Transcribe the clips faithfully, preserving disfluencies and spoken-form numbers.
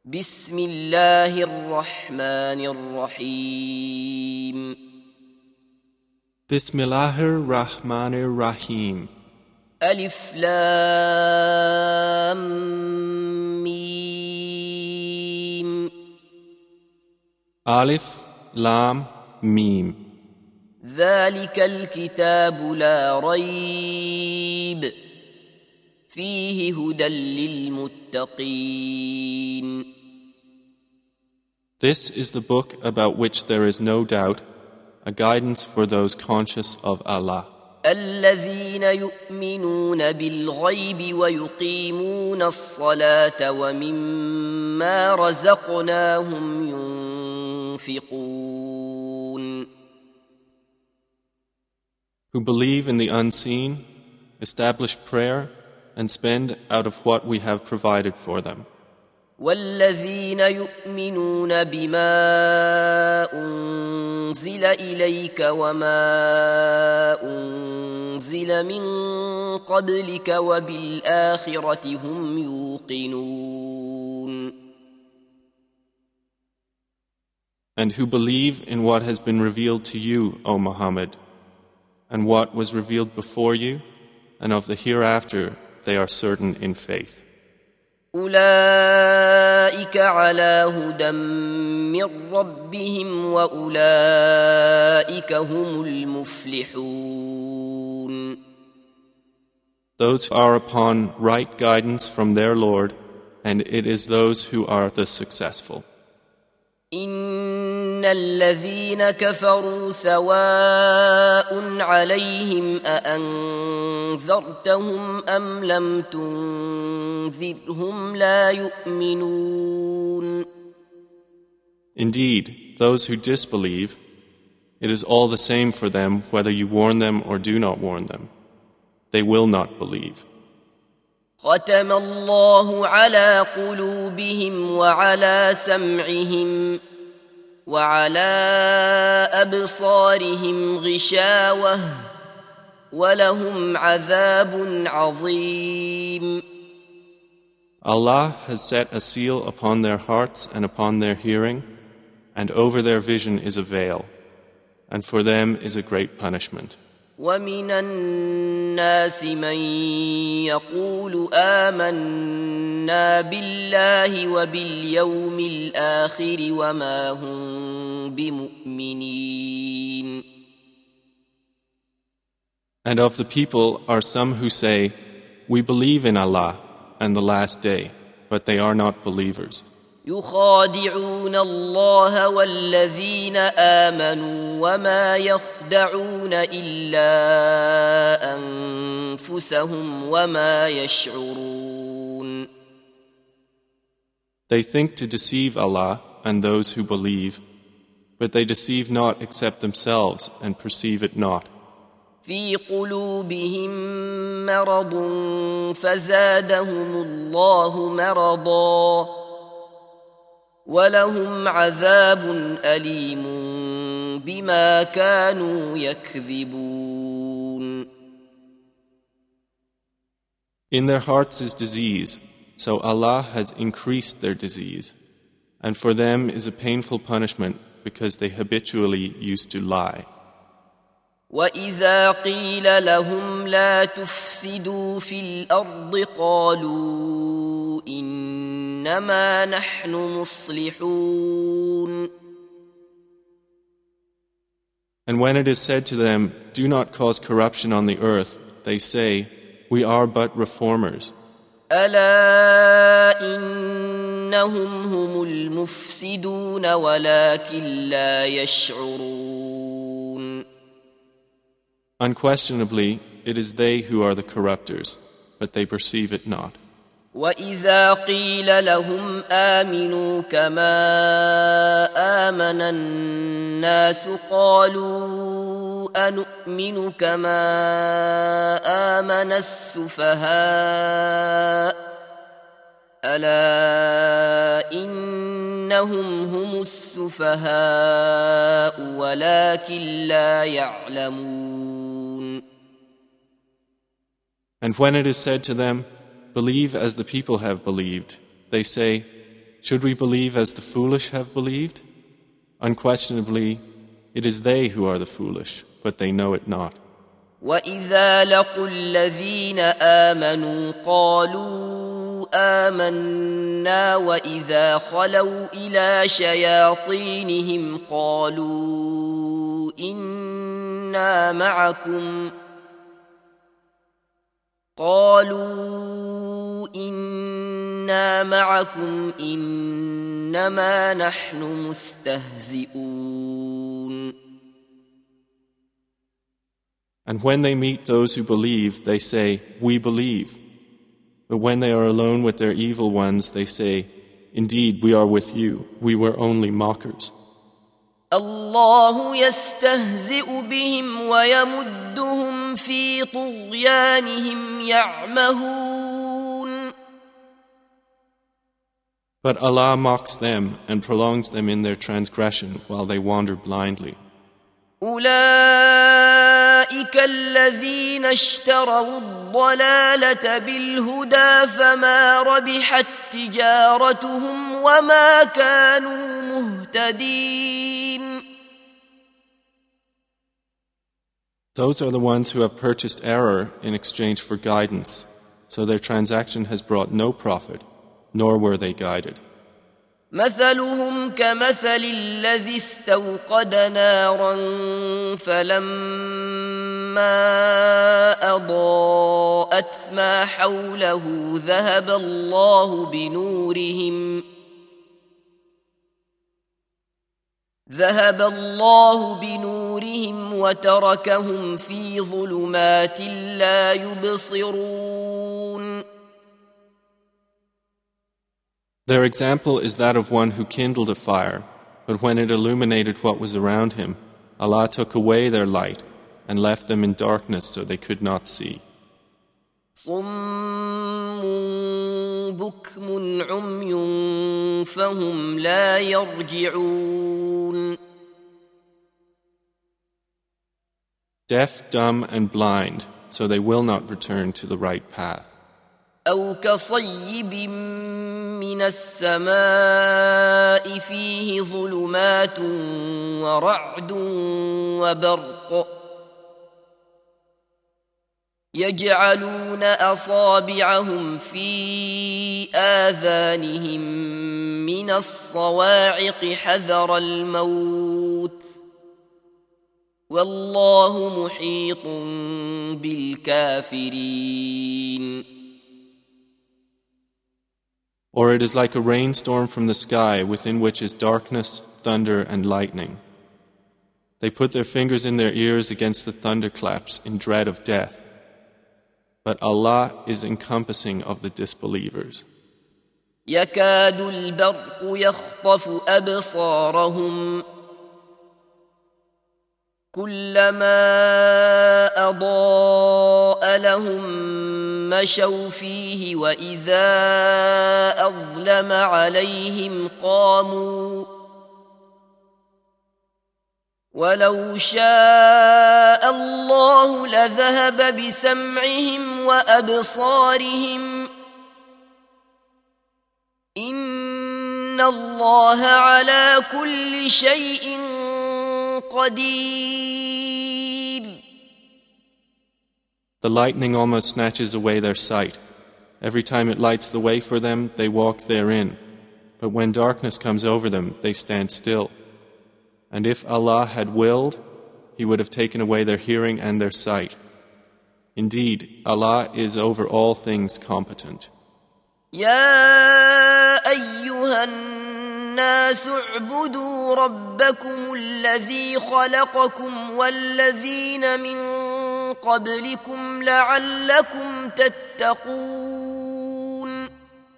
بسم الله الرحمن الرحيم بسم الله الرحمن الرحيم ألف لام ميم ألف لام ميم ذلك الكتاب لا ريب فيه هدى للمتقين. This is the book about which there is no doubt, a guidance for those conscious of Allah. الذين يؤمنون بالغيب ويقيمون الصلاة ومما رزقناهم ينفقون. Who believe in the unseen, establish prayer, and spend out of what we have provided for them. والذين يؤمنون بما أنزل إليك وما أنزل من قبلك وبالآخرة هم يوقنون. And who believe in what has been revealed to you, O Muhammad, and what was revealed before you, and of the hereafter they are certain in faith. أولئك على هدى من ربهم وأولئك هم المفلحون. Those who are upon right guidance from their Lord, and it is those who are the successful. إن الذين كفروا سواء عليهم أأنذرتهم أم لم تنذرهم لا يؤمنون. Indeed, those who disbelieve, it is all the same for them whether you warn them or do not warn them. They will not believe. ختم الله على قلوبهم وعلى سمعهم وعلى أبصارهم غشاوة ولهم عذاب عظيم. Allah has set a seal upon their hearts and upon their hearing, and over their vision is a veil, and for them is a great punishment. ومن الناس من يقول آمنا بالله وباليوم الآخر وما هم بمؤمنين. And of the people are some who say, we believe in Allah and the last day, but they are not believers. يخادعون الله والذين آمنوا وما يخدعون إلا أنفسهم وما يشعرون. They think to deceive Allah and those who believe, but they deceive not except themselves and perceive it not. في قلوبهم مرض فزادهم الله مرضا ولهم عذاب أليم بما كانوا يكذبون. In their hearts is disease, so Allah has increased their disease, and for them is a painful punishment because they habitually used to lie. وإذا قيل لهم لا تفسدوا في الأرض قالوا إنما نحن مصلحون. And when it is said to them, do not cause corruption on the earth, they say, we are but reformers. ألا إنهم هم المفسدون ولكن لا يشعرون. Unquestionably, it is they who are the corrupters, but they perceive it not. وإذا قيل لهم آمنوا كما آمن الناس قالوا أنؤمن كما آمن السفهاء ألا إنهم هم السفهاء ولكن لا يعلمون. And when it is said to them, believe as the people have believed, they say, Should we believe as the foolish have believed? Unquestionably, it is they who are the foolish, but they know it not. وَإِذَا لَقُوا الَّذِينَ آمَنُوا قَالُوا آمَنَّا وَإِذَا خَلَوْا إِلَى شَيَاطِينِهِمْ قَالُوا إِنَّا مَعَكُمْ قَالُوا إِنَّا مَعَكُمْ إِنَّمَا نَحْنُ مُسْتَهْزِئُونَ. And when they meet those who believe, they say, "We believe." But when they are alone with their evil ones, they say, "Indeed, we are with you. We were only mockers." الله يستهزئ بهم ويمدهم في طغيانهم يعمهون. But Allah mocks them and prolongs them in their transgression while they wander blindly. أولئك الذين اشتروا الضلالة بالهدى فما ربحت تجارتهم وما كانوا مهتدين. Those are the ones who have purchased error in exchange for guidance, so their transaction has brought no profit, nor were they guided. مثلهم كمثل الذي استوقد نارا فلما أضاءت ما حوله ذهب الله بنورهم ذهب الله بنورهم وتركهم في ظلمات لا يبصرون. Their example is that of one who kindled a fire, but when it illuminated what was around him, Allah took away their light and left them in darkness so they could not see. صم بكم عمي فهم لا يرجعون. Deaf, dumb, and blind, so they will not return to the right path. أو كصيب من السماء فيه ظلمات ورعد وبرق يجعلون أصابعهم في آذانهم من الصواعق حذر الموت والله محيط بالكافرين. Or it is like a rainstorm from the sky within which is darkness, thunder, and lightning. They put their fingers in their ears against the thunderclaps in dread of death. But Allah is encompassing of the disbelievers. يكاد البرق يخطف أبصارهم كلما أضاء لهم مشوا فيه وإذا أظلم عليهم قاموا ولو شاء الله لذهب بسمعهم وأبصارهم إن الله على كل شيء قدير. The lightning almost snatches away their sight. Every time it lights the way for them, they walk therein. But when darkness comes over them, they stand still. And if Allah had willed, He would have taken away their hearing and their sight. Indeed, Allah is over all things competent. يا أيها الناس اعبدوا ربكم الذي خلقكم والذين من قبلكم لعلكم تتقون.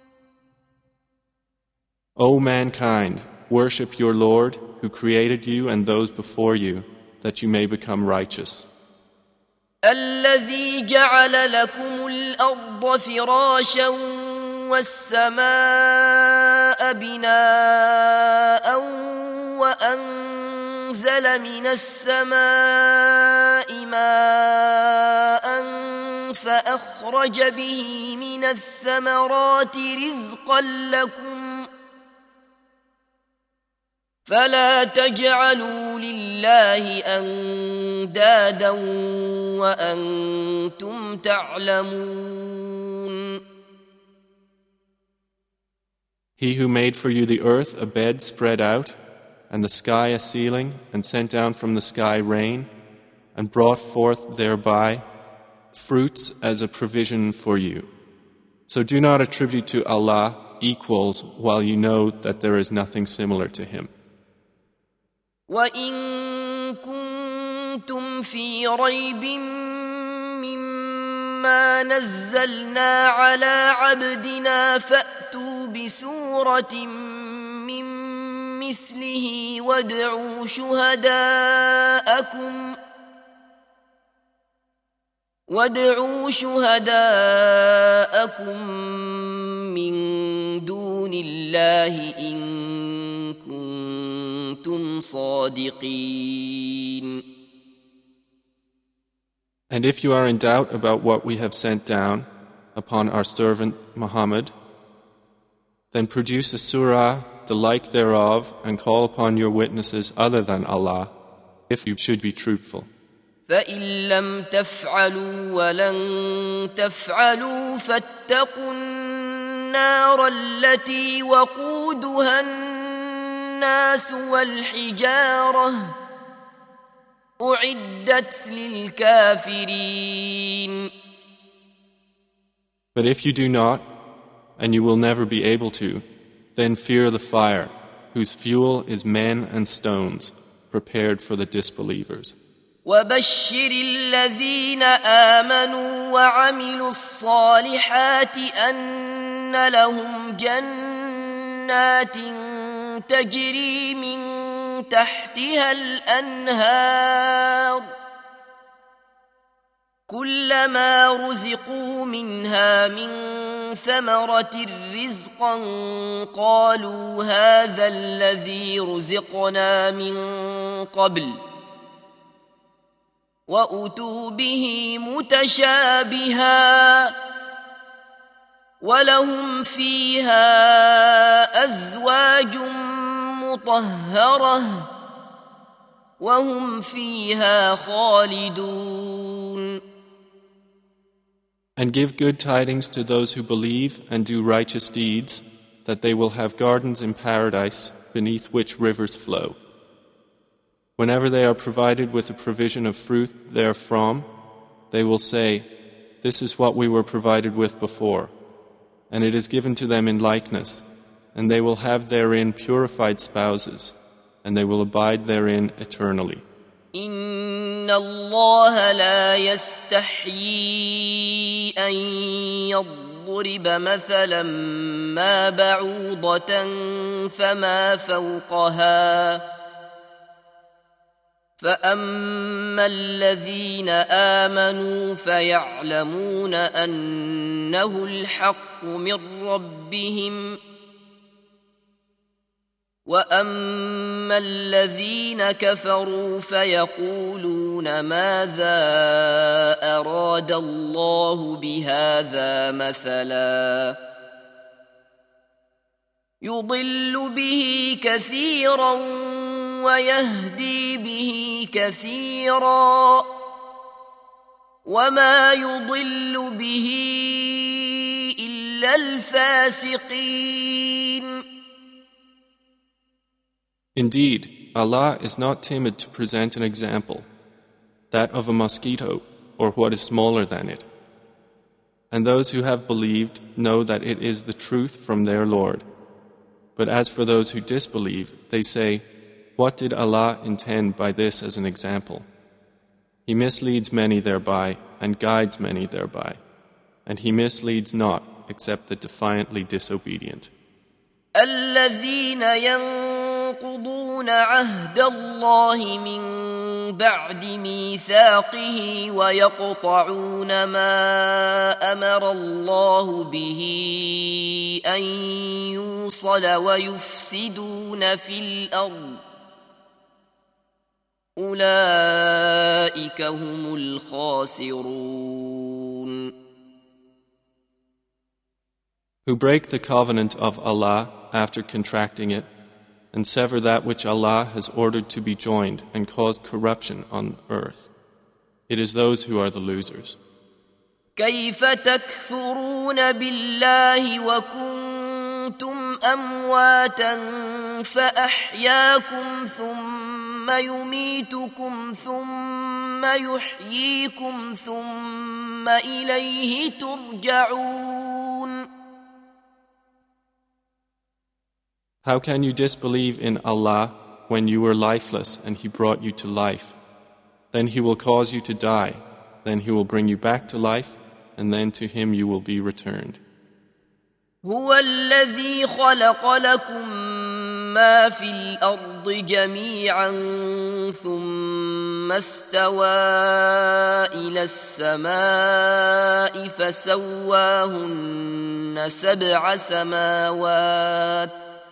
O mankind, worship your Lord who created you and those before you, that you may become righteous. الذي جعل لكم الأرض فراشا والسماء بناء وأنزل من السماء ماء فأخرج به من الثمرات رزقا لكم فلا تجعلوا لله أندادا وأنتم تعلمون. He who made for you the earth a bed spread out, and the sky a ceiling, and sent down from the sky rain, and brought forth thereby fruits as a provision for you. So do not attribute to Allah equals while you know that there is nothing similar to Him. وَإِن كُنتُمْ فِي رَيْبٍ مِّمَّا نَزَّلْنَا عَلَىٰ عَبْدِنَا فَأْتُوا بِسُورَةٍ مِّن مِّثْلِهِ وَادْعُوا شُهَدَاءَكُمْ وَادْعُوا شُهَدَاءَكُم مِّن دُونِ اللَّهِ إِن كُنتُمْ صَادِقِينَ. And if you are in doubt about what we have sent down upon our servant Muhammad, then produce a surah, the like thereof, and call upon your witnesses other than Allah, if you should be truthful. فَإِن لَّمْ تَفْعَلُوا وَلَن تَفْعَلُوا فَاتَّقُوا النَّارَ الَّتِي وَقُودُهَا النَّاسُ وَالْحِجَارَةُ أُعِدَّتْ لِلْكَافِرِينَ. But if you do not, and you will never be able to, then fear the fire, whose fuel is men and stones, prepared for the disbelievers. وَبَشِّرِ الَّذِينَ آمَنُوا وَعَمِلُوا الصَّالِحَاتِ أَنَّ لَهُمْ جَنَّاتٍ تَجْرِي مِن تَحْتِهَا الْأَنْهَارُ كُلَّمَا رُزِقُوا مِنْهَا مِن ثَمَرَةٍ رِّزْقًا قَالُوا هَٰذَا الَّذِي رُزِقْنَا مِن قَبْلُ وَأُتُوا بِهِ مُتَشَابِهًا وَلَهُمْ فِيهَا أَزْوَاجٌ مُّطَهَّرَةٌ وَهُمْ فِيهَا خَالِدُونَ. And give good tidings to those who believe and do righteous deeds, that they will have gardens in paradise beneath which rivers flow. Whenever they are provided with a provision of fruit therefrom, they will say, "This is what we were provided with before," and it is given to them in likeness, and they will have therein purified spouses, and they will abide therein eternally. إِنَّ اللَّهَ لَا يَسْتَحْيِي أَن يَضْرِبَ مَثَلًا مَّا بَعُوضَةً فَمَا فَوْقَهَا فَأَمَّا الَّذِينَ آمَنُوا فَيَعْلَمُونَ أَنَّهُ الْحَقُّ مِن رَّبِّهِمْ وَأَمَّا الَّذِينَ كَفَرُوا فَيَقُولُونَ مَاذَا أَرَادَ اللَّهُ بِهَٰذَا مَثَلًا يُضِلُّ بِهِ كَثِيرًا وَيَهْدِي بِهِ كَثِيرًا وَمَا يُضِلُّ بِهِ إِلَّا الْفَاسِقِينَ. Indeed, Allah is not timid to present an example, that of a mosquito or what is smaller than it. And those who have believed know that it is the truth from their Lord. But as for those who disbelieve, they say, "What did Allah intend by this as an example?" He misleads many thereby and guides many thereby, and He misleads not except the defiantly disobedient. الذين ينقضون عهد الله من بعد ميثاقه ويقطعون ما أمر الله به أن يوصل ويفسدون في الأرض أولئك هم الخاسرون. Who break the covenant of Allah after contracting it, and sever that which Allah has ordered to be joined and cause corruption on earth. It is those who are the losers. كيف تكفرون بالله وكنتم أمواتا فأحياكم ثم يميتكم ثم يحييكم ثم إليه ترجعون. How can you disbelieve in Allah when you were lifeless and He brought you to life? Then He will cause you to die, then He will bring you back to life, and then to Him you will be returned. هو الذي خلق لكم ما في الأرض جميعا ثم استوى إلى السماء فسواهن سبع سماوات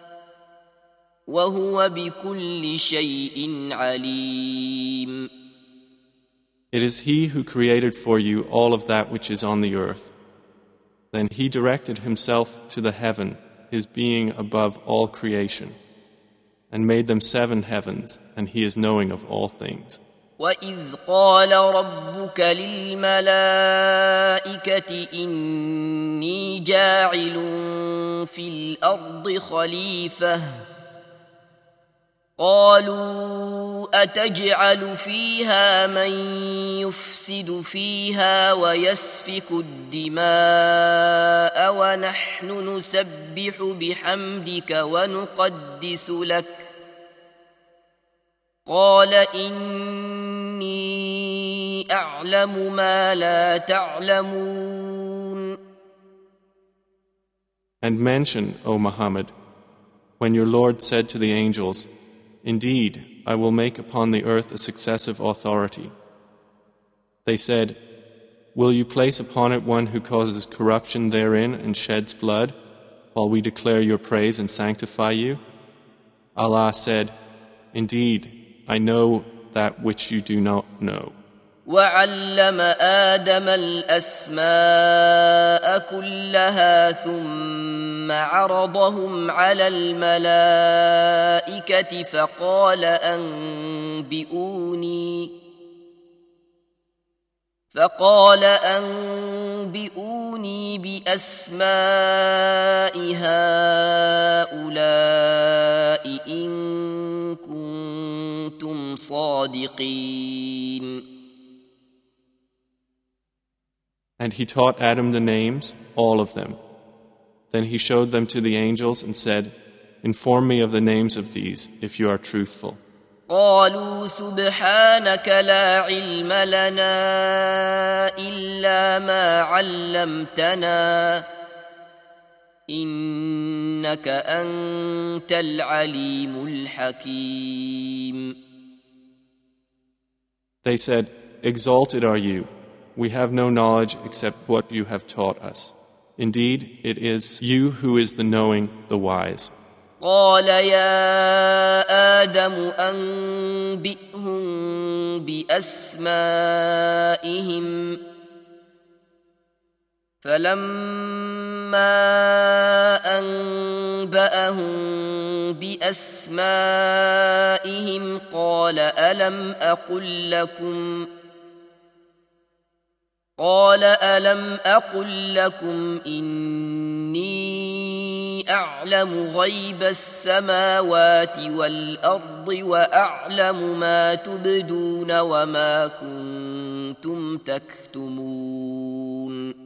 وهو بكل شيء عليم. It is He who created for you all of that which is on the earth. Then He directed Himself to the heaven, His being above all creation, and made them seven heavens, and He is knowing of all things. وَإِذْ قَالَ رَبُّكَ لِلْمَلَائِكَةِ إِنِّي جَاعِلٌ فِي الْأَرْضِ خَلِيفَةً قالوا أتجعل فيها من يفسد فيها ويسفك الدماء ونحن نسبح بحمدك ونقدس لك قال إني أعلم ما لا تعلمون. And mention, O Muhammad, when your Lord said to the angels, "Indeed, I will make upon the earth a successive authority." They said, "Will you place upon it one who causes corruption therein and sheds blood, while we declare your praise and sanctify you?" Allah said, "Indeed, I know that which you do not know." وَعَلَّمَ آدَمَ الْأَسْمَاءَ كُلَّهَا ثُمَّ عَرَضَهُمْ عَلَى الْمَلَائِكَةِ فَقَالَ أَنبِئُونِي فَقَالَ أَنبِئُونِي بِأَسْمَاءِ هَؤُلَاءِ إِن كُنتُمْ صَادِقِينَ. And He taught Adam the names, all of them. Then He showed them to the angels and said, "Inform me of the names of these, if you are truthful." قالوا سبحانك لا علم لنا إلا ما علمتنا إنك أنت العليم الحكيم. They said, "Exalted are you. We have no knowledge except what you have taught us. Indeed, it is you who is the knowing, the wise." قال يا آدم أنبئهم بأسمائهم فلما أنبأهم بأسمائهم قال ألم أقل لكم قال ألم أقل لكم إني أعلم غيب السماوات والأرض وأعلم ما تبدون وما كنتم تكتمون.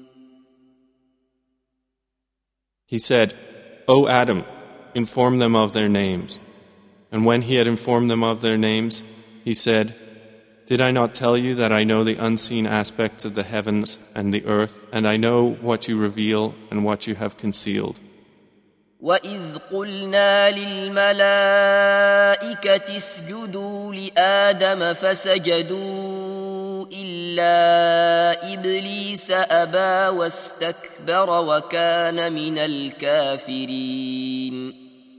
He said, "O Adam, inform them of their names." And when he had informed them of their names, he said, "Did I not tell you that I know the unseen aspects of the heavens and the earth, and I know what you reveal and what you have concealed?" وَإِذْ قُلْنَا لِلْمَلَائِكَةِ اسْجُدُوا لِآدَمَ فَسَجَدُوا إِلَّا إِبْلِيسَ أَبَى وَاسْتَكْبَرَ وَكَانَ مِنَ الْكَافِرِينَ.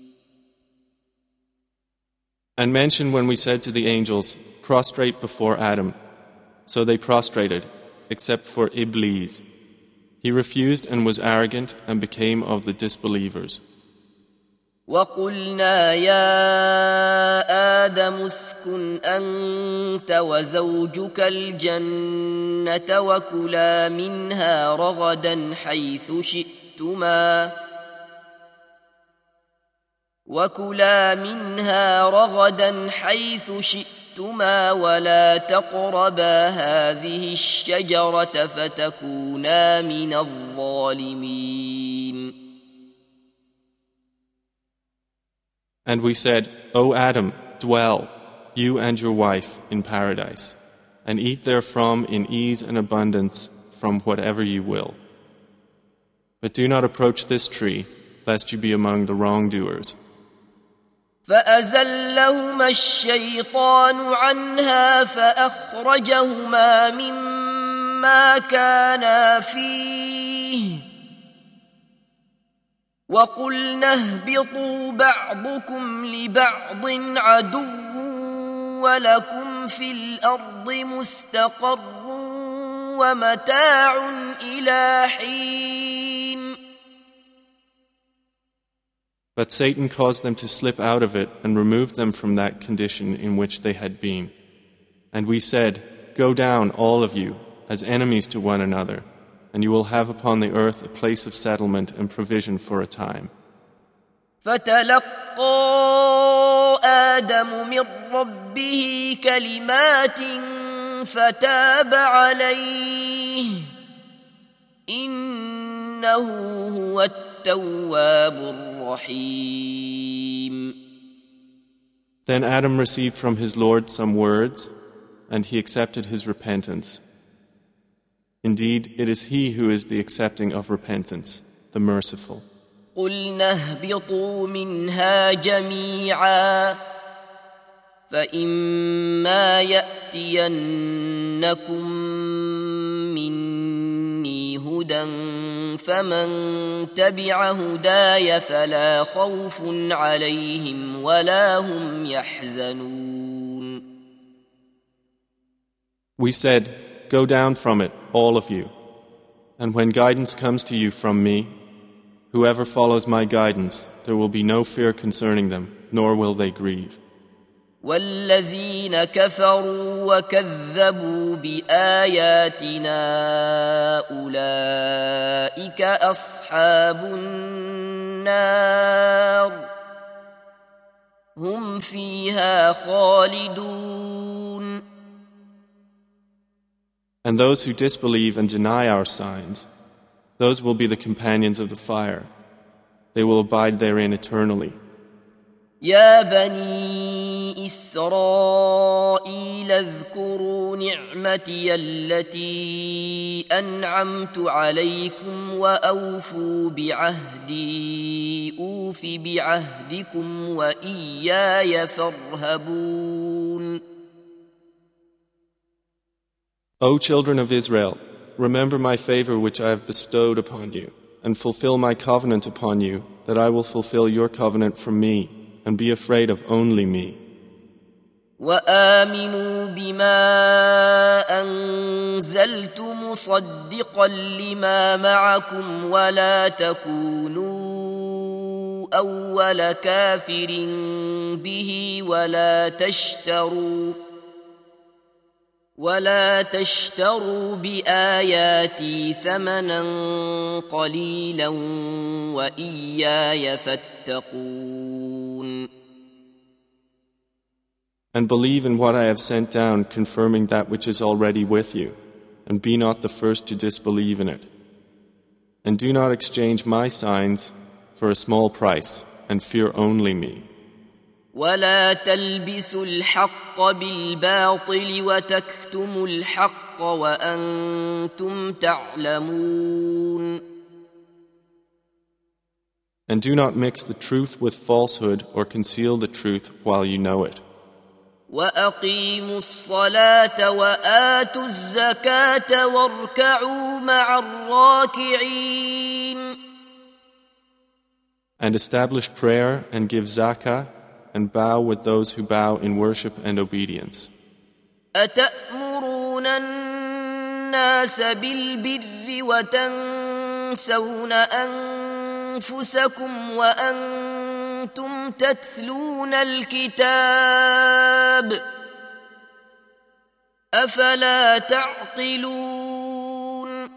And mention when we said to the angels, "Prostrate before Adam." So they prostrated, except for Iblis. He refused and was arrogant and became of the disbelievers. وقلنا يا آدم اسكن أنت وزوجك الجنة وكلا منها رغدا حيث شئتما وكلا منها رغدا حيث شئتما ولا تقربا هذه الشجرة فتكونا من الظالمين. And we said, O Adam, dwell, you and your wife, in paradise, and eat therefrom in ease and abundance from whatever you will. But do not approach this tree, lest you be among the wrongdoers. فأزلهما الشيطان عنها فأخرجهما مما كانا فيه وقلنا اهبطوا بعضكم لبعض عدو ولكم في الأرض مستقر ومتاع إلى حين. But Satan caused them to slip out of it and removed them from that condition in which they had been. And we said, go down, all of you, as enemies to one another, and you will have upon the earth a place of settlement and provision for a time. فتلقى آدم من ربه كلمات فتاب عليه إنه هو التواب الرحيم. Then Adam received from his Lord some words, and he accepted his repentance. Indeed, it is he who is the accepting of repentance, the merciful. قُلْنَا اهْبِطُوا مِنْهَا جَمِيعًا فَإِمَّا يَأْتِيَنَّكُمْ مِنِّي هُدًى فَمَنْ تَبِعَ هُدَايَ فَلَا خَوْفٌ عَلَيْهِمْ وَلَا هُمْ يَحْزَنُونَ. We said, go down from it, all of you. And when guidance comes to you from me, whoever follows my guidance, there will be no fear concerning them, nor will they grieve. وَالَّذِينَ كَفَرُوا وَكَذَّبُوا بِآيَاتِنَا أُولَئِكَ أَصْحَابُ النَّارِ هُمْ فِيهَا خَالِدُونَ. And those who disbelieve and deny our signs, those will be the companions of the fire. They will abide therein eternally. يا بني إسرائيل اذكروا نعمتي التي أنعمت عليكم وأوفوا بعهدي أوف بعهدكم وإياي فارهبون. O children of Israel, remember my favor which I have bestowed upon you, and fulfill my covenant upon you, that I will fulfill your covenant from me, and be afraid of only me. وآمنوا بما أنزلت مصدقا لما معكم ولا تكونوا أول كافر به ولا تشتروا ولا تشتروا بآياتي ثمنا قليلا وإياي فاتقون. And believe in what I have sent down, confirming that which is already with you, and be not the first to disbelieve in it. And do not exchange my signs for a small price, and fear only me. ولا تلبسوا الحق بالباطل وتكتموا الحق وأنتم تعلمون. And do not mix the truth with falsehood or conceal the truth while you know it. وأقيموا الصلاة وآتوا الزكاة واركعوا مع الراكعين. And establish prayer and give zakah and bow with those who bow in worship and obedience. أتأمرون الناس بالبر وتنسون أنفسكم وأنتم وأنتم تتلون الكتاب أفلا تعقلون.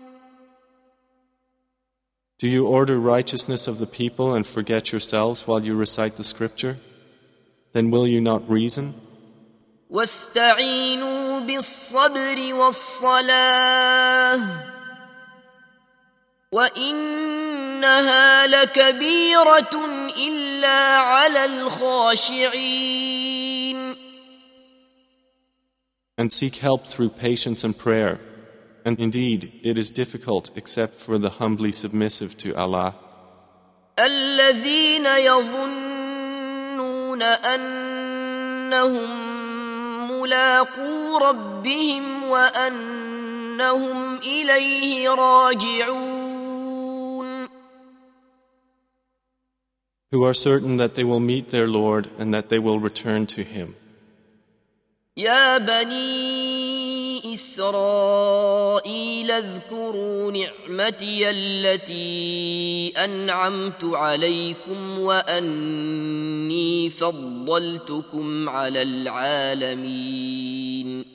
Do you order righteousness of the people and forget yourselves while you recite the scripture? Then will you not reason? واستعينوا بالصبر والصلاة وإنها لكبيرة إلا على الخاشعين. And seek help through patience and prayer. And indeed, it is difficult except for the humbly submissive to Allah. الذين يظنون أنهم ملاقو ربهم وأنهم إليه راجعون. Who are certain that they will meet their Lord and that they will return to Him. يا بني إسرائيل اذكروا نعمتي التي أنعمت عليكم وأني فضلتكم على العالمين.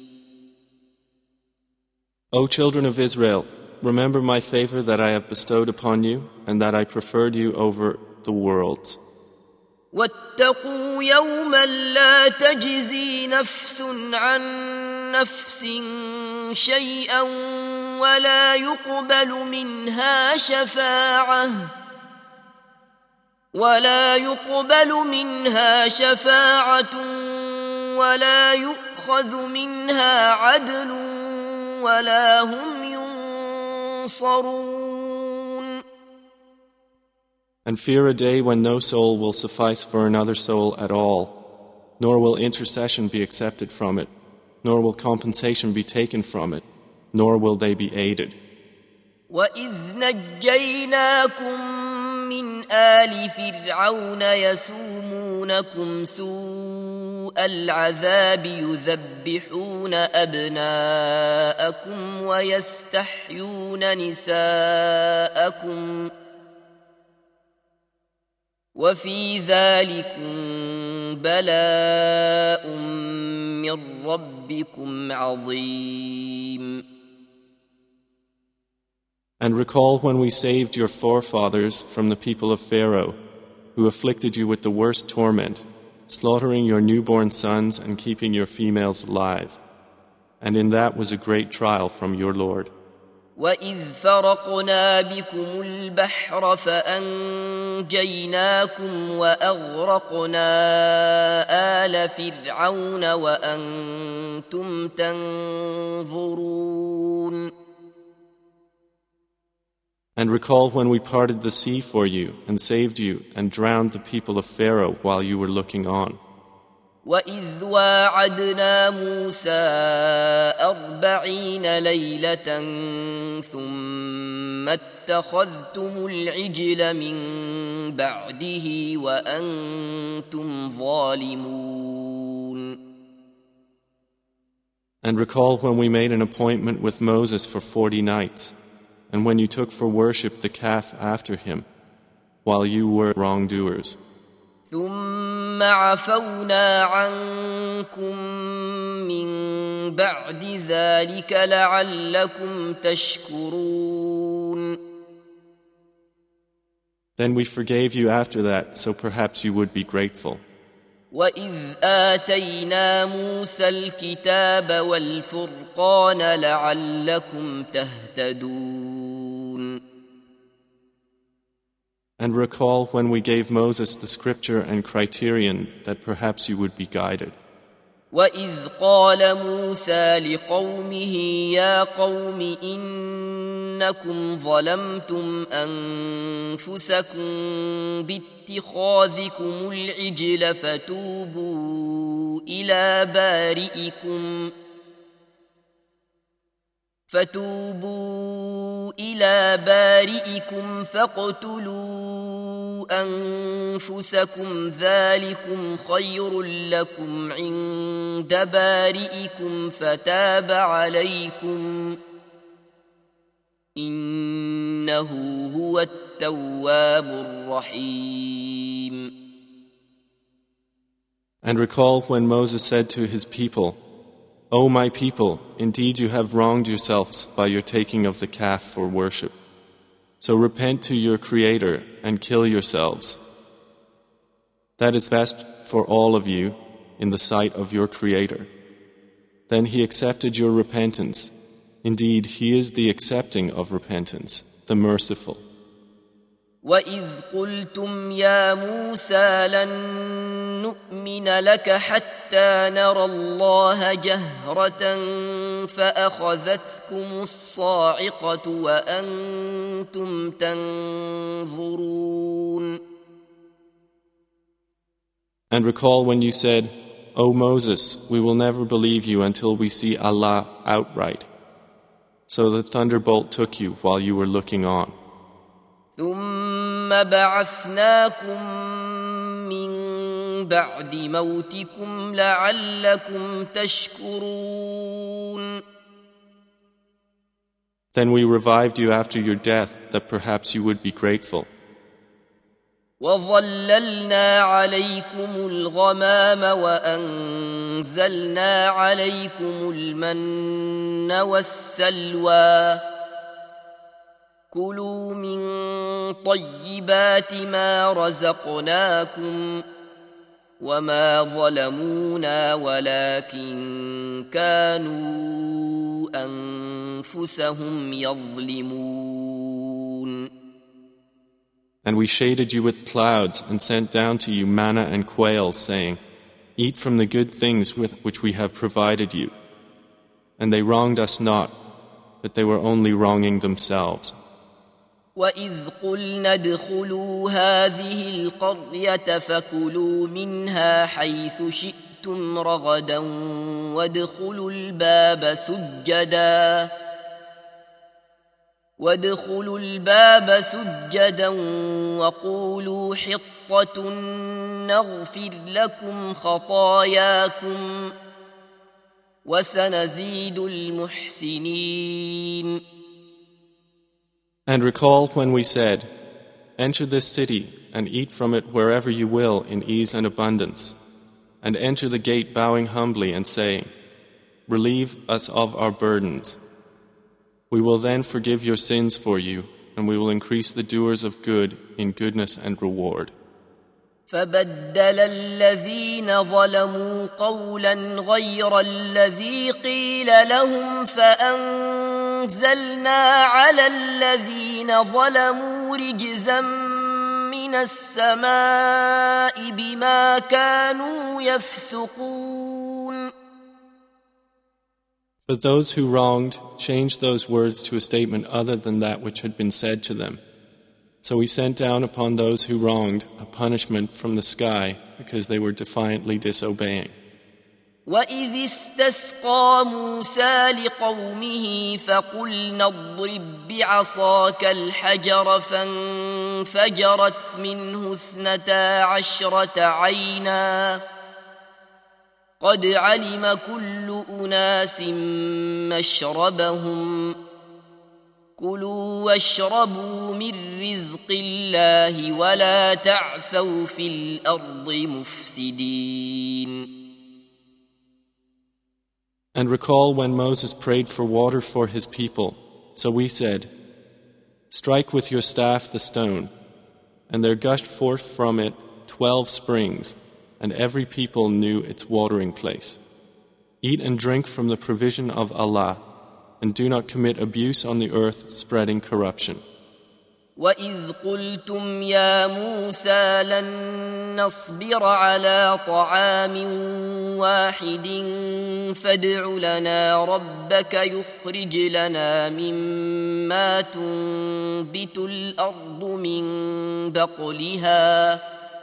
O children of Israel, remember my favor that I have bestowed upon you and that I preferred you over the worlds. واتقوا يوما لا تجزي نفس عن نفس شيئا ولا يقبل منها شفاعة ولا يقبل منها شفاعة ولا يؤخذ منها عدل ولا هم ينصرون. And fear a day when no soul will suffice for another soul at all, nor will intercession be accepted from it, nor will compensation be taken from it, nor will they be aided. وَإِذْ نَجَّيْنَاكُمْ مِنْ آلِ فِرْعَوْنَ يَسُومُونَكُمْ سُوءَ الْعَذَابِ يُذَبِّحُونَ أَبْنَاءَكُمْ وَيَسْتَحْيُونَ نِسَاءَكُمْ وفي ذلكم بلاء من ربكم عظيم. And recall when we saved your forefathers from the people of Pharaoh, who afflicted you with the worst torment, slaughtering your newborn sons and keeping your females alive. And in that was a great trial from your Lord. وَإِذْ فَرَقْنَا بِكُمُ الْبَحْرَ فَأَنْجَيْنَاكُمْ وَأَغْرَقْنَا آلَ فِرْعَوْنَ وَأَنْتُمْ تَنْظُرُونَ. And recall when we parted the sea for you and saved you and drowned the people of Pharaoh while you were looking on. وَإِذْ وَاعَدْنَا مُوسَىٰ أَرْبَعِينَ لَيْلَةً ثُمَّ اتَّخَذْتُمُ الْعِجْلَ مِن بَعْدِهِ وَأَنْتُمْ ظَالِمُونَ. And recall when we made an appointment with Moses for forty nights, and when you took for worship the calf after him, while you were wrongdoers. ثم عفونا عنكم من بعد ذلك لعلكم تشكرون. Then we forgave you after that, so perhaps you would be grateful. وَإِذْ آتَيْنَا مُوسَى الْكِتَابَ وَالْفُرْقَانَ لَعَلَّكُمْ تَهْتَدُونَ. And recall when we gave Moses the scripture and criterion that perhaps you would be guided. وَإِذْ قَالَ مُوسَى لِقَوْمِهِ يَا قَوْمِ إِنَّكُمْ ظَلَمْتُمْ أَنفُسَكُمْ بِاتِّخَاذِكُمُ الْعِجْلَ فَتُوبُوا إِلَى بَارِئِكُمْ فتوبوا إلى بارئكم فاقتلوا أنفسكم ذلكم خير لكم عند بارئكم فتاب عليكم إنه هو التواب الرحيم. And recall when Moses said to his people, O my people, indeed you have wronged yourselves by your taking of the calf for worship. So repent to your Creator and kill yourselves. That is best for all of you in the sight of your Creator. Then He accepted your repentance. Indeed, He is the accepting of repentance, the merciful. وَإِذْ قُلْتُمْ يَا مُوسَى لَن نُّؤْمِنَ لَكَ حَتَّى نَرَى اللَّهَ جَهْرَةً فَأَخَذَتْكُمُ الصَّاعِقَةُ وَأَنْتُمْ تَنظُرُونَ. And recall when you said, O Moses, we will never believe you until we see Allah outright. So the thunderbolt took you while you were looking on. ثم بعثناكم من بعد موتكم لعلكم تشكرون. Then we revived you after your death that perhaps you would be grateful. وظللنا عليكم الغمام وأنزلنا عليكم المن والسلوى كلوا من طيبات ما رزقناكم وما ظلمونا ولكن كانوا أنفسهم يظلمون. And we shaded you with clouds and sent down to you manna and quail, saying, Eat from the good things with which we have provided you. And they wronged us not, but they were only wronging themselves. وَإِذْ قُلْنَا ادْخُلُوا هَٰذِهِ الْقَرْيَةَ فَكُلُوا مِنْهَا حَيْثُ شِئْتُمْ رَغَدًا وَادْخُلُوا الْبَابَ سُجَّدًا وَادْخُلُوا الْبَابَ سُجَّدًا وَقُولُوا حِطَّةٌ نَغْفِرْ لَكُمْ خَطَايَاكُمْ وَسَنَزِيدُ الْمُحْسِنِينَ. And recall when we said, Enter this city and eat from it wherever you will in ease and abundance, and enter the gate bowing humbly and saying, Relieve us of our burdens. We will then forgive your sins for you, and we will increase the doers of good in goodness and reward. فبدل الذين ظلموا قولا غير الذي قيل لهم فأنزلنا على الذين ظلموا رجزا من السماء بما كانوا يفسقون. But those who wronged changed those words to a statement other than that which had been said to them. So we sent down upon those who wronged a punishment from the sky because they were defiantly disobeying. وَإِذِ اسْتَسْقَىٰ مُوسَىٰ لِقَوْمِهِ فَقُلْنَا اضْرِب بِّعَصَاكَ الْحَجَرَ فَانفَجَرَتْ مِنْهُ اثْنَتَا عَشْرَةَ عَيْنًا قَدْ عَلِمَ كُلُّ أُنَاسٍ مَّشْرَبَهُمْ كُلُوا وَاشْرَبُوا مِن رِّزْقِ اللَّهِ وَلَا تَعْثَوْا فِي الْأَرْضِ مُفْسِدِينَ. And recall when Moses prayed for water for his people. So we said, Strike with your staff the stone. And there gushed forth from it twelve springs, and every people knew its watering place. Eat and drink from the provision of Allah, and do not commit abuse on the earth, spreading corruption. وَإِذْ قُلْتُمْ يَا مُوسَى لَن نَّصْبِرَ عَلَىٰ طَعَامٍ وَاحِدٍ فَادْعُ لَنَا رَبَّكَ يُخْرِجْ لَنَا مِمَّا تُنبِتُ الْأَرْضُ مِن بَقْلِهَا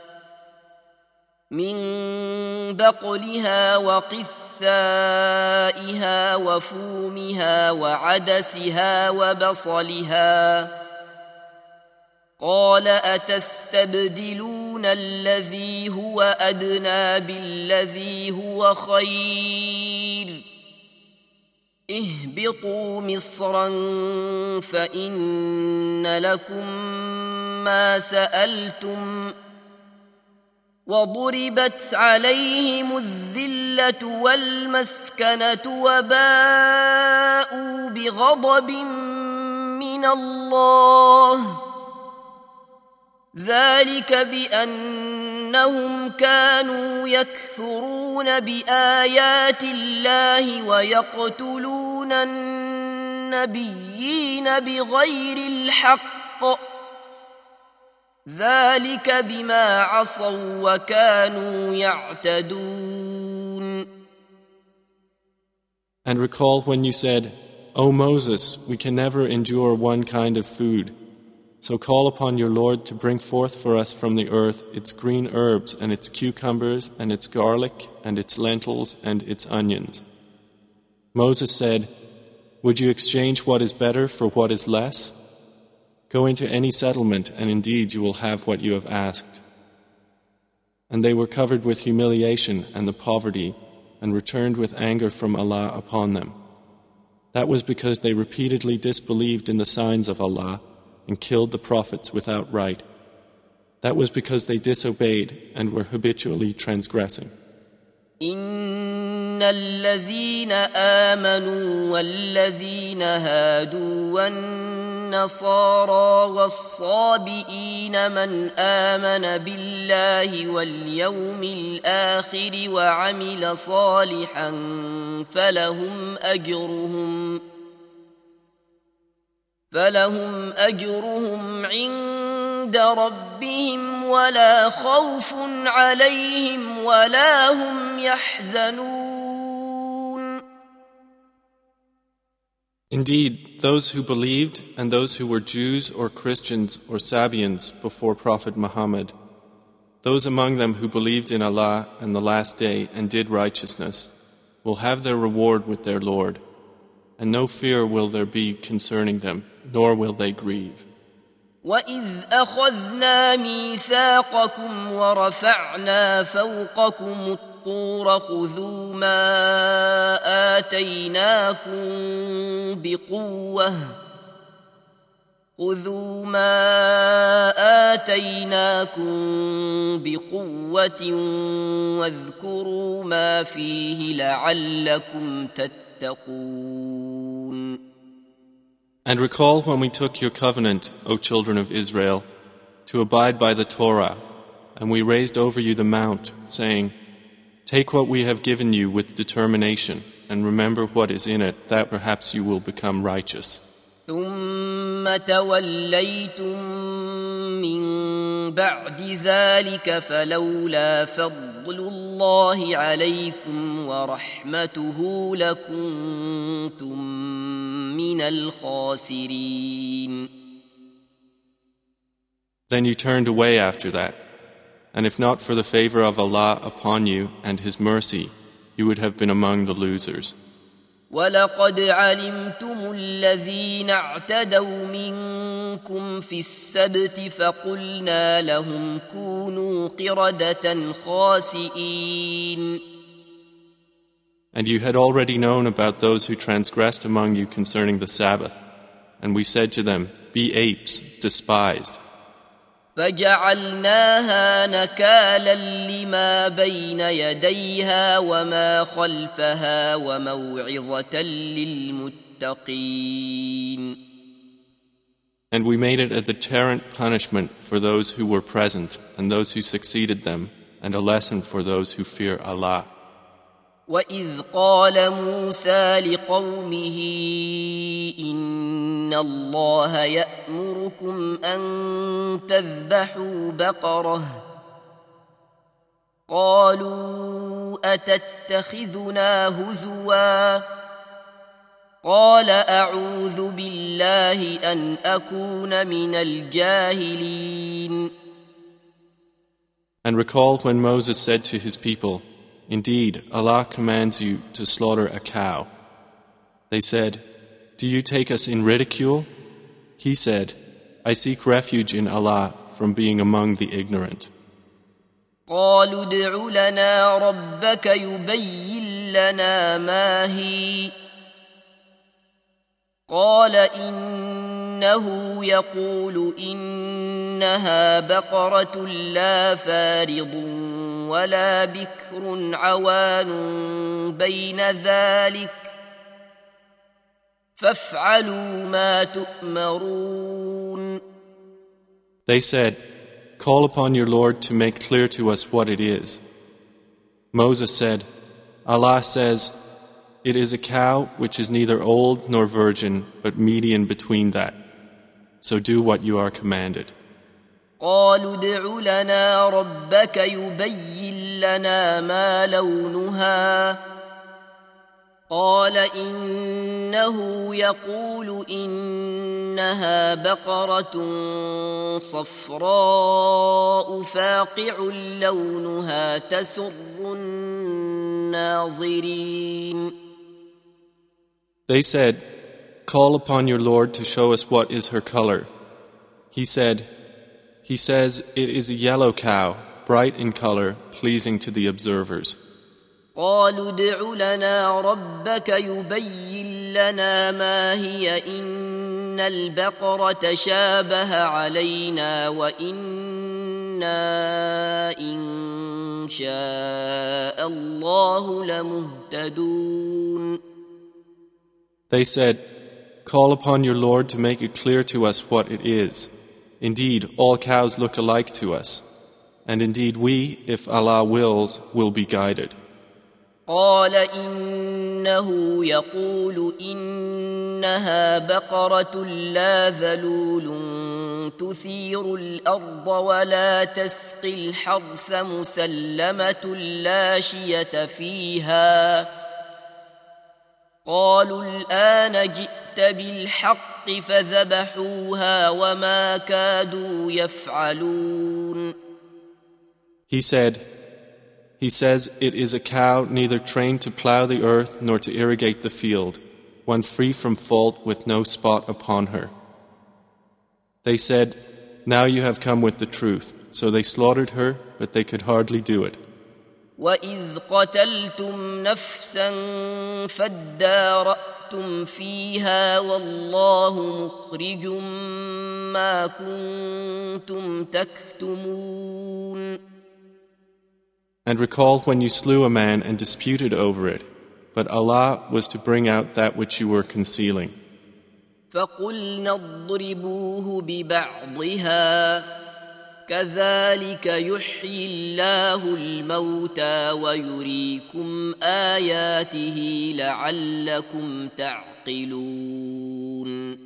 مِن بَقْلِهَا وَقِثَّائِهَا وَفُومِهَا وَعَدَسِهَا وَبَصَلِهَا قال أتستبدلون الذي هو أدنى بالذي هو خير اهبطوا مصرا فإن لكم ما سألتم وضربت عليهم الذلة والمسكنة وباءوا بغضب من الله ذلك بأنهم كانوا يكفرون بآيات الله ويقتلون النبيين بغير الحق ذلك بما عصوا وكانوا يعتدون. And recall when you said, O Moses, we can never endure one kind of food. So call upon your Lord to bring forth for us from the earth its green herbs and its cucumbers and its garlic and its lentils and its onions. Moses said, would you exchange what is better for what is less? Go into any settlement, and indeed you will have what you have asked. And they were covered with humiliation and the poverty, and returned with anger from Allah upon them. That was because they repeatedly disbelieved in the signs of Allah and killed the prophets without right. That was because they disobeyed and were habitually transgressing. إن الذين آمنوا والذين هادوا والنصارى والصابئين من آمن بالله واليوم الآخر وعمل صالحا فلهم أجرهم فلهم أجرهم عند ربهم ولا خوف عليهم ولا هم يحزنون. Indeed, those who believed and those who were Jews or Christians or Sabians before Prophet Muhammad, those among them who believed in Allah and the Last Day and did righteousness, will have their reward with their Lord, and no fear will there be concerning them, nor will they grieve. وَإِذْ أَخَذْنَا مِيثَاقَكُمْ وَرَفَعْنَا فَوْقَكُمُ الطُّورَ خُذُوا مَا آتَيْنَاكُمْ بِقُوَّةٍ خُذُوا مَا آتَيْنَاكُمْ بِقُوَّةٍ وَاذْكُرُوا مَا فِيهِ لَعَلَّكُمْ تَتَّقُونَ. And recall when we took your covenant, O children of Israel, to abide by the Torah, and we raised over you the mount, saying, take what we have given you with determination, and remember what is in it, that perhaps you will become righteous. ثم توليتم من بعد ذلك فلولا فضل الله عليكم ورحمته لكنتم من الخاسرين. Then you turned away after that, and if not for the favor of Allah upon you and His mercy, you would have been among the losers. وَلَقَدْ عَلِمْتُمُ الَّذِينَ اعْتَدَوْا مِنكُمْ فِي السَّبْتِ فَقُلْنَا لَهُمْ كُونُوا قِرَدَةً خَاسِئِينَ. And you had already known about those who transgressed among you concerning the Sabbath, and we said to them, be apes, despised. فَجَعَلْنَاهَا نَكَالًا لِمَا بَيْنَ يَدَيْهَا وَمَا خَلْفَهَا وَمَوْعِظَةً لِلْمُتَّقِينَ. And we made it a deterrent punishment for those who were present and those who succeeded them, and a lesson for those who fear Allah. وَإِذْ قَالَ مُوسَى لِقَوْمِهِ إِنَّ اللَّهَ يَأْمُرُكُمْ أَن تَذْبَحُوا بَقَرَةً قَالُوا أَتَتَّخِذُنَا هُزُوًا قَالَ أَعُوذُ بِاللَّهِ أَنْ أَكُونَ مِنَ الْجَاهِلِينَ. And recall when Moses said to his people, indeed, Allah commands you to slaughter a cow. They said, do you take us in ridicule? He said, I seek refuge in Allah from being among the ignorant. قالوا ادع لنا ربك يبين لنا ما هي قال إنه يقول إنها بقرة لا فارض ولا بكر عوان بين ذلك فافعلوا ما تؤمرون. They said, "Call upon your Lord to make clear to us what it is." Moses said, "Allah says, it is a cow which is neither old nor virgin, but median between that. So do what you are commanded." قالوا ادع لنا ربك يبين لنا ما لونها قال إنه يقول إنها بقرة صفراء فاقع لونها تسر الناظرين. They said, "Call upon your Lord to show us what is her color." He said, He says it is a yellow cow, bright in color, pleasing to the observers. قالوا ادع لنا ربك يبين لنا ما هي إن البقرة شابه علينا وإنا إن شاء الله لمهتدون. They said, "Call upon your Lord to make it clear to us what it is. Indeed, all cows look alike to us. And indeed we, if Allah wills, will be guided." قال إنه يقول إنها بقرة لا ذلول تثير الأرض ولا تسقي الحرث مسلمة لا شية فيها. قالوا الآن جئت بالحق فذبحوها وما كادوا يفعلون. He said, He says it is a cow neither trained to plow the earth nor to irrigate the field, one free from fault with no spot upon her. They said, "Now you have come with the truth." So they slaughtered her, but they could hardly do it. وَإِذْ قَتَلْتُمْ نَفْسًا فَادَّارَأْتُمْ فِيهَا وَاللَّهُ مُخْرِجٌ مَا كُنْتُمْ تَكْتُمُونَ. And recall when you slew a man and disputed over it, but Allah was to bring out that which you were concealing. فَقُلْنَا اضْرِبُوهُ بِبَعْضِهَا كَذَلِكَ يُحْيِي اللَّهُ الْمَوْتَى وَيُرِيكُمْ آيَاتِهِ لَعَلَّكُمْ تَعْقِلُونَ.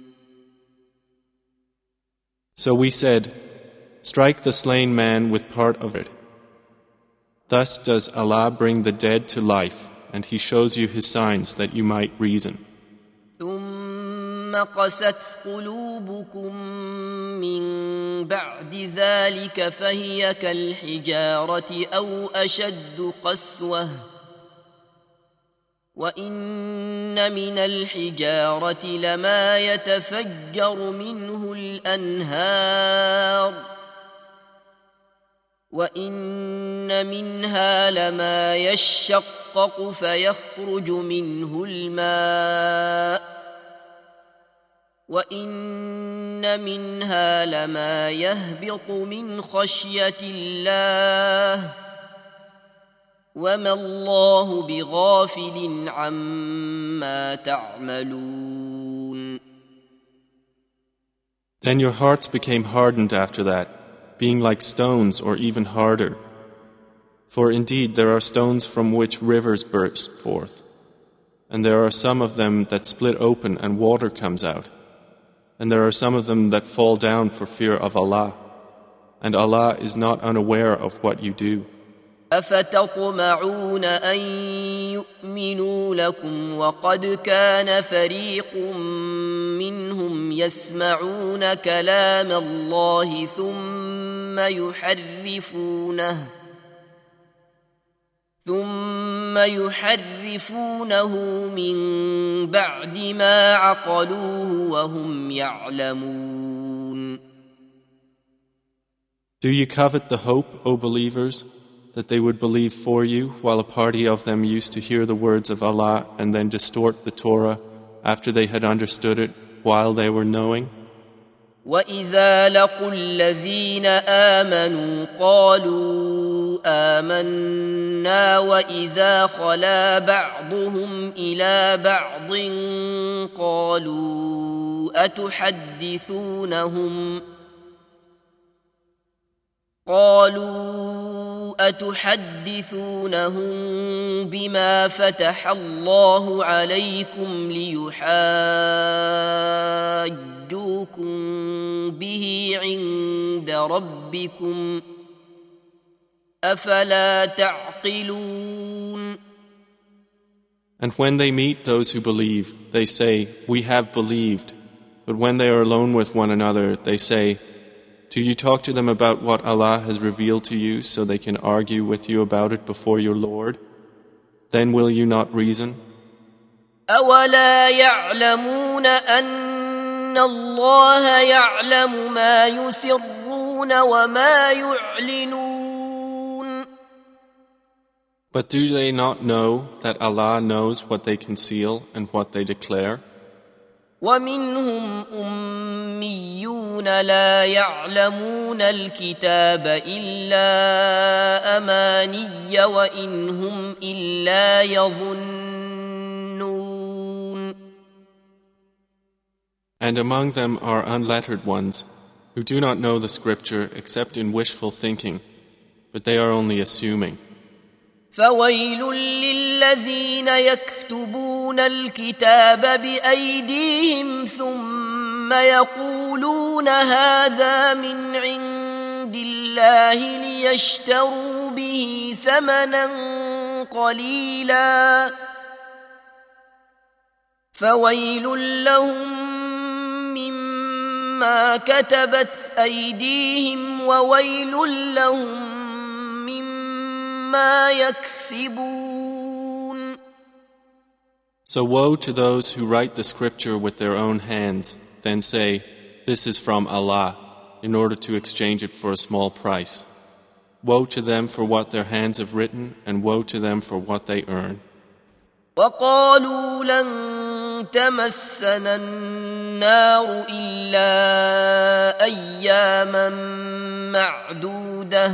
So we said, "Strike the slain man with part of it. Thus does Allah bring the dead to life, and He shows you His signs that you might reason." ثُمَّ قَسَتْ قُلُوبُكُم مِّن بَعْدِ ذَلِكَ فَهِيَ كَالْحِجَارَةِ أَوْ أَشَدُّ قَسْوَةً وَإِنَّ مِنَ الْحِجَارَةِ لَمَا يَتَفَجَّرُ مِنْهُ الْأَنْهَارُ وَإِنَّ مِنْهَا لَمَا يَشَّقَّقُ فَيَخْرُجُ مِنْهُ الْمَاءُ وَإِنَّ مِنْهَا لَمَا يَهْبِطُ مِنْ خَشْيَةِ اللَّهِ وَمَا اللَّهُ بِغَافِلٍ عَمَّا تَعْمَلُونَ. Then your hearts became hardened after that, being like stones or even harder. For indeed there are stones from which rivers burst forth, and there are some of them that split open and water comes out, and there are some of them that fall down for fear of Allah, and Allah is not unaware of what you do. أفتطمعون أن يؤمنوا لكم وقد كان فريق منهم يسمعون كلام الله ثم يحرفونه ثم يحرفونه من بعد ما عقلوه وهم يعلمون. Do you covet the hope, O believers, that they would believe for you, while a party of them used to hear the words of Allah and then distort the Torah after they had understood it while they were knowing? وَإِذَا لَقُوا الَّذِينَ آمَنُوا قَالُوا آمنا وإذا خلا بعضهم إلى بعض قالوا أتحدثونهم قالوا أتحدثونهم بما فتح الله عليكم ليحاجوكم به عند ربكم أفلا تعقلون. And when they meet those who believe, they say, "We have believed." But when they are alone with one another, they say, "Do you talk to them about what Allah has revealed to you so they can argue with you about it before your Lord? Then will you not reason?" أولا يعلمون أن الله يعلم ما يسرون وما يعلنون. But do they not know that Allah knows what they conceal and what they declare? ومنهم أميون لا يعلمون الكتاب إلا أماني وإن هم إلا يظنون. And among them are unlettered ones who do not know the scripture except in wishful thinking, but they are only assuming. فويل للذين يكتبون الكتاب بأيديهم ثم يقولون هذا من عند الله ليشتروا به ثمنا قليلا فويل لهم مما كتبت أيديهم وويل لهم مما يكسبون. So woe to those who write the scripture with their own hands, then say, "This is from Allah," in order to exchange it for a small price. Woe to them for what their hands have written, and woe to them for what they earn. وقالوا لن تمسنا النار إلا أياما معدودة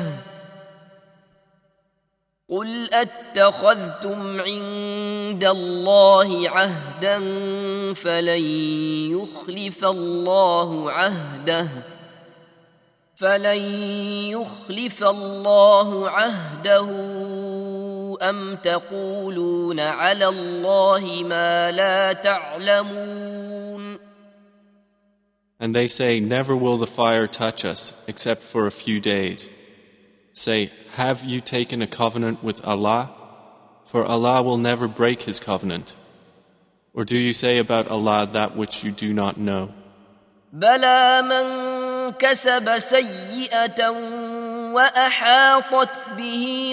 قل أتخذتم عند الله عهدا فلن يخلف الله عهده فلن يخلف الله عهده أم تقولون على الله ما لا تعلمون. And they say, "Never will the fire touch us except for a few days." Say, "Have you taken a covenant with Allah? For Allah will never break His covenant. Or do you say about Allah that which you do not know?" بلى من كسب سيئة وأحاطت به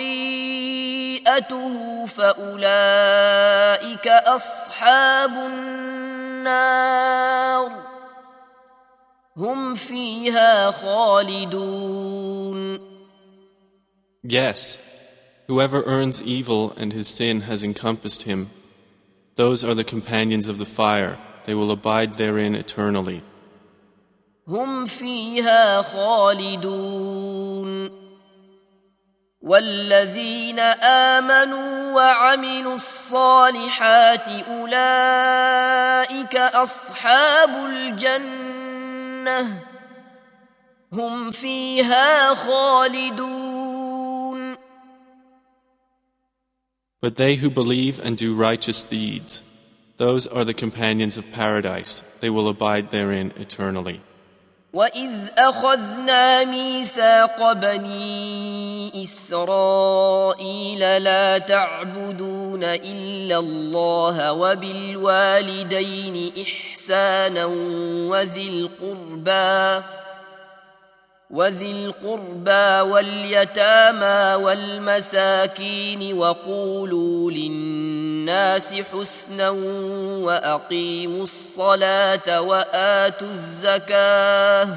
خطيئته فأولئك أصحاب النار هم فيها خالدون. Yes, whoever earns evil and his sin has encompassed him, those are the companions of the fire, they will abide therein eternally. هم فيها خالدون والذين آمنوا وعملوا الصالحات أولئك أصحاب الجنة هم فيها خالدون. But they who believe and do righteous deeds, those are the companions of paradise, they will abide therein eternally. وَإِذْ أَخَذْنَا مِيثَاقَ بَنِي إِسْرَائِيلَ لَا تَعْبُدُونَ إِلَّا اللَّهَ وَبِالْوَالِدَيْنِ إِحْسَانًا وَذِي الْقُرْبَى وذي القربى واليتامى والمساكين وقولوا للناس حسنا وأقيموا الصلاة وآتوا الزكاة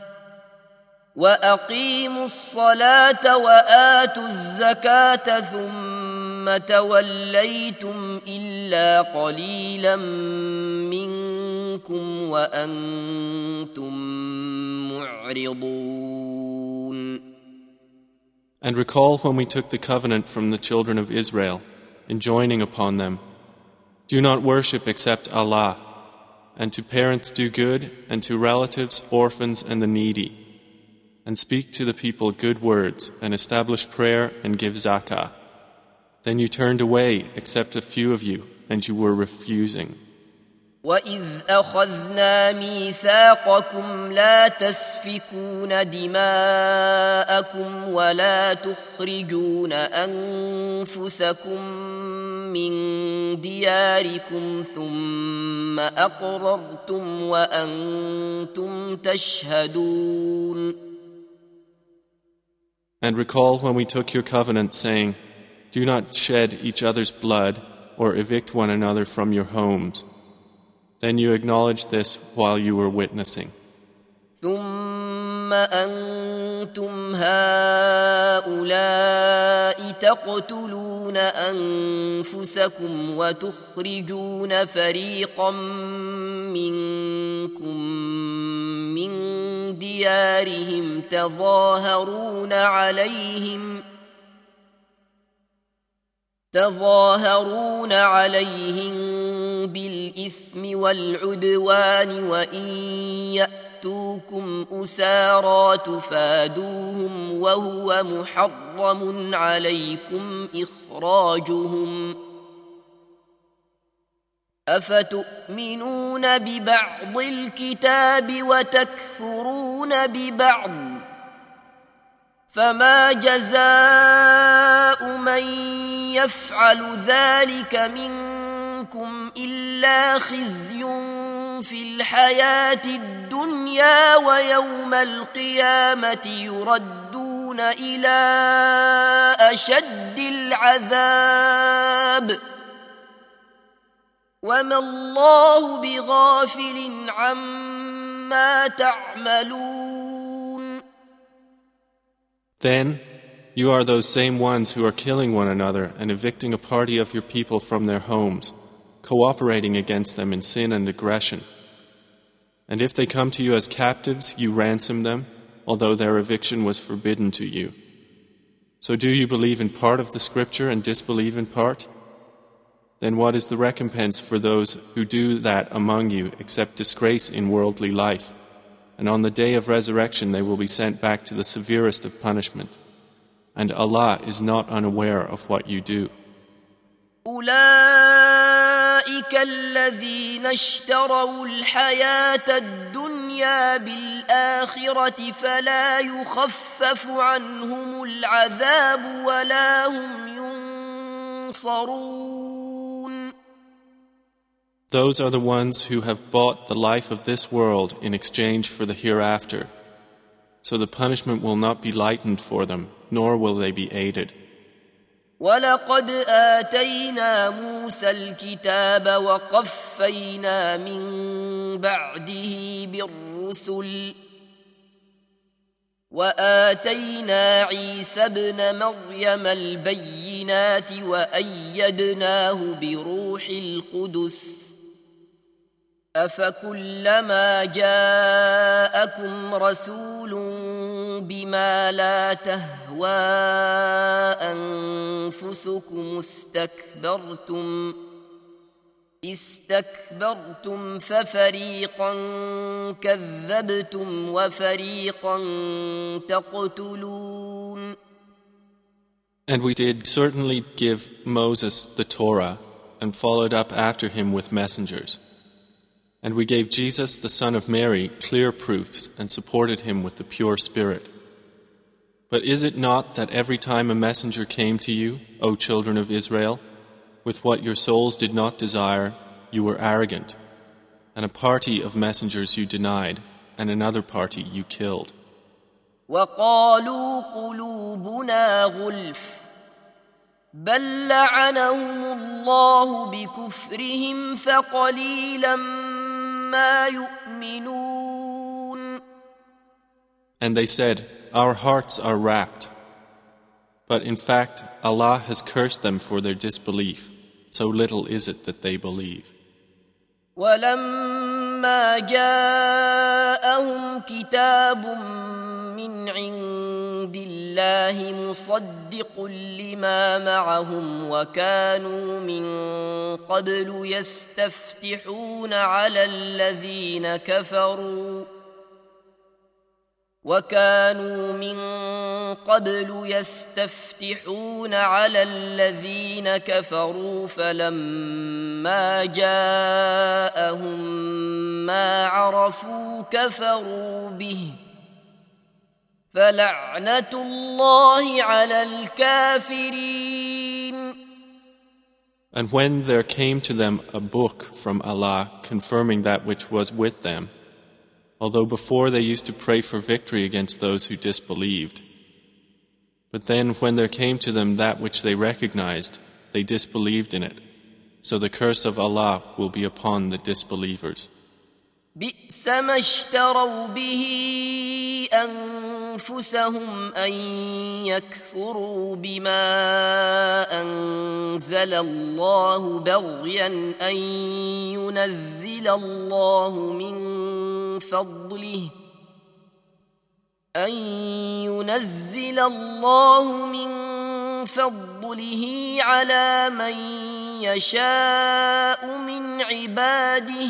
وأقيموا الصلاة وآتوا الزكاة ثم توليتم إلا قليلا منكم وأنتم معرضون. And recall when we took the covenant from the children of Israel, enjoining upon them, do not worship except Allah, and to parents do good, and to relatives, orphans, and the needy, and speak to the people good words, and establish prayer, and give zakah. Then you turned away, except a few of you, and you were refusing. وَإِذْ أَخَذْنَا مِيثَاقَكُمْ لَا تَسْفِكُونَ دِمَاءَكُمْ وَلَا تُخْرِجُونَ أَنفُسَكُمْ مِنْ دِيَارِكُمْ ثُمَّ أَقْرَرْتُمْ وَأَنْتُمْ تَشْهَدُونَ. And recall when we took your covenant, saying, do not shed each other's blood or evict one another from your homes. Then you acknowledged this while you were witnessing. ثم أنتم هؤلاء تقتلون أنفسكم وتخرجون فريقا منكم من ديارهم تظاهرون عليهم تظاهرون عليهم بالإثم والعدوان وإن يأتوكم أسارى تفادوهم وهو محرم عليكم إخراجهم أفتؤمنون ببعض الكتاب وتكفرون ببعض فما جزاء من يفعل ذلك منكم إلا خزي في الحياة الدنيا ويوم القيامة يردون إلى أشد العذاب وما الله بغافل عما تعملون. Then you are those same ones who are killing one another and evicting a party of your people from their homes, cooperating against them in sin and aggression. And if they come to you as captives, you ransom them, although their eviction was forbidden to you. So do you believe in part of the scripture and disbelieve in part? Then what is the recompense for those who do that among you except disgrace in worldly life? And on the day of resurrection they will be sent back to the severest of punishment. And Allah is not unaware of what you do. أولئك الذين اشتروا الحياة الدنيا بالآخرة فلا يخفف عنهم العذاب ولا هم ينصرون. Those are the ones who have bought the life of this world in exchange for the hereafter. So the punishment will not be lightened for them, nor will they be aided. وَلَقَدْ آتَيْنَا مُوسَى الْكِتَابَ وَقَفَّيْنَا مِن بَعْدِهِ بِالرُّسُلِ وَآتَيْنَا عِيسَى ابْنَ مَرْيَمَ الْبَيِّنَاتِ وَأَيَّدْنَاهُ بِرُوحِ الْقُدُسِ أَفَكُلَّمَا جَاءَكُمْ رَسُولٌ بِمَا لَا تَهْوَى أَنفُسُكُمُ اسْتَكْبَرْتُمْ استكبرتم ففريقا كذبتم وفريقا تقتلون. And we did certainly give Moses the Torah and followed up after him with messengers. And we gave Jesus the son of Mary clear proofs and supported him with the pure spirit. But is it not that every time a messenger came to you, O children of Israel, with what your souls did not desire, you were arrogant, and a party of messengers you denied, and another party you killed. وَقَالُوا قُلُوبُنَا غُلْفٌ بَلْ لَعَنَهُمُ اللَّهُ بِكُفْرِهِمْ فَقَلِيلًا مَا يُؤْمِنُونَ. And they said, our hearts are wrapped. But in fact, Allah has cursed them for their disbelief. So little is it that they believe. وَلَمَّا جَاءَهُمْ كِتَابٌ مِّنْ عِندِ عند الله مصدق لما معهم وكانوا من قبل يستفتحون على الذين كفروا وكانوا من قبل يستفتحون على الذين كفروا فلما جاءهم ما عرفوا كفروا به فلعنة الله على الكافرين. And when there came to them a book from Allah confirming that which was with them, although before they used to pray for victory against those who disbelieved, but then when there came to them that which they recognized, they disbelieved in it. So the curse of Allah will be upon the disbelievers. بئس ما اشتروا به أنفسهم أن يكفروا بما أنزل الله بغيا أن ينزل الله من فضله أن ينزل الله من فضله على من يشاء من عباده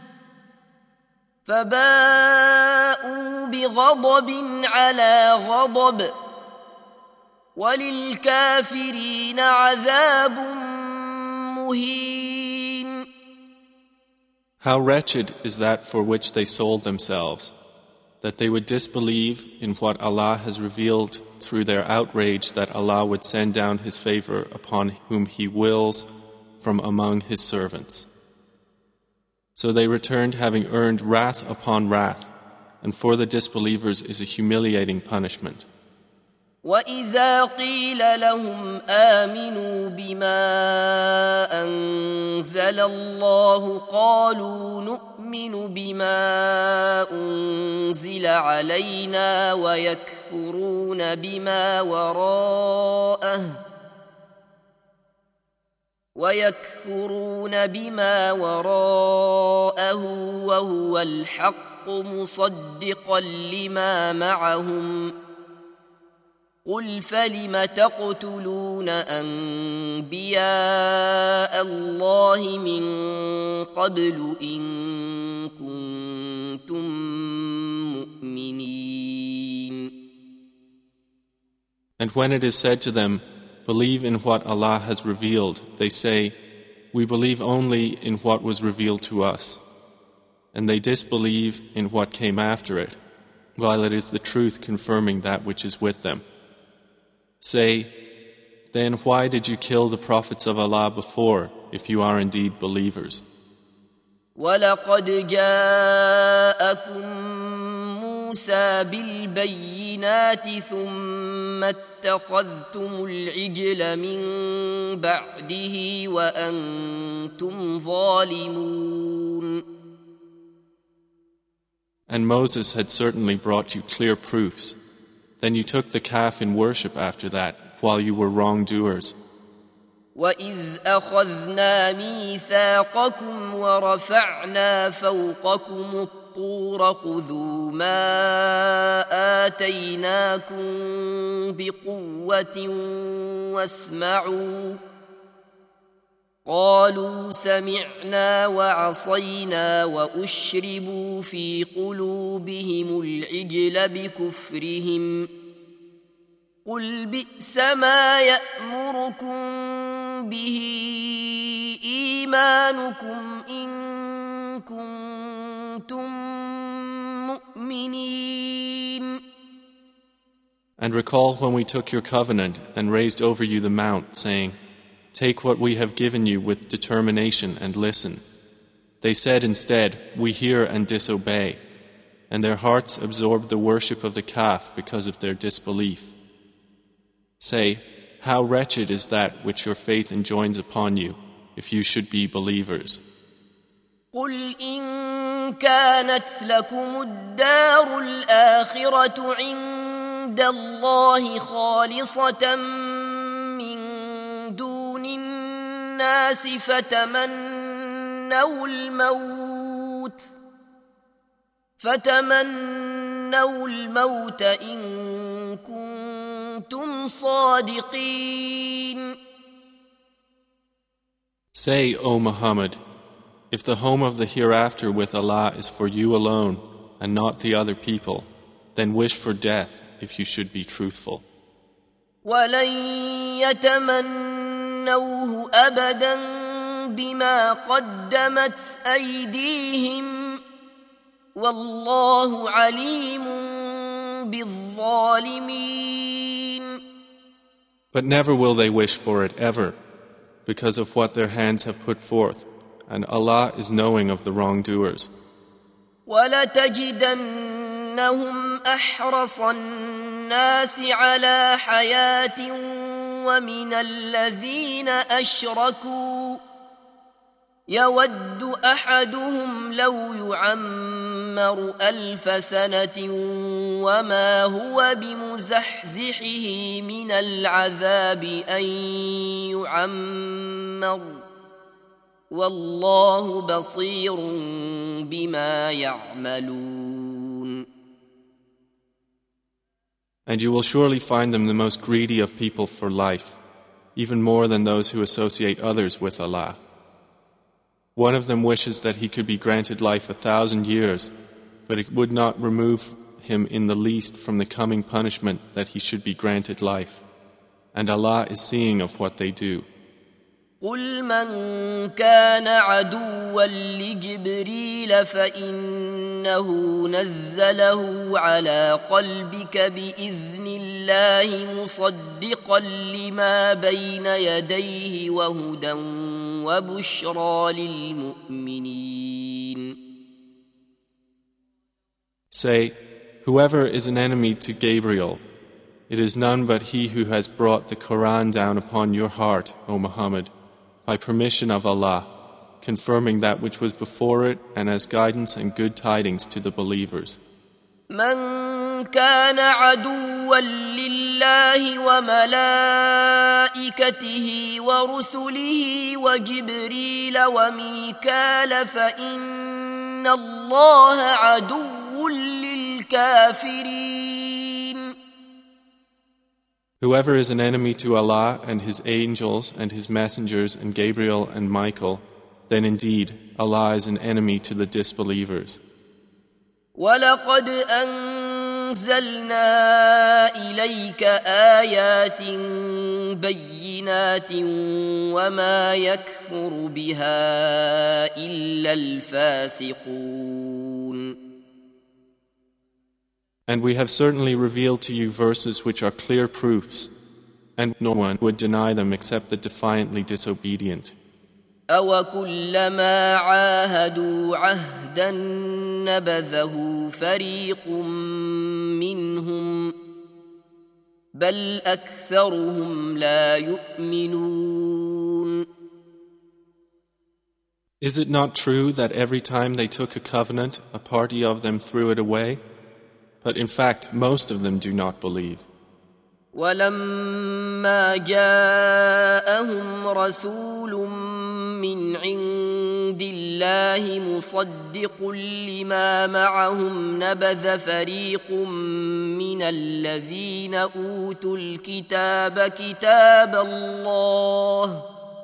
فباءوا بغضب على غضب وللكافرين عذاب مهين. How wretched is that for which they sold themselves, that they would disbelieve in what Allah has revealed through their outrage that Allah would send down His favor upon whom He wills from among His servants. So they returned having earned wrath upon wrath, and for the disbelievers is a humiliating punishment. وَإِذَا قِيلَ لَهُمْ آمِنُوا بِمَا أَنزَلَ اللَّهُ قَالُوا نُؤْمِنُ بِمَا أُنزِلَ عَلَيْنَا وَيَكْفُرُونَ بِمَا وَرَاءَهُ وَيَكْفُرُونَ بِمَا وَرَاءَهُ وَهُوَ الْحَقُّ مُصَدِّقًا لِمَا مَعَهُمْ قُلْ فَلِمَ تَقْتُلُونَ أَنْبِيَاءَ اللَّهِ مِنْ قَبْلُ إِنْ كُنْتُمْ مُؤْمِنِينَ. And when it is said to them, believe in what Allah has revealed, they say, we believe only in what was revealed to us. And they disbelieve in what came after it, while it is the truth confirming that which is with them. Say, then why did you kill the prophets of Allah before, if you are indeed believers? وَلَقَدْ جَاءَكُم مُوسَى بِالْبَيِّنَاتِ ثُمَّ اتَّخَذْتُمُ الْعِجْلَ مِن بَعْدِهِ وَأَنْتُمْ ظَالِمُونَ. And Moses had certainly brought you clear proofs. Then you took the calf in worship after that, while you were wrongdoers. وَإِذْ أَخَذْنَا مِيثَاقَكُمْ وَرَفَعْنَا فَوْقَكُمُ الطُّورَ خُذُوا مَا آتَيْنَاكُمْ بِقُوَّةٍ وَاسْمَعُوا قَالُوا سَمِعْنَا وَعَصَيْنَا وَأُشْرِبُوا فِي قُلُوبِهِمُ الْعِجْلَ بِكُفْرِهِمْ قُلْ بِئْسَ مَا يَأْمُرُكُمْ به إيمانكم إن كنتم مؤمنين. And recall when we took your covenant and raised over you the mount, saying, take what we have given you with determination and listen. They said instead, we hear and disobey, and their hearts absorbed the worship of the calf because of their disbelief. Say, how wretched is that which your faith enjoins upon you, if you should be believers. قُلْ إِن كَانَتْ لَكُمُ الدَّارُ الْآخِرَةُ عِندَ اللَّهِ خَالِصَةً مِّن دُونِ النَّاسِ فَتَمَنَّوُا الْمَوْتَ فَتَمَنَّوُا الْمَوْتَ إِن كُنتُمْ صادقين. Say, O Muhammad, if the home of the hereafter with Allah is for you alone and not the other people, then wish for death if you should be truthful. ولن يتمنوه أبدا بما قدمت أيديهم والله عليم بالظالمين. But never will they wish for it ever, because of what their hands have put forth, and Allah is knowing of the wrongdoers. وَلَتَجِدَنَّهُمْ أَحْرَصَ النَّاسِ عَلَى حَيَاةٍ وَمِنَ الَّذِينَ أَشْرَكُوا يَوَدُّ أَحَدُهُمْ لَوْ يُعَمَّرُ أَلْفَ سَنَةٍ وَمَا هُوَ بِمُزَحْزِحِهِ مِنَ الْعَذَابِ أَنْ يُعَمَّرَ وَاللَّهُ بَصِيرٌ بِمَا يَعْمَلُونَ. And you will surely find them the most greedy of people for life, even more than those who associate others with Allah. One of them wishes that he could be granted life a thousand years, but it would not remove him in the least from the coming punishment that he should be granted life. And Allah is seeing of what they do. قُلْ مَنْ كَانَ عَدُوًّا لِجِبْرِيلَ فَإِنَّهُ نَزَّلَهُ عَلَى قَلْبِكَ بِإِذْنِ اللَّهِ مُصَدِّقًا لِمَا بَيْنَ يَدَيْهِ وَهُدًى وَبُشْرَى لِلْمُؤْمِنِينَ. Say, whoever is an enemy to Gabriel, it is none but he who has brought the Quran down upon your heart, O Muhammad, by permission of Allah, confirming that which was before it and as guidance and good tidings to the believers. من كان عدوا لله وملائكته ورسله وجبريل وميكال فإن الله عدو للكافرين. Whoever is an enemy to Allah and His angels and His messengers and Gabriel and Michael, then indeed Allah is an enemy to the disbelievers. وَلَقَدْ أَنزَلْنَا إِلَيْكَ آيَاتٍ بَيِّنَاتٍ وَمَا يَكْفُرُ بِهَا إِلَّا الْفَاسِقُونَ. And we have certainly revealed to you verses which are clear proofs, and no one would deny them except the defiantly disobedient. أَوَكُلَّمَا عَاهَدُوا عَهْدًا نَبَذَهُ فَرِيقٌ مِّنْهُمْ بَلْ أَكْثَرُهُمْ لَا يُؤْمِنُونَ. Is it not true that every time they took a covenant, a party of them threw it away? But in fact, most of them do not believe. وَلَمَّا جَاءَهُمْ رَسُولٌ مِّنْ عِندِ اللَّهِ مُصَدِّقٌ لِّمَا مَعَهُمْ نَبَذَ فَرِيقٌ مِّنَ الَّذِينَ أُوتُوا الْكِتَابَ كِتَابَ اللَّهِ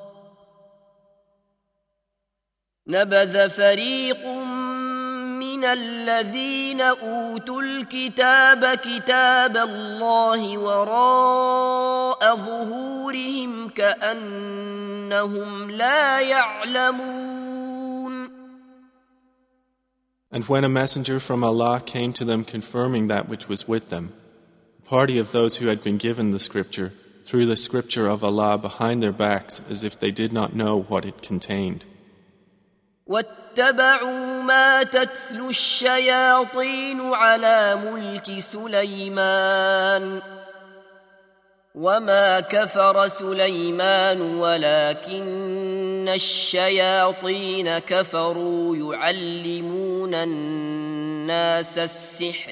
نَبَذَ فَرِيقٌ مِّنَ الَّذِينَ أُوتُوا الْكِتَابَ كِتَابَ اللَّهِ وَرَاءَ ظُهُورِهِمْ كَأَنَّهُمْ لَا يَعْلَمُونَ. And when a messenger from Allah came to them confirming that which was with them, a party of those who had been given the scripture threw the scripture of Allah behind their backs as if they did not know what it contained. وَاتَّبَعُوا مَا تَتْلُو الشَّيَاطِينُ عَلَى مُلْكِ سُلَيْمَانَ وَمَا كَفَرَ سُلَيْمَانُ وَلَكِنَّ الشَّيَاطِينَ كَفَرُوا يُعَلِّمُونَ النَّاسَ السِّحْرَ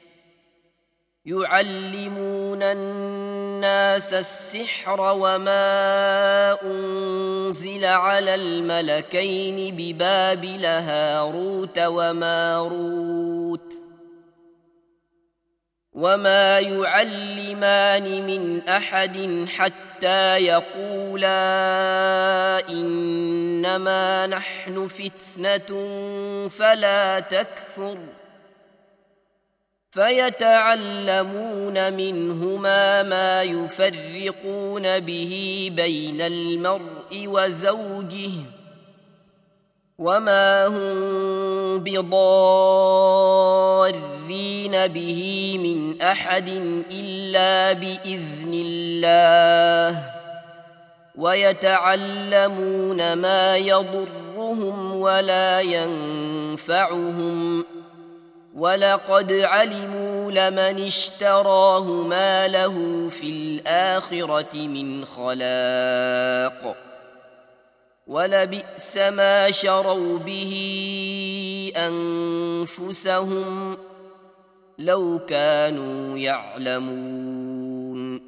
يُعَلِّمُونَ النَّاسَ السِّحْرَ وَمَا أُنزِلَ عَلَى الْمَلَكَيْنِ وما يعلمان من أحد حتى يقولا إنما نحن فتنة فلا تكفر فيتعلمون منهما ما يفرقون به بين المرء وزوجه وما هم بضارين به من أحد إلا بإذن الله ويتعلمون ما يضرهم ولا ينفعهم ولقد علموا لمن اشتراه ما له في الآخرة من خلاق ولبئس ما شروا به أنفسهم لو كانوا يعلمون.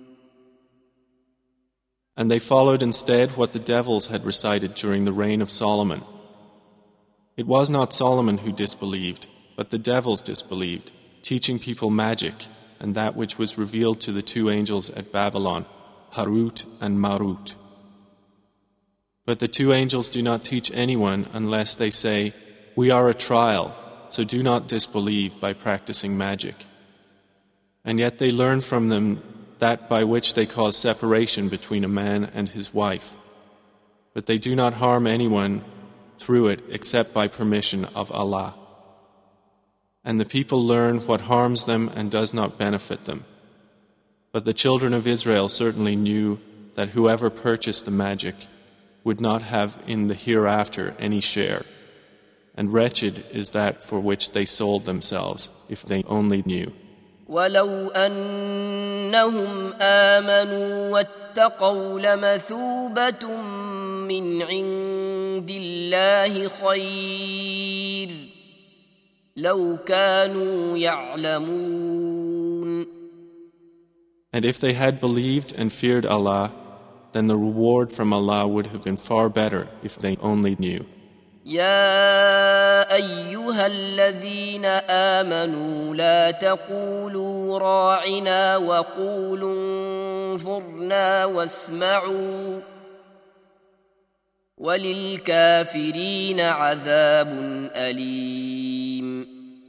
And they followed instead what the devils had recited during the reign of Solomon. It was not Solomon who disbelieved, but the devils disbelieved, teaching people magic and that which was revealed to the two angels at Babylon, Harut and Marut. But the two angels do not teach anyone unless they say, "We are a trial, so do not disbelieve by practicing magic." And yet they learn from them that by which they cause separation between a man and his wife. But they do not harm anyone through it except by permission of Allah. And the people learn what harms them and does not benefit them. But the children of Israel certainly knew that whoever purchased the magic would not have in the hereafter any share. And wretched is that for which they sold themselves, if they only knew. ولو أنهم آمنوا واتقوا لمثوبة من عند الله خير لو كانوا يعلمون. And if they had believed and feared Allah, then the reward from Allah would have been far better if they only knew. يا أيها الذين آمنوا لا تقولوا راعنا وقولوا انظرنا واسمعوا وللكافرين عذاب أليم.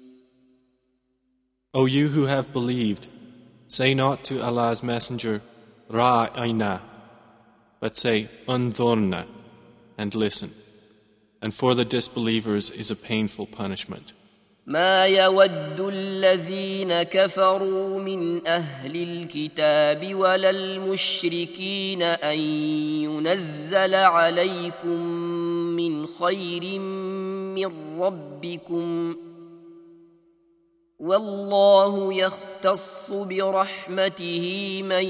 O you who have believed, say not to Allah's Messenger, Ra'ayna, but say, Unzurna, and listen. And for the disbelievers is a painful punishment. ما يود الذين كفروا من أهل الكتاب ولا المشركين أن ينزل عليكم من خير من ربكم والله يختص برحمته من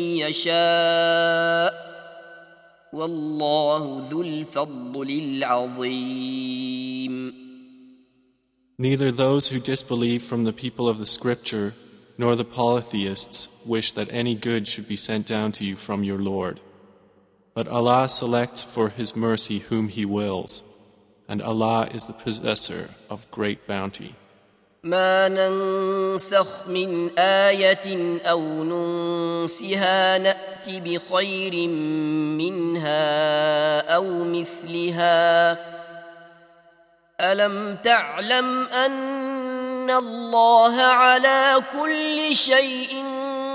يشاء والله ذو الفضل العظيم. Neither those who disbelieve from the people of the scripture nor the polytheists wish that any good should be sent down to you from your Lord. But Allah selects for His mercy whom He wills, and Allah is the possessor of great bounty. ما ننسخ من آية أو ننسها نأت بخير منها أو مثلها ألم تعلم أن الله على كل شيء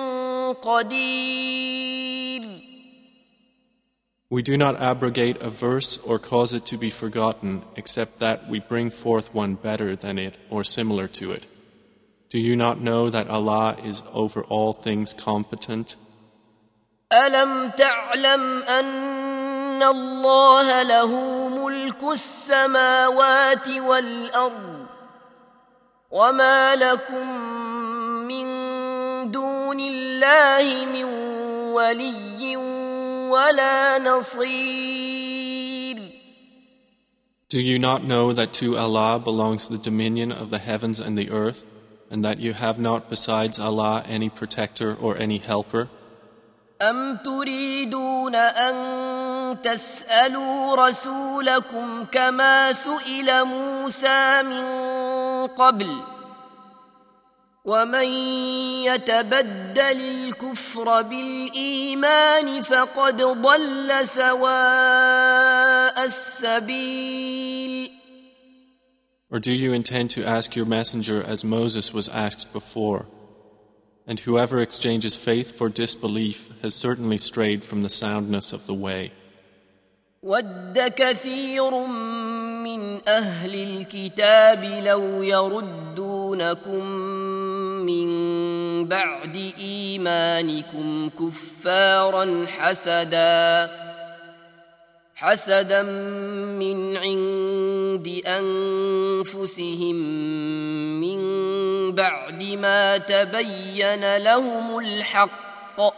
قدير. We do not abrogate a verse or cause it to be forgotten except that we bring forth one better than it or similar to it. Do you not know that Allah is over all things competent? ألم تعلم أن الله له ملك السماوات والأرض وما لكم من دون الله من ولي ولا نصير. Do you not know that to Allah belongs the dominion of the heavens and the earth, and that you have not besides Allah any protector or any helper? أم تريدون أن تسألوا رسولكم كما سئل موسى من قبل ومن يتبدل الكفر بالإيمان فقد ضل سواء السبيل. Or do you intend to ask your messenger as Moses was asked before? And whoever exchanges faith for disbelief has certainly strayed from the soundness of the way. وَدَّ كَثِيرٌ مِّنْ أَهْلِ الْكِتَابِ لَوْ يَرُدُّونَكُمْ مِنْ بَعْدِ إِيمَانِكُمْ كُفَّارًا حَسَدًا حَسَدًا مِّنْ عِنْدِ أَنفُسِهِمْ مِنْ بَعْدِ مَا تَبَيَّنَ لَهُمُ الْحَقُّ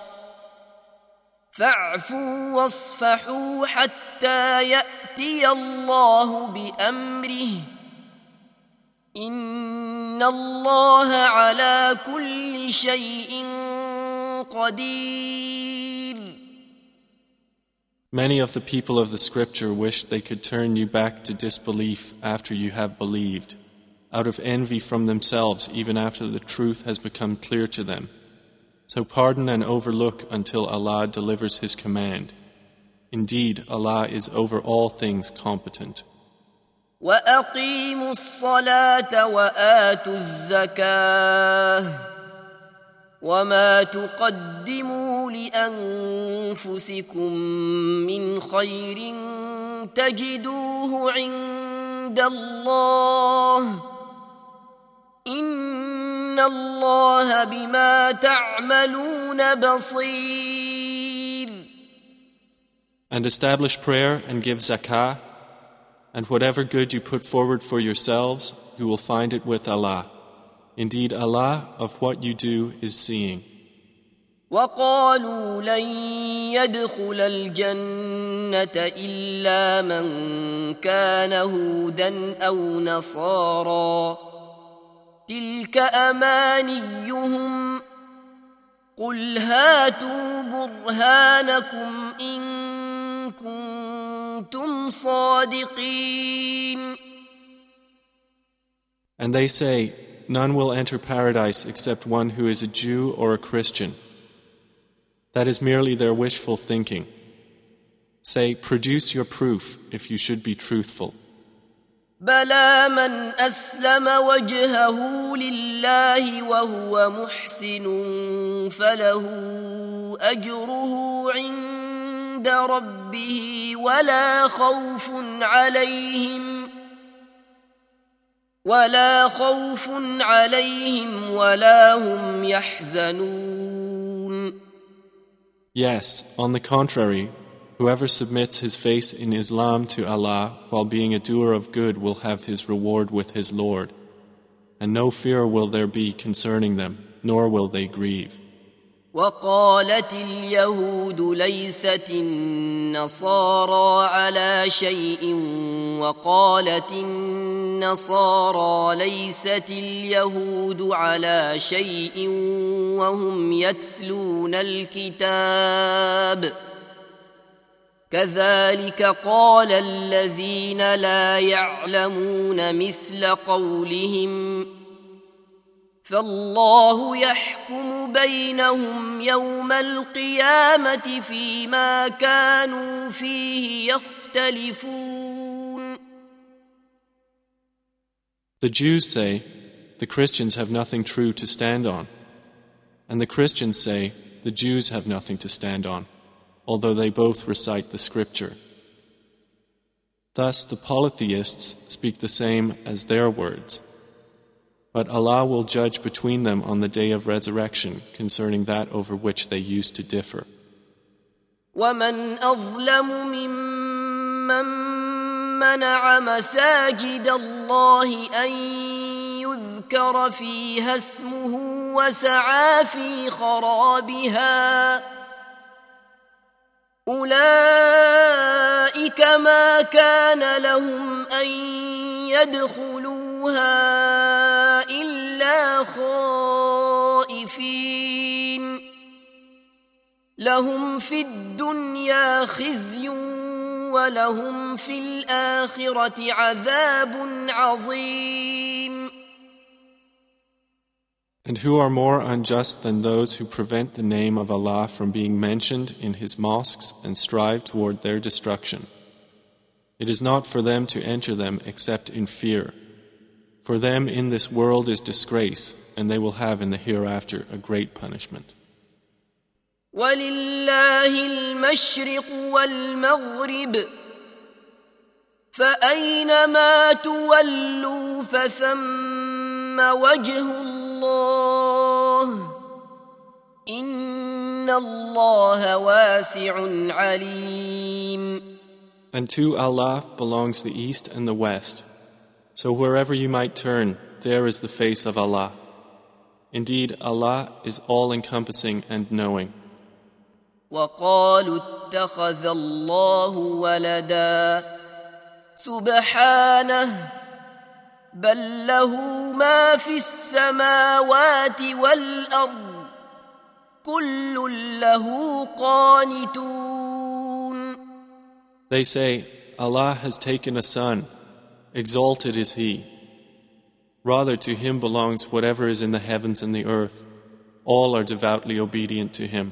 فاعفوا واصفحوا حتى يأتي الله بأمره إن الله على كل شيء قدير. Many of the people of the scripture wish they could turn you back to disbelief after you have believed, out of envy from themselves even after the truth has become clear to them. So pardon and overlook until Allah delivers His command. Indeed, Allah is over all things competent. وَأَقِيمُوا الصَّلَاةَ وَآتُوا الزَّكَاةَ وَمَا تُقَدِّمُوا لِأَنفُسِكُم مِّنْ خَيْرٍ تَجِدُوهُ عِندَ اللَّهِ إِنَّ اللَّهَ بِمَا تَعْمَلُونَ بَصِيرٌ. And establish prayer and give zakah, and whatever good you put forward for yourselves, you will find it with Allah. Indeed, Allah of what you do is seeing. وَقَالُوا لَن يَدْخُلَ الْجَنَّةَ إِلَّا مَن كَانَ هُودًا أَوْ نَصَارَىٰ تِلْكَ أَمَانِيُّهُمْ قُلْ هَاتُوا بُرْهَانَكُمْ إِن كُنتُمْ صَادِقِينَ. And they say, none will enter paradise except one who is a Jew or a Christian. That is merely their wishful thinking. Say, produce your proof if you should be truthful. بَلَى مَنْ أَسْلَمَ وَجْهَهُ لِلَّهِ وَهُوَ مُحْسِنٌ فَلَهُ أَجْرُهُ عِندَ رَبِّهِ وَلَا خَوْفٌ عَلَيْهِمْ وَلَا خَوْفٌ عَلَيْهِمْ وَلَا هُمْ يَحْزَنُونَ. Yes, on the contrary, whoever submits his face in Islam to Allah while being a doer of good will have his reward with his Lord, and no fear will there be concerning them, nor will they grieve. وَقَالَتِ الْيَهُودُ لَيْسَتِ النَّصَارَىٰ عَلَىٰ شَيْءٍ وَقَالَتِ النَّصَارَىٰ لَيْسَتِ الْيَهُودُ عَلَىٰ شَيْءٍ وَهُمْ يَتْلُونَ الْكِتَابَ كَذَلِكَ قَالَ الَّذِينَ لَا يَعْلَمُونَ مِثْلَ قَوْلِهِمْ فالله يحكم بينهم يوم القيامة فيما كانوا فيه يختلفون. The Jews say, the Christians have nothing true to stand on. And the Christians say, the Jews have nothing to stand on, although they both recite the scripture. Thus the polytheists speak the same as their words. But Allah will judge between them on the day of resurrection concerning that over which they used to differ. وَمَنْ أَظْلَمُ مِمَّنْ مَنَعَ مَسَاجِدَ اللَّهِ أَنْ يُذْكَرَ فِيهَا اسْمُهُ وَسَعَى فِي خَرَابِهَا أُولَئِكَ مَا كَانَ لَهُمْ أَنْ يَدْخُلُوهَا إلا خائفين لهم في الدنيا خزي ولهم في الآخرة عذاب عظيم. And who are more unjust than those who prevent the name of Allah from being mentioned in His mosques and strive toward their destruction? It is not for them to enter them except in fear. For them in this world is disgrace, and they will have in the hereafter a great punishment. وَلِلَّهِ الْمَشْرِقُ وَالْمَغْرِبُ فَأَيْنَمَا تُوَلُّوا فَثَمَّ وَجْهُ اللَّهِ إِنَّ اللَّهَ وَاسِعٌ عَلِيمٌ. And to Allah belongs the east and the west. So wherever you might turn, there is the face of Allah. Indeed, Allah is all-encompassing and knowing. وَقَالُوا اتَّخَذَ اللَّهُ وَلَدًا سُبْحَانَهُ بَل لَّهُ مَا فِي السَّمَاوَاتِ وَالْأَرْضِ كُلٌّ لَّهُ قَانِتُونَ. They say, Allah has taken a son, exalted is He. Rather, to Him belongs whatever is in the heavens and the earth. All are devoutly obedient to Him.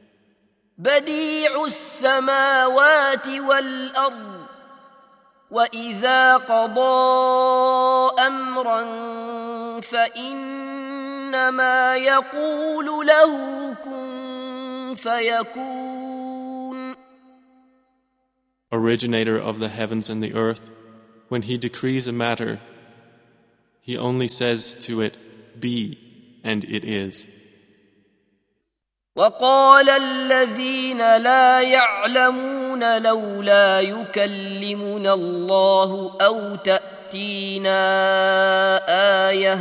بديع السماوات والأرض وإذا قضى أمرا فإنما يقول له كن فيكون. Originator of the heavens and the earth, when He decrees a matter, He only says to it, be, and it is. وقال الذين لا يعلمون لولا يكلمنا الله أو تأتينا آية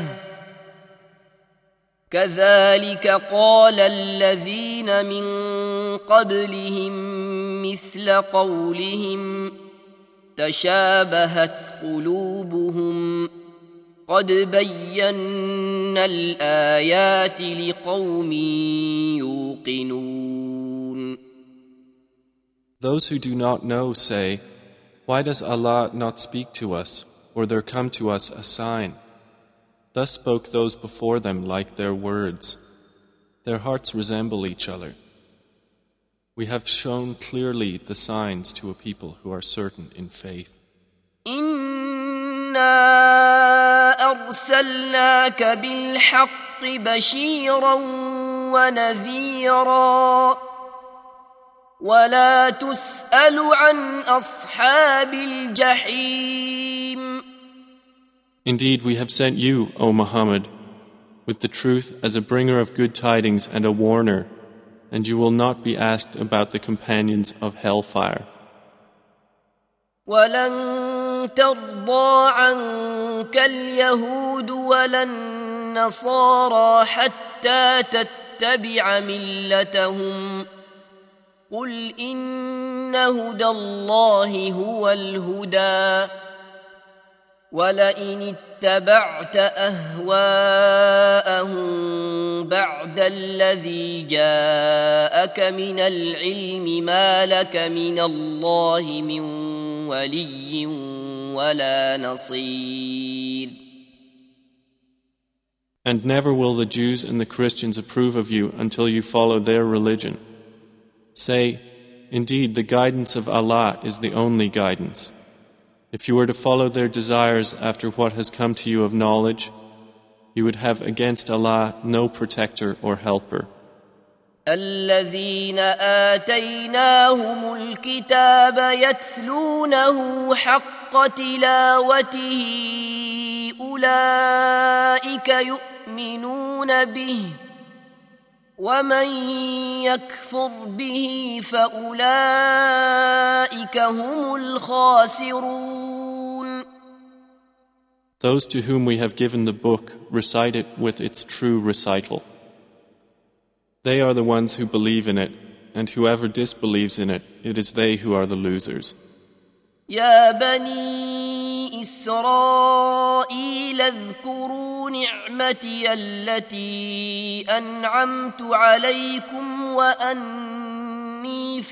كذلك قال الذين من قبلهم مثل قولهم تشابهت قلوبهم قد بينا الآيات لقوم يوقنون. Those who do not know say, why does Allah not speak to us, or there come to us a sign? Thus spoke those before them like their words. Their hearts resemble each other. We have shown clearly the signs to a people who are certain in faith. إِنَّا أَرْسَلْنَاكَ بِالْحَقِّ بَشِيرًا وَنَذِيرًا وَلَا تُسْأَلُ عَنْ أَصْحَابِ الْجَحِيمِ. Indeed, we have sent you, O Muhammad, with the truth as a bringer of good tidings and a warner, and you will not be asked about the companions of hellfire. وَلَن تَرْضَىٰ عَنكَ الْيَهُودُ وَلَا النَّصَارَىٰ حَتَّىٰ تَتَّبِعَ مِلَّتَهُمْ قُلْ إِنَّ هُدَى اللَّهِ هُوَ الْهُدَىٰ وَلَئِنِ اتَّبَعْتَ أَهْوَاءَهُم بَعْدَ الَّذِي جَاءَكَ مِنَ الْعِلْمِ مَا لَكَ مِنَ اللَّهِ مِن وَلِيٍّ وَلَا نَصِيرٍ. And never will the Jews and the Christians approve of you until you follow their religion. Say, indeed, the guidance of Allah is the only guidance. If you were to follow their desires after what has come to you of knowledge, you would have against Allah no protector or helper. الذين آتيناهم الكتاب يتلونه حق تلاوته أولئك يؤمنون به ومن يكفر به فأولئك هم الخاسرون. Those to whom we have given the book recite it with its true recital. They are the ones who believe in it, and whoever disbelieves in it, it is they who are the losers. يا بني إسرائيل اذكروا نعمتي التي أنعمت عليكم وأني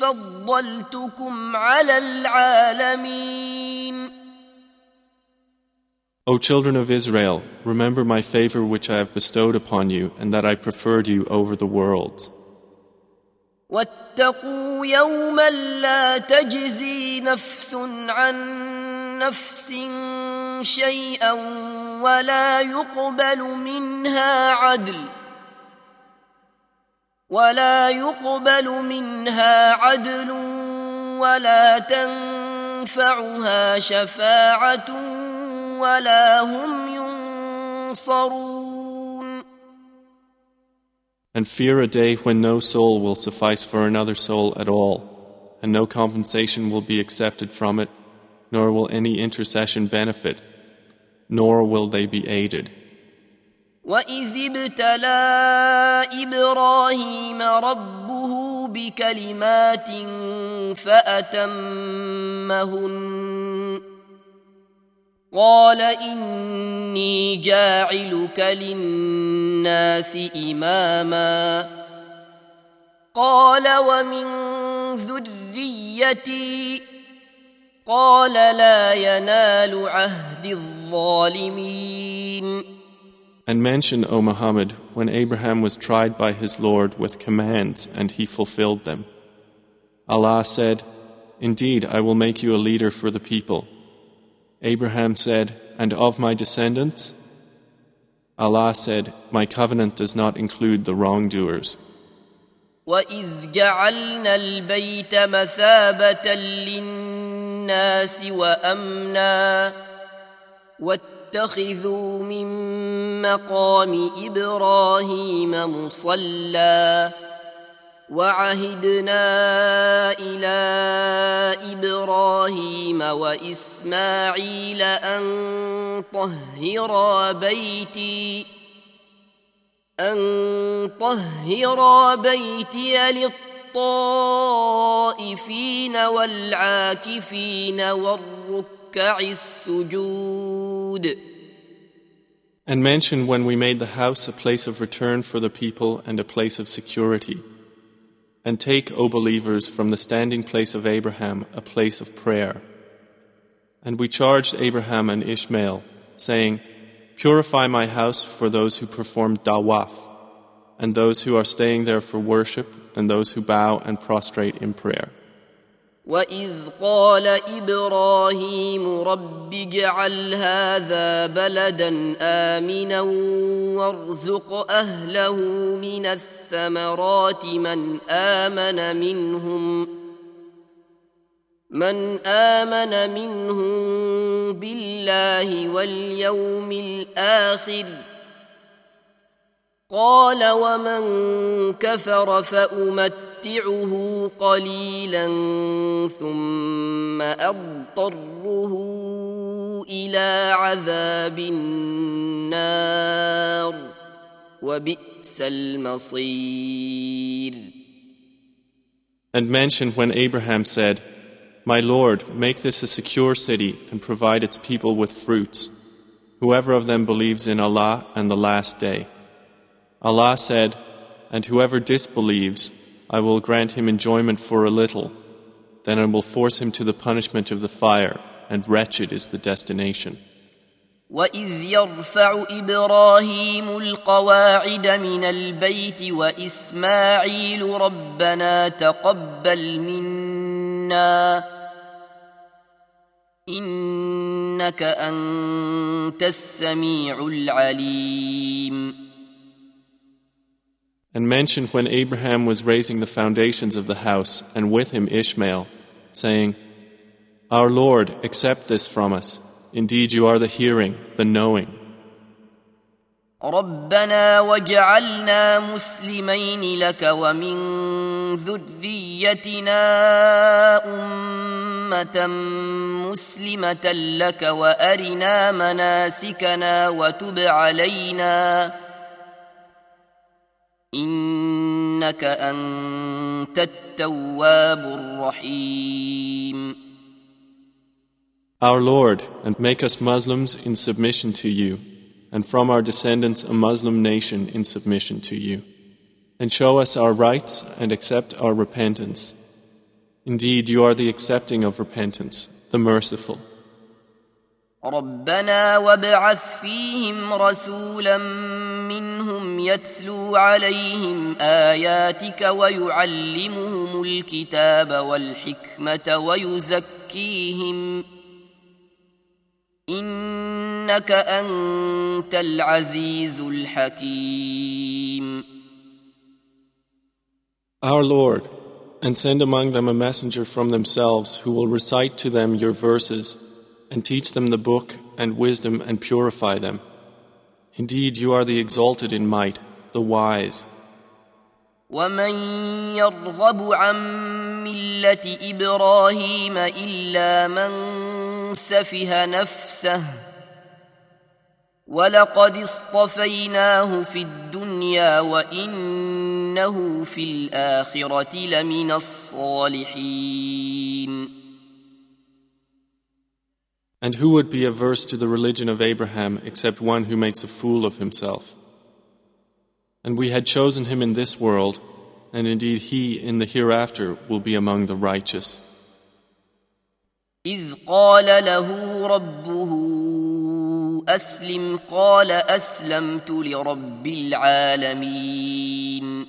فضلتكم على العالمين. O children of Israel, remember my favor which I have bestowed upon you, and that I preferred you over the world. واتقوا يوما لا تجزي نفس عن نفس شيئا ولا يقبل منها عدل ولا يقبل منها عدل ولا تنفعها شفاعة ولا هم ينصرون. And fear a day when no soul will suffice for another soul at all, and no compensation will be accepted from it, nor will any intercession benefit, nor will they be aided. وَإِذِ ابْتَلَى إِبْرَاهِيمَ رَبُّهُ بِكَلِمَاتٍ فَأَتَمَّهُنَّ قال إني جاعلك للناس إماما قال ومن ذريتي قال لا ينال عهد الظالمين. And mention, O Muhammad, when Abraham was tried by his Lord with commands and he fulfilled them. Allah said, Indeed, I will make you a leader for the people. Abraham said, And of my descendants? Allah said, My covenant does not include the wrongdoers. وَإِذْ جَعَلْنَا الْبَيْتَ مَثَابَةً لِلنَّاسِ وَأَمْنًا وَاتَّخِذُوا مِن مَّقَامِ إِبْرَاهِيمَ مُصَلًّى وَعَهِدْنَا إِلَى إِبْرَاهِيمَ وَإِسْمَاعِيلَ أَن طَهِّرَا بَيْتِي أَن طَهِّرَا بَيْتِيَ لِلطَّائِفِينَ وَالْعَاكِفِينَ وَالرُّكَّعِ السُّجُودِ. And mention when we made the house a place of return for the people and a place of security. And take, O believers, from the standing place of Abraham a place of prayer. And we charged Abraham and Ishmael, saying, Purify my house for those who perform dawaf, and those who are staying there for worship, and those who bow and prostrate in prayer. وَإِذْ قَالَ إِبْرَاهِيمُ رَبِّ اجْعَلْ هَذَا بَلَدًا آمِنًا وَارْزُقْ أَهْلَهُ مِنَ الثَّمَرَاتِ مَنْ آمَنَ مِنْهُمْ من آمن منهم بالله واليوم الآخر قال ومن كفر فأمتعه قليلا ثم أضطره إلى عذاب النار وبئس المصير. And mention when Abraham said, My Lord, make this a secure city and provide its people with fruits, whoever of them believes in Allah and the last day. Allah said, And whoever disbelieves, I will grant him enjoyment for a little, then I will force him to the punishment of the fire, and wretched is the destination. وَإِذْ يَرْفَعُ إِبْرَاهِيمُ الْقَوَاعِدَ مِنَ الْبَيْتِ وَإِسْمَاعِيلُ رَبَّنَا تَقَبَّلْ مِنَّا إِنَّكَ أَنْتَ السَّمِيعُ الْعَلِيمُ. And mention when Abraham was raising the foundations of the house, and with him Ishmael, saying, Our Lord, accept this from us. Indeed, you are the hearing, the knowing. رَبَّنَا وَاجْعَلْنَا مُسْلِمَيْنِ لَكَ وَمِنْ ذُرِّيَّتِنَا أُمَّةً مُسْلِمَةً لَكَ وَأَرِنَا مَنَاسِكَنَا وَتُبْ عَلَيْنَا إِنَّكَ أَنْتَ التَّوَّابُ الرَّحِيمُ. Our Lord, and make us Muslims in submission to you, and from our descendants a Muslim nation in submission to you. And show us our rights and accept our repentance. Indeed, you are the accepting of repentance, the merciful. ربنا وابعث فيهم رسولا منهم يتلو عليهم آياتك ويعلمهم الكتاب والحكمة ويزكيهم إنك أنت العزيز الحكيم. Our Lord, and send among them a messenger from themselves who will recite to them your verses and teach them the book and wisdom and purify them. Indeed, you are the exalted in might, the wise. ومن يرغب عن ملة إبراهيم إلا من سفه نفسه ولقد اصطفيناه في الدنيا وإنه في الآخرة لمن الصالحين. And who would be averse to the religion of Abraham except one who makes a fool of himself? And we had chosen him in this world, and indeed he in the hereafter will be among the righteous. إذ قال له ربه أسلم قال أسلمت لرب العالمين.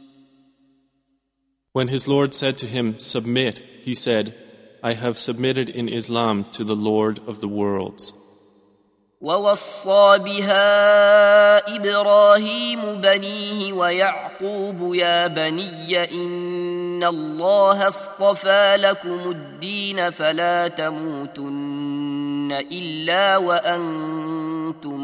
When his Lord said to him, "Submit," he said, "I have submitted in Islam to the Lord of the worlds." ووصى بها إبراهيم بنيه ويعقوب يا بني إن الله اصطفى لكم الدين فلا تموتن إلا وأنتم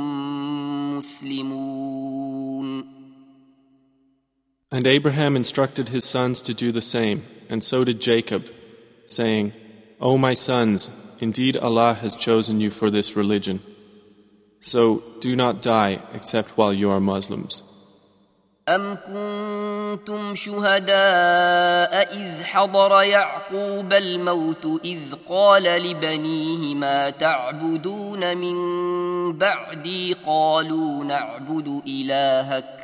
مسلمون. And Abraham instructed his sons to do the same, and so did Jacob, saying, "O my sons, indeed Allah has chosen you for this religion. So do not die except while you are Muslims." أم كنتم شهداء إذ حضر يعقوب الموت إذ قال لبنيه ما تعبدون من بعدي قالوا نعبد إلهك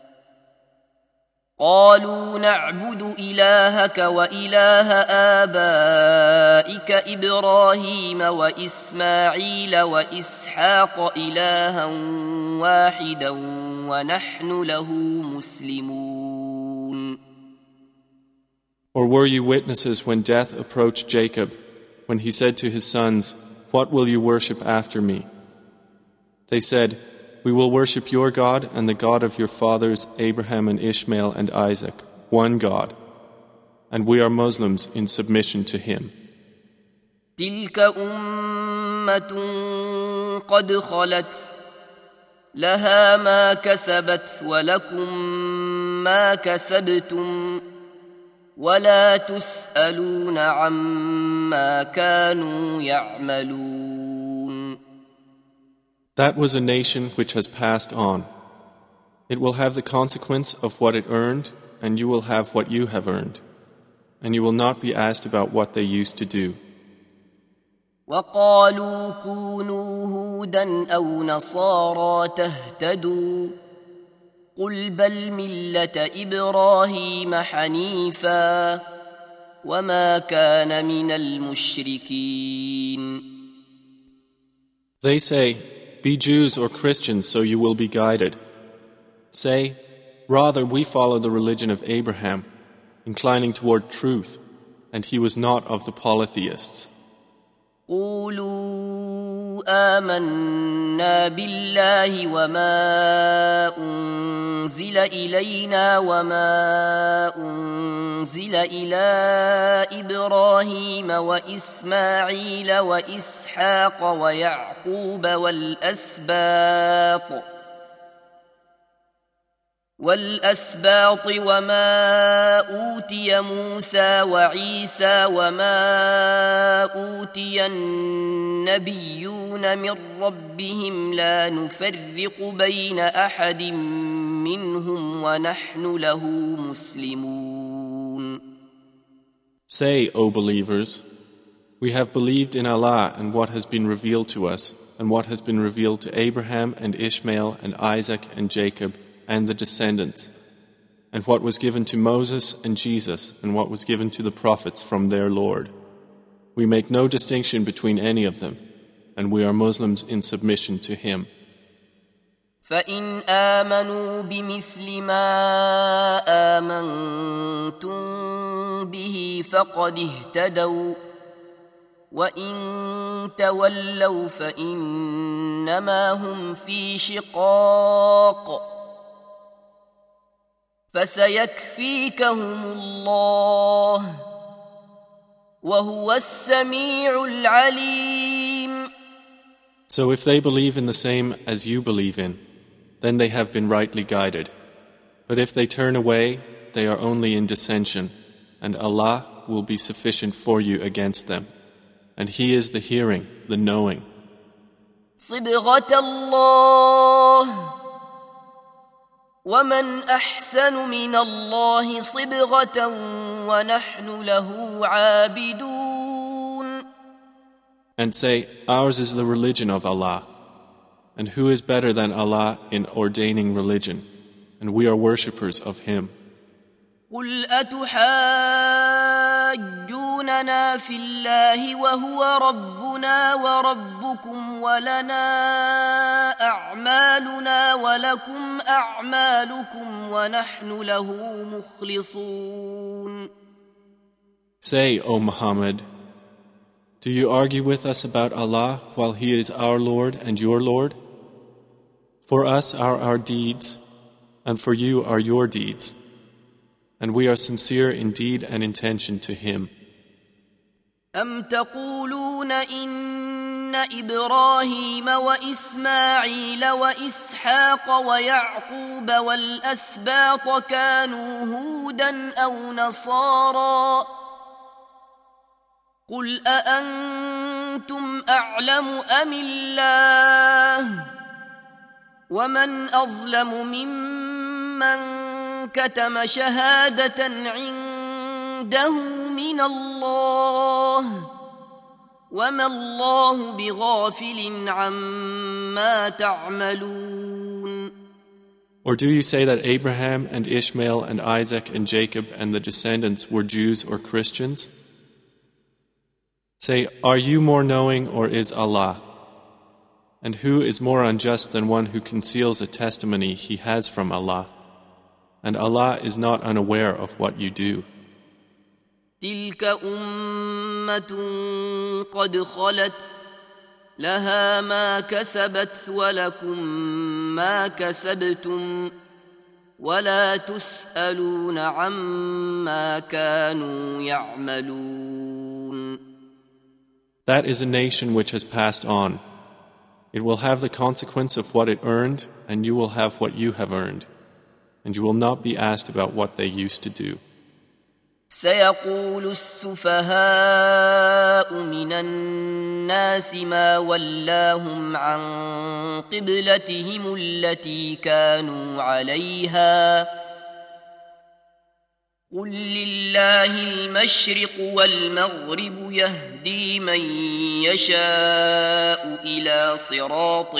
قالوا نعبد إلهك وإله آبائك إبراهيم وإسماعيل وإسحاق إلها واحدا ونحن له مسلمون. Or were you witnesses when death approached Jacob, when he said to his sons, "What will you worship after me?" They said, "We will worship your God and the God of your fathers Abraham and Ishmael and Isaac, one God, and we are Muslims in submission to him." تلك أمة قد خلت لها ما كسبت ولكم ما كسبتم ولا تسألون عما كانوا يعملون. That was a nation which has passed on. It will have the consequence of what it earned, and you will have what you have earned, and you will not be asked about what they used to do. وقالوا كونوا هودا أو نصارى تهتدوا قل بل ملة إبراهيم حنيفا وما كان من المشركين. They say, "Be Jews or Christians so you will be guided." Say, "Rather we follow the religion of Abraham, inclining toward truth, and he was not of the polytheists." قولوا آمنا بالله وما أنزل إلينا وما أنزل إلى إبراهيم وإسماعيل وإسحاق ويعقوب والأسباط والأسباط وما أوتي موسى وعيسى وما أوتي النبيون من ربهم لا نفرق بين أحد منهم ونحن له مسلمون. Say, O believers, we have believed in Allah and what has been revealed to us, and what has been revealed to Abraham and Ishmael and Isaac and Jacob and the descendants, and what was given to Moses and Jesus, and what was given to the prophets from their Lord. We make no distinction between any of them, and we are Muslims in submission to Him. فإن آمنوا بمثل ما آمنتم به فقد اهتدوا وإن تولوا فإنما هم في شقاق فسيكفيكهم الله وهو السميع العليم. So if they believe in the same as you believe in, then they have been rightly guided. But if they turn away, they are only in dissension, and Allah will be sufficient for you against them. And He is the hearing, the knowing. صبغة الله ومن أحسن من الله صبغة ونحن له عابدون. And say, ours is the religion of Allah. And who is better than Allah in ordaining religion? And we are worshippers of Him. قل أتحاجوننا في الله وهو ربنا وربكم ولنا أعمالنا ولكم أعمالكم ونحن له مخلصون. Say, O Muhammad, do you argue with us about Allah while He is our Lord and your Lord? For us are our deeds, and for you are your deeds. And we are sincere in deed and intention to Him. أم تقولون إن إبراهيم وإسماعيل وإسحاق ويعقوب والأسباط كانوا هودا أو نصارى قل أأنتم أعلم أم الله ومن أظلم ممن كتم شهادة عنده من الله وما الله بغافل عما تعملون. Or do you say that Abraham and Ishmael and Isaac and Jacob and the descendants were Jews or Christians? Say, are you more knowing or is Allah? And who is more unjust than one who conceals a testimony he has from Allah? And Allah is not unaware of what you do. تلك أمة قد خلت لها ما كسبت ولكم ما كسبتم ولا تسألون عما كانوا يعملون. That is a nation which has passed on. It will have the consequence of what it earned, and you will have what you have earned. And you will not be asked about what they used to do. سيقول السفهاء من الناس ما ولاهم عن قبلتهم التي كانوا عليها قل لله المشرق والمغرب يهدي من يشاء إلى صراط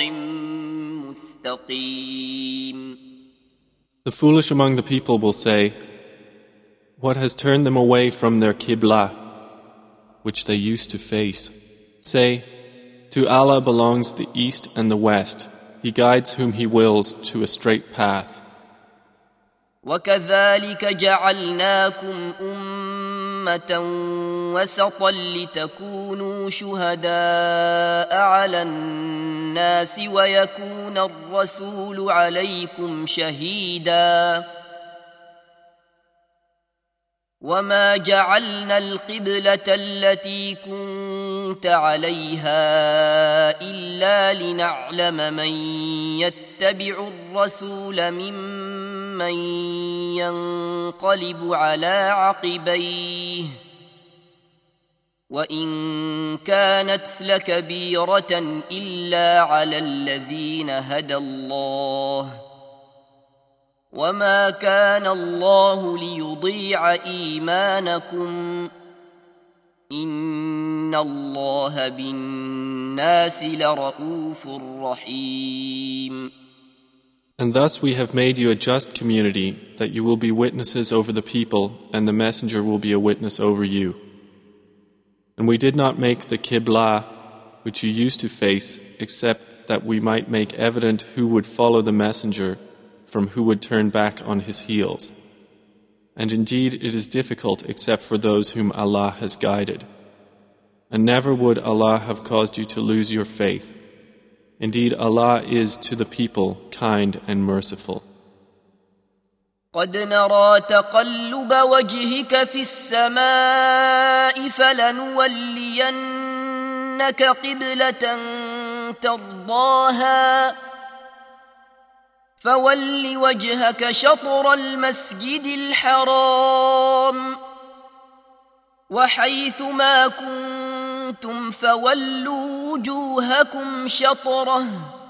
مستقيم. The foolish among the people will say, what has turned them away from their Qibla, which they used to face? Say, to Allah belongs the east and the west. He guides whom He wills to a straight path. وَكَذَلِكَ جَعَلْنَاكُمْ أُمَّةً وَسَطًا لِتَكُونُوا شُهَدَاءَ عَلَى النَّاسِ وَيَكُونَ الرَّسُولُ عَلَيْكُمْ شَهِيدًا وَمَا جَعَلْنَا الْقِبْلَةَ الَّتِي كُنْتَ عَلَيْهَا إِلَّا لِنَعْلَمَ مَنْ يَتَّبِعُ الرَّسُولَ مِمَّنْ يَنْقَلِبُ عَلَى عَقِبَيْهِ وَإِنْ كَانَتْ لَكَبِيرَةً إِلَّا عَلَى الَّذِينَ هَدَى اللَّهُ وَمَا كَانَ اللَّهُ لِيُضِيعَ إِيمَانَكُمْ إِنَّ اللَّهَ بِالنَّاسِ لَرَءُوفٌ رَحِيمٌ. And thus we have made you a just community, that you will be witnesses over the people, and the messenger will be a witness over you. And we did not make the Qibla which you used to face, except that we might make evident who would follow the messenger from who would turn back on his heels. And indeed it is difficult except for those whom Allah has guided. And never would Allah have caused you to lose your faith. Indeed, Allah is to the people kind and merciful. قد نرى تقلب وجهك في السماء فلنولينك قبلة ترضاها فول وجهك شطر المسجد الحرام وحيث ما كنتم فولوا وجوهكم شطره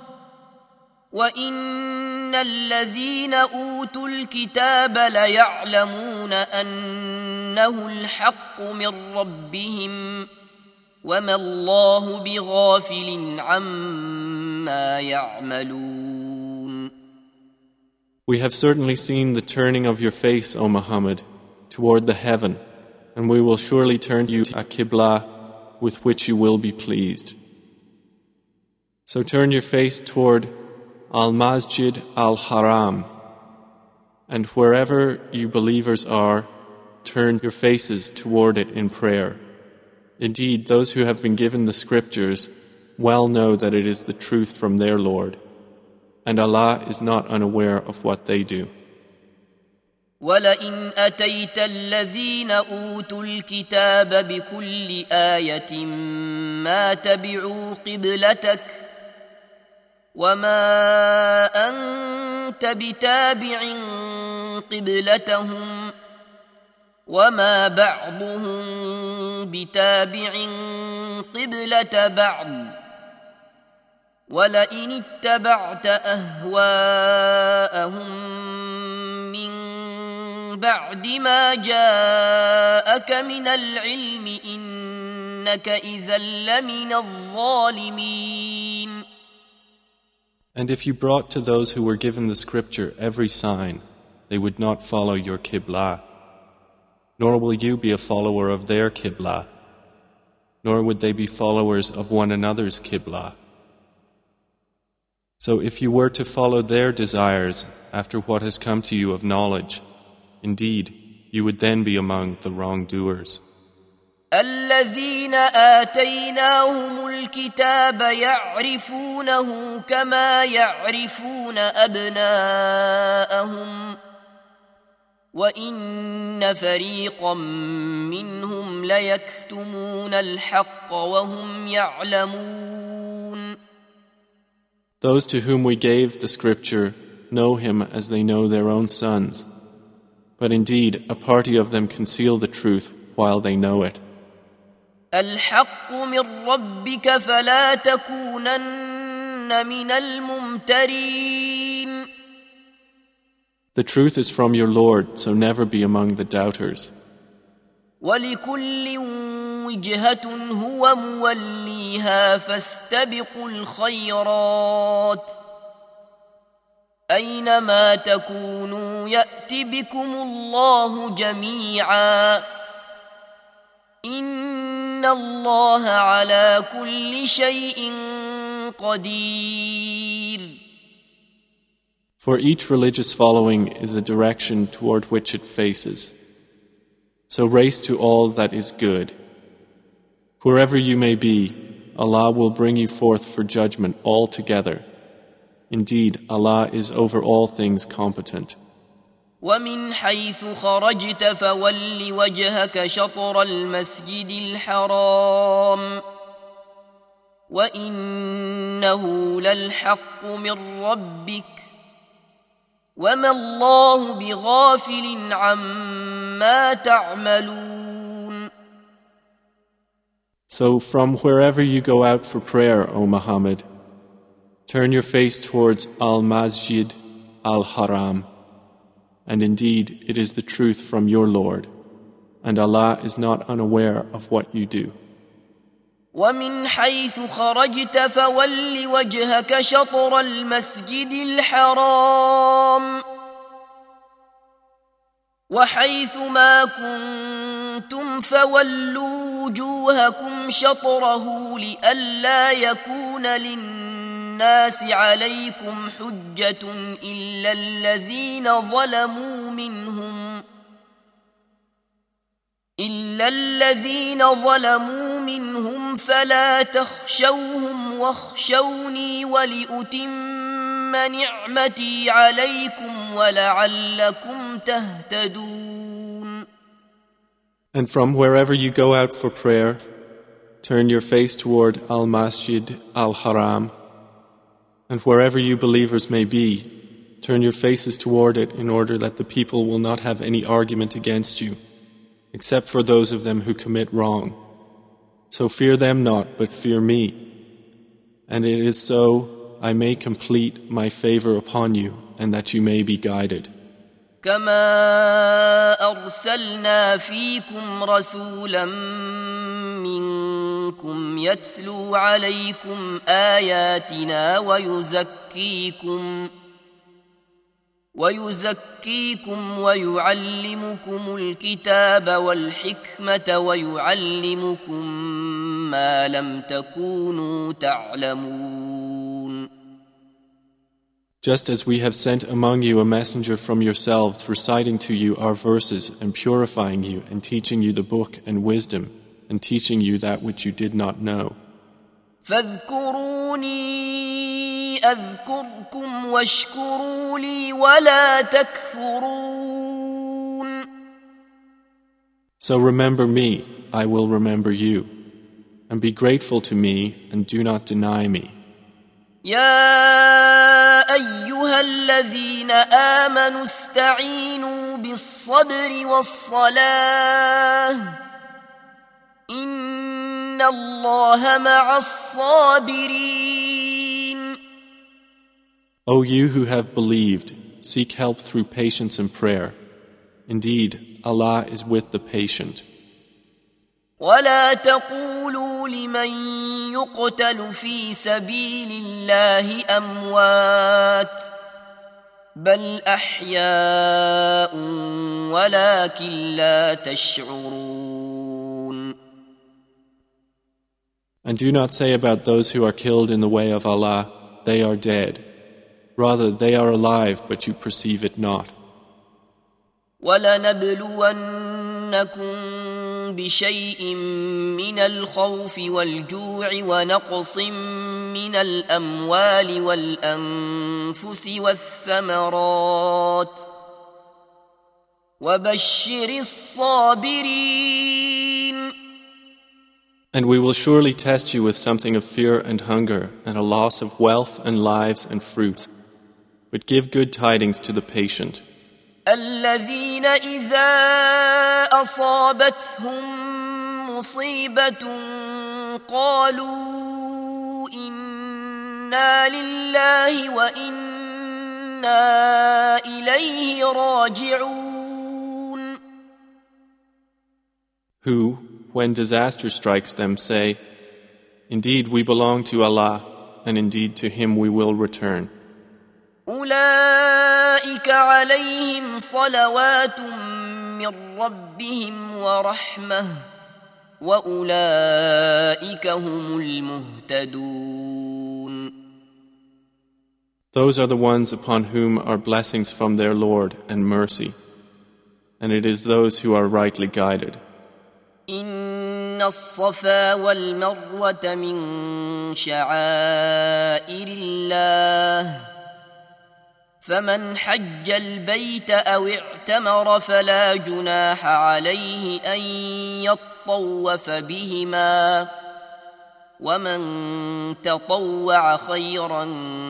وإن الذين أوتوا الكتاب ليعلمون أنه الحق من ربهم وما الله بغافل عما يعملون. We have certainly seen the turning of your face, O Muhammad, toward the heaven, and we will surely turn you to a Qibla with which you will be pleased. So turn your face toward Al-Masjid Al-Haram, and wherever you believers are, turn your faces toward it in prayer. Indeed, those who have been given the scriptures well know that it is the truth from their Lord, and Allah is not unaware of what they do. وَلَئِنْ أَتَيْتَ الَّذِينَ أُوتُوا الْكِتَابَ بِكُلِّ آيَةٍ مَا تَبِعُوا قِبْلَتَكَ وما أنت بتابع قبلتهم وما بعضهم بتابع قبلة بعض ولئن اتبعت أهواءهم من بعد ما جاءك من العلم إنك إذا لمن الظالمين. And if you brought to those who were given the scripture every sign, they would not follow your Qibla, nor will you be a follower of their Qibla, nor would they be followers of one another's Qibla. So if you were to follow their desires after what has come to you of knowledge, indeed, you would then be among the wrongdoers. الذين آتيناهم الكتاب يعرفونه كما يعرفون أبناءهم وإن فريقا منهم ليكتمون الحق وهم يعلمون. Those to whom we gave the scripture know him as they know their own sons, but indeed a party of them conceal the truth while they know it. الحق من ربك فلا تكونن من الممترين. The truth is from your Lord, so never be among the doubters. ولكل وجهة هو موليها فاستبقوا الخيرات أينما تكونوا يأت بكم الله جميعا إن الله على كل شيء قدير. For each religious following is a direction toward which it faces. So race to all that is good. Wherever you may be, Allah will bring you forth for judgment all together. Indeed, Allah is over all things competent. ومن حيث خرجت فول وجهك شطر المسجد الحرام وإنه للحق من ربك وما الله بغافل عما تعملون. So from wherever you go out for prayer, O Muhammad, turn your face towards Al-Masjid Al-Haram. And indeed, it is the truth from your Lord, and Allah is not unaware of what you do. ومن حيث خرجت فول وجهك شطر المسجد الحرام وحيث ما كنتم فولوا وجوهكم شطره لئلا يكون للناس عليكم حجة إلا الذين ظلموا منهم إلا الذين ظلموا منهم فلا تخشوهم واخشوني ولأتم نعمتي عليكم ولعلكم تهتدون. And from wherever you go out for prayer, turn your face toward Al-Masjid Al-Haram, and wherever you believers may be, turn your faces toward it in order that the people will not have any argument against you, except for those of them who commit wrong. So fear them not, but fear me. And it is so I may complete my favor upon you, and that you may be guided. كما أرسلنا فيكم رسولا منكم يتلو عليكم آياتنا ويزكيكم ويزكيكم ويعلمكم الكتاب والحكمة ويعلمكم ما لم تكونوا تعلمون. Just as we have sent among you a messenger from yourselves, reciting to you our verses and purifying you and teaching you the book and wisdom and teaching you that which you did not know. فاذكروني أذكركم واشكروا لي ولا تكفرون. So remember me, I will remember you, and be grateful to me and do not deny me. يا أيها الذين آمنوا استعينوا بالصبر والصلاة إن الله مع الصابرين. O you who have believed, seek help through patience and prayer. Indeed, Allah is with the patient. ولا تقولوا لمن يقتل في سبيل الله أموات بل أحياء ولكن لا تشعرون. And do not say about those who are killed in the way of Allah, they are dead. Rather, they are alive, but you perceive it not. وَلَنَبْلُوَنَّكُمْ بشيء من الخوف والجوع ونقص من الأموال والأنفس والثمرات وبشر الصابرين. And we will surely test you with something of fear and hunger and a loss of wealth and lives and fruits. But give good tidings to the patient. الذين إذا أصابتهم مصيبة قالوا إنا لله وإنا إليه راجعون. Who, when disaster strikes them, say, indeed we belong to Allah, and indeed to Him we will return. أولئك عليهم صلوات من ربهم ورحمة وأولئك هم المهتدون. Those are the ones upon whom are blessings from their Lord and mercy, and it is those who are rightly guided. إن الصفا والمروة من شعائر الله فمن حج البيت أو اعتمر فلا جناح عليه أن يطوف بهما ومن تطوع خيرا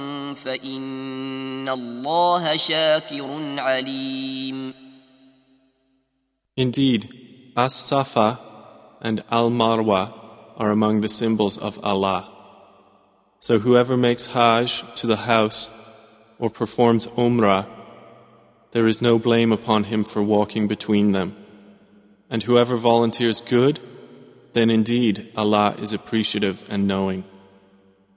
فإن الله شاكر عليم. Indeed, As-Safa and Al-Marwa are among the symbols of Allah. So whoever makes Hajj to the house or performs Umrah, there is no blame upon him for walking between them. And whoever volunteers good, then indeed Allah is appreciative and knowing.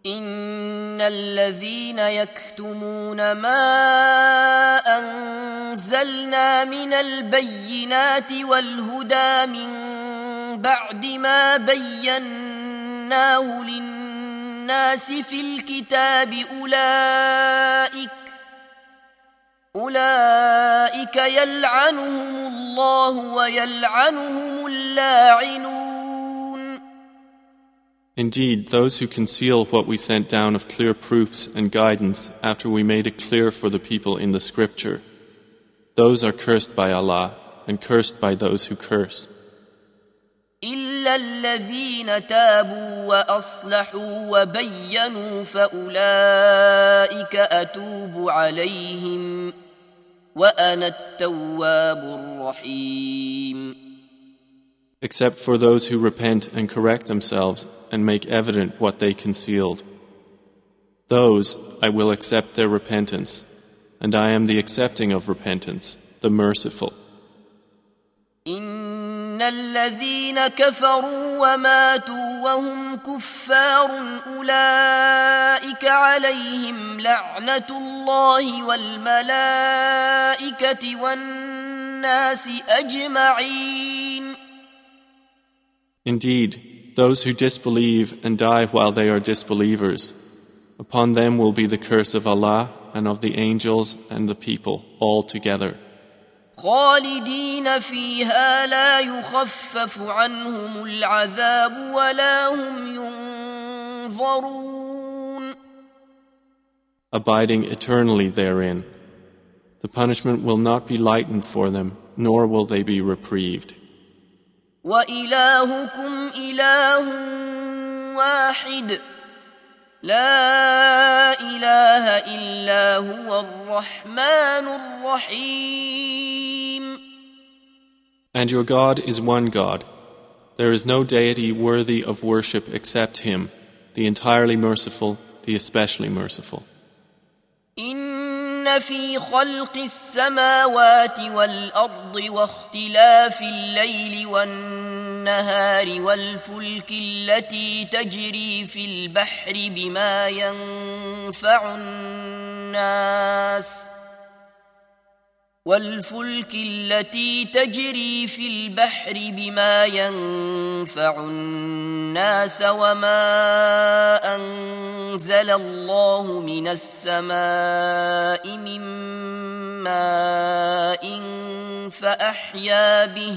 إن الذين يكتمون ما أنزلنا من البينات والهدى من بعد ما بيناه للناس في الكتاب أولئك أولئك يلعنهم الله ويلعنهم اللاعنون. Indeed, those who conceal what we sent down of clear proofs and guidance after we made it clear for the people in the scripture, those are cursed by Allah and cursed by those who curse. إلا الذين تابوا وأصلحوا وبينوا فأولئك أتوب عليهم وأنا التواب الرحيم. Except for those who repent and correct themselves and make evident what they concealed. Those I will accept their repentance, and I am the accepting of repentance, the merciful. إن الذين كفروا وماتوا وهم كفار أولئك عليهم لعنة الله والملائكة والناس أجمعين. Indeed, those who disbelieve and die while they are disbelievers, upon them will be the curse of Allah and of the angels and the people all together. خالدين فيها لا يخفف عنهم العذاب ولا هم ينظرون. Abiding eternally therein, the punishment will not be lightened for them, nor will they be reprieved. وإلهكم إله واحد لا إله إلا هو الرحمن الرحيم. And your God is one God. There is no deity worthy of worship except Him, the entirely merciful, the especially merciful. إن في خلق السماوات والأرض واختلاف الليل والنهار والفلك التي تجري في البحر بما ينفع الناس والفلك التي تجري في البحر بما ينفع الناس وما أنزل الله من السماء من ماء فأحيا به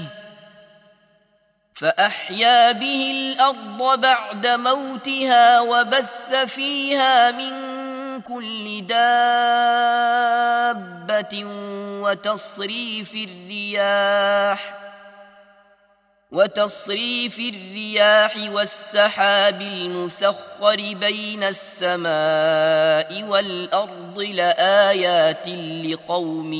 فأحيا به الأرض بعد موتها وبث فيها من كل دابة وتصريف الرياح وتصريف الرياح والسحاب المسخر بين السماء والأرض لآيات لقوم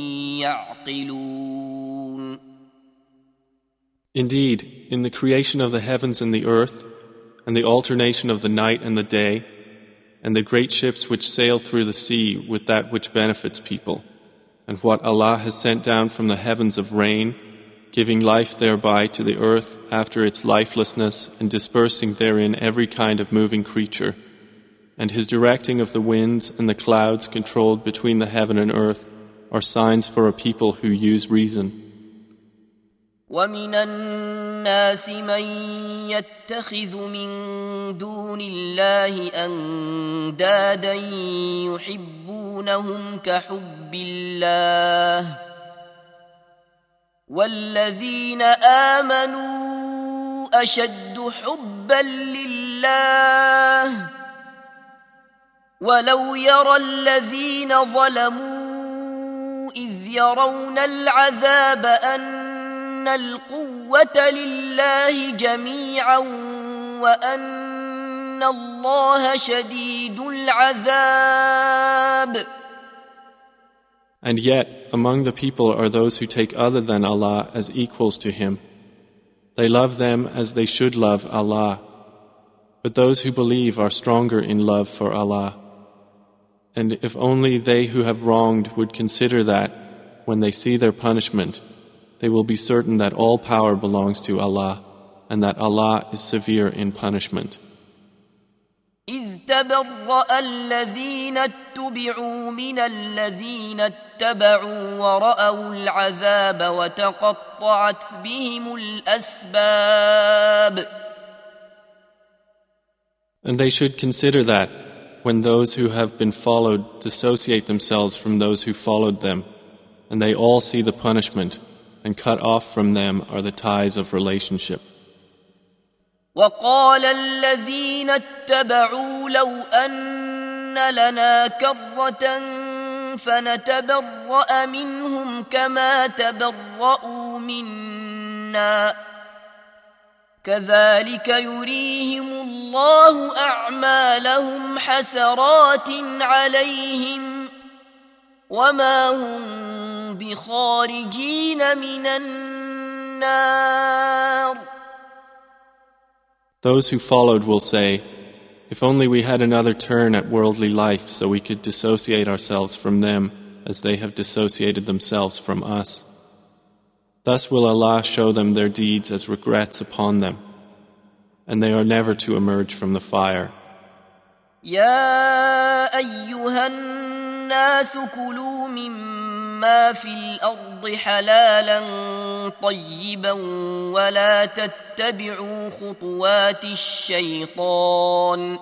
يعقلون. Indeed, in the creation of the heavens and the earth, and the alternation of the night and the day, and the great ships which sail through the sea with that which benefits people, and what Allah has sent down from the heavens of rain, giving life thereby to the earth after its lifelessness and dispersing therein every kind of moving creature, and His directing of the winds and the clouds controlled between the heaven and earth are signs for a people who use reason. ومن الناس من يتخذ من دون الله أندادا يحبونهم كحب الله والذين آمنوا أشد حبا لله ولو يرى الذين ظلموا إذ يرون العذاب أن أن القوة لله جميعا وأن الله شديد العذاب. And yet, among the people are those who take other than Allah as equals to Him. They love them as they should love Allah. But those who believe are stronger in love for Allah. And if only they who have wronged would consider that, when they see their punishment, they will be certain that all power belongs to Allah, and that Allah is severe in punishment. إذ تبرأ الذين اتبعوا من الذين اتبعوا ورأوا العذاب وتقطعت بهم الأسباب. And they should consider that when those who have been followed dissociate themselves from those who followed them, and they all see the punishment, and cut off from them are the ties of relationship. وقال الذين اتبعوا لو أن لنا كرة فنتبرأ منهم كما تبرأوا منا كذلك يريهم الله أعمالهم حسرات عليهم وما هم بخارجين من النار. Those who followed will say, if only we had another turn at worldly life so we could dissociate ourselves from them as they have dissociated themselves from us. Thus will Allah show them their deeds as regrets upon them, and they are never to emerge from the fire. يا أيها الناس كلوا مما في الأرض حلالا طيبا ولا تتبعوا خطوات الشيطان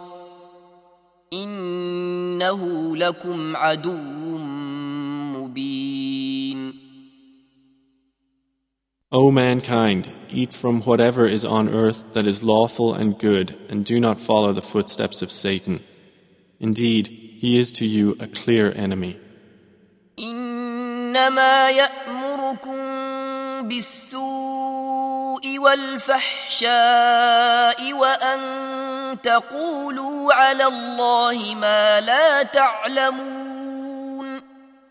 إنه لكم عدو مبين. O mankind, eat from whatever is on earth that is lawful and good, and do not follow the footsteps of Satan. Indeed, he is to you a clear enemy. إنما يأمركم بالسوء والفحشاء وأن تقولوا على الله ما لا تعلمون.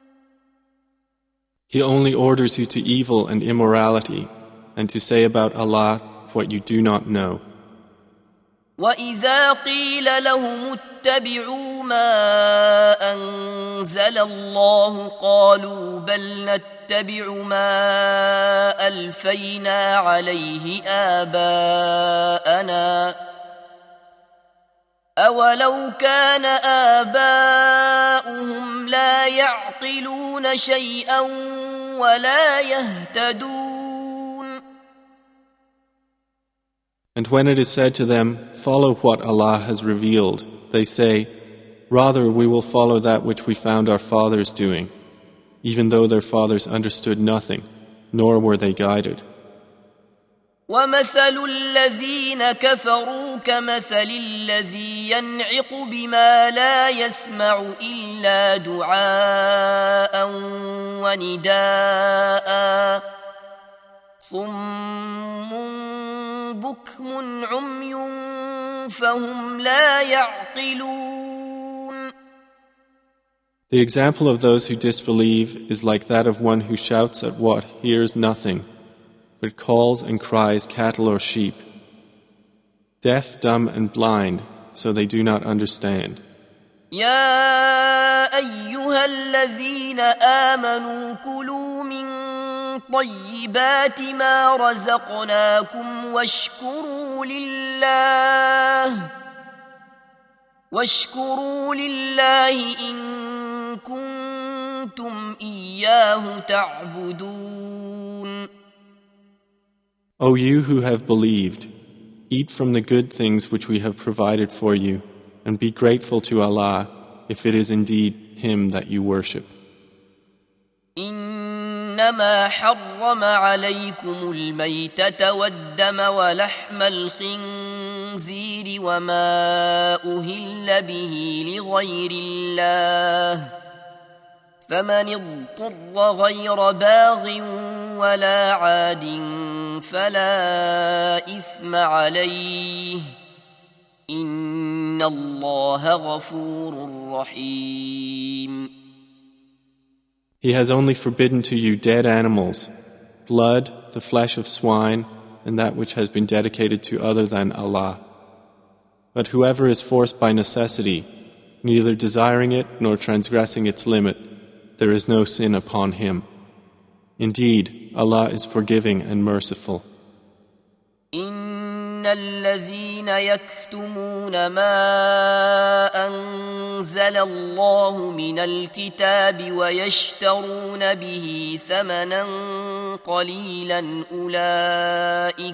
He only orders you to evil and immorality, and to say about Allah what you do not know. وَإِذَا قِيلَ لَهُمُ اتَّبِعُوا مَا أَنزَلَ اللَّهُ قَالُوا بَلْ نَتَّبِعُ مَا أَلْفَيْنَا عَلَيْهِ آبَاءَنَا أَوَلَوْ كَانَ آبَاؤُهُمْ لَا يَعْقِلُونَ شَيْئًا وَلَا يَهْتَدُونَ. And when it is said to them, follow what Allah has revealed, they say, rather we will follow that which we found our fathers doing, even though their fathers understood nothing, nor were they guided. وَمَثَلُ الَّذِينَ كَفَرُوا كَمَثَلِ الَّذِي يَنْعِقُ بِمَا لَا يَسْمَعُ إِلَّا دُعَاءً وَنِدَاءً صُمٌّ بُكْمٌ عُمْيٌ فَهُمْ لَا يَعْقِلُونَ. The example of those who disbelieve is like that of one who shouts at what hears nothing, but calls and cries cattle or sheep. Deaf, dumb, and blind, so they do not understand. يا أيها الذين آمنوا كلوا من طيبات ما رزقناكم واشكروا لله واشكروا لله إن كنتم إياه تعبدون. O you who have believed, eat from the good things which we have provided for you, and be grateful to Allah if it is indeed Him that you worship. إنما حرم عليكم الميتة والدم ولحم الخنزير وما أهل به لغير الله فمن اضطر غير باغ ولا عاد فلا إثم عليه إن الله غفور رحيم. He has only forbidden to you dead animals, blood, the flesh of swine, and that which has been dedicated to other than Allah. But whoever is forced by necessity, neither desiring it nor transgressing its limit, there is no sin upon him. Indeed, Allah is forgiving and merciful. إن الذين يكتمون ما أنزل الله من الكتاب ويشترون به ثمنا قليلا أولئك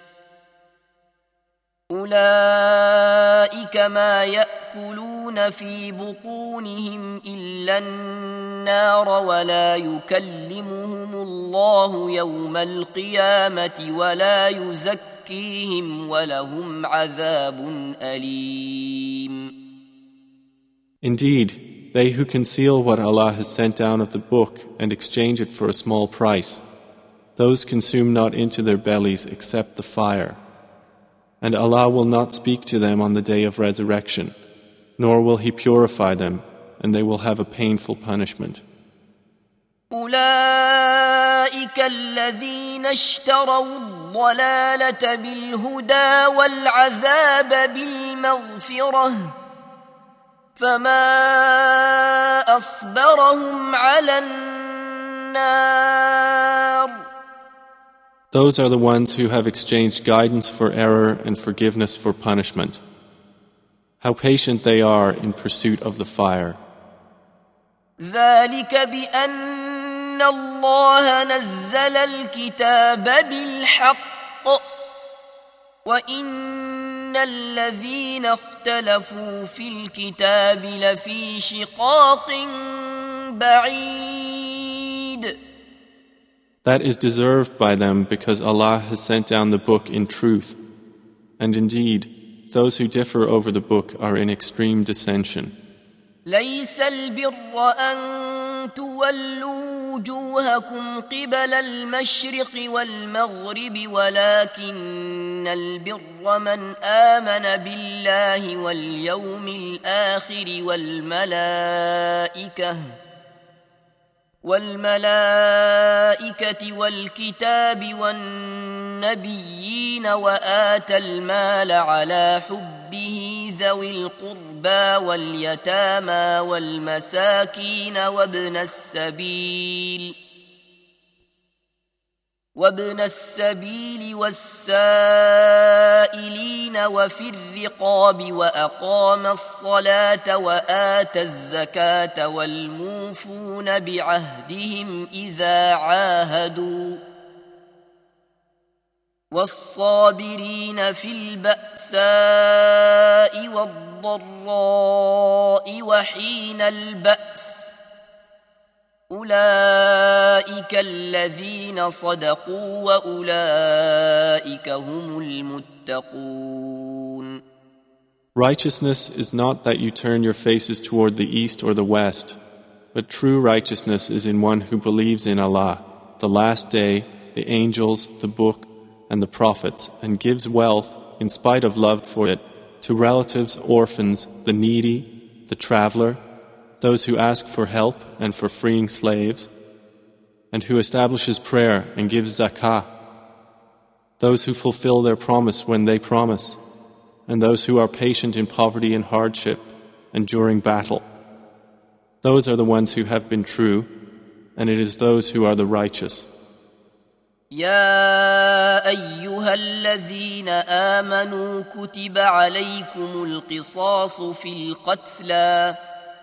أولئك ما يأكلون في بطونهم إلا النار ولا يكلمهم الله يوم القيامة ولا يزكيهم ولهم عذاب أليم. Indeed, they who conceal what Allah has sent down of the book and exchange it for a small price, those consume not into their bellies except the fire. And Allah will not speak to them on the day of resurrection, nor will He purify them, and they will have a painful punishment. أولئك الذين اشتروا الضلالة بالهدى والعذاب بالمغفرة فما أصبرهم على النار. Those are the ones who have exchanged guidance for error and forgiveness for punishment. How patient they are in pursuit of the fire. ذلك بأن الله نزل الكتاب بالحق وإن الذين اختلفوا في الكتاب لفي شقاق بعيد. That is deserved by them because Allah has sent down the book in truth. And indeed, those who differ over the book are in extreme dissension. ليس البر أن تولوا وجوهكم قبل المشرق والمغرب ولكن البر من آمن بالله واليوم الآخر والملائكة والملائكة والكتاب والنبيين وآتى المال على حبه ذوي القربى واليتامى والمساكين وابن السبيل وابن السبيل والسائلين وفي الرقاب وأقام الصلاة وآتى الزكاة والموفون بعهدهم إذا عاهدوا والصابرين في البأساء والضراء وحين البأس أولئك الذين صدقوا وأولئك هم المتقون. Righteousness is not that you turn your faces toward the east or the west, but true righteousness is in one who believes in Allah, the last day, the angels, the book, and the prophets, and gives wealth, in spite of love for it, to relatives, orphans, the needy, the traveler, those who ask for help and for freeing slaves, and who establishes prayer and gives zakah, those who fulfill their promise when they promise, and those who are patient in poverty and hardship and during battle. Those are the ones who have been true, and it is those who are the righteous. يا أيها الذين آمنوا كتب عليكم القصاص في القتلى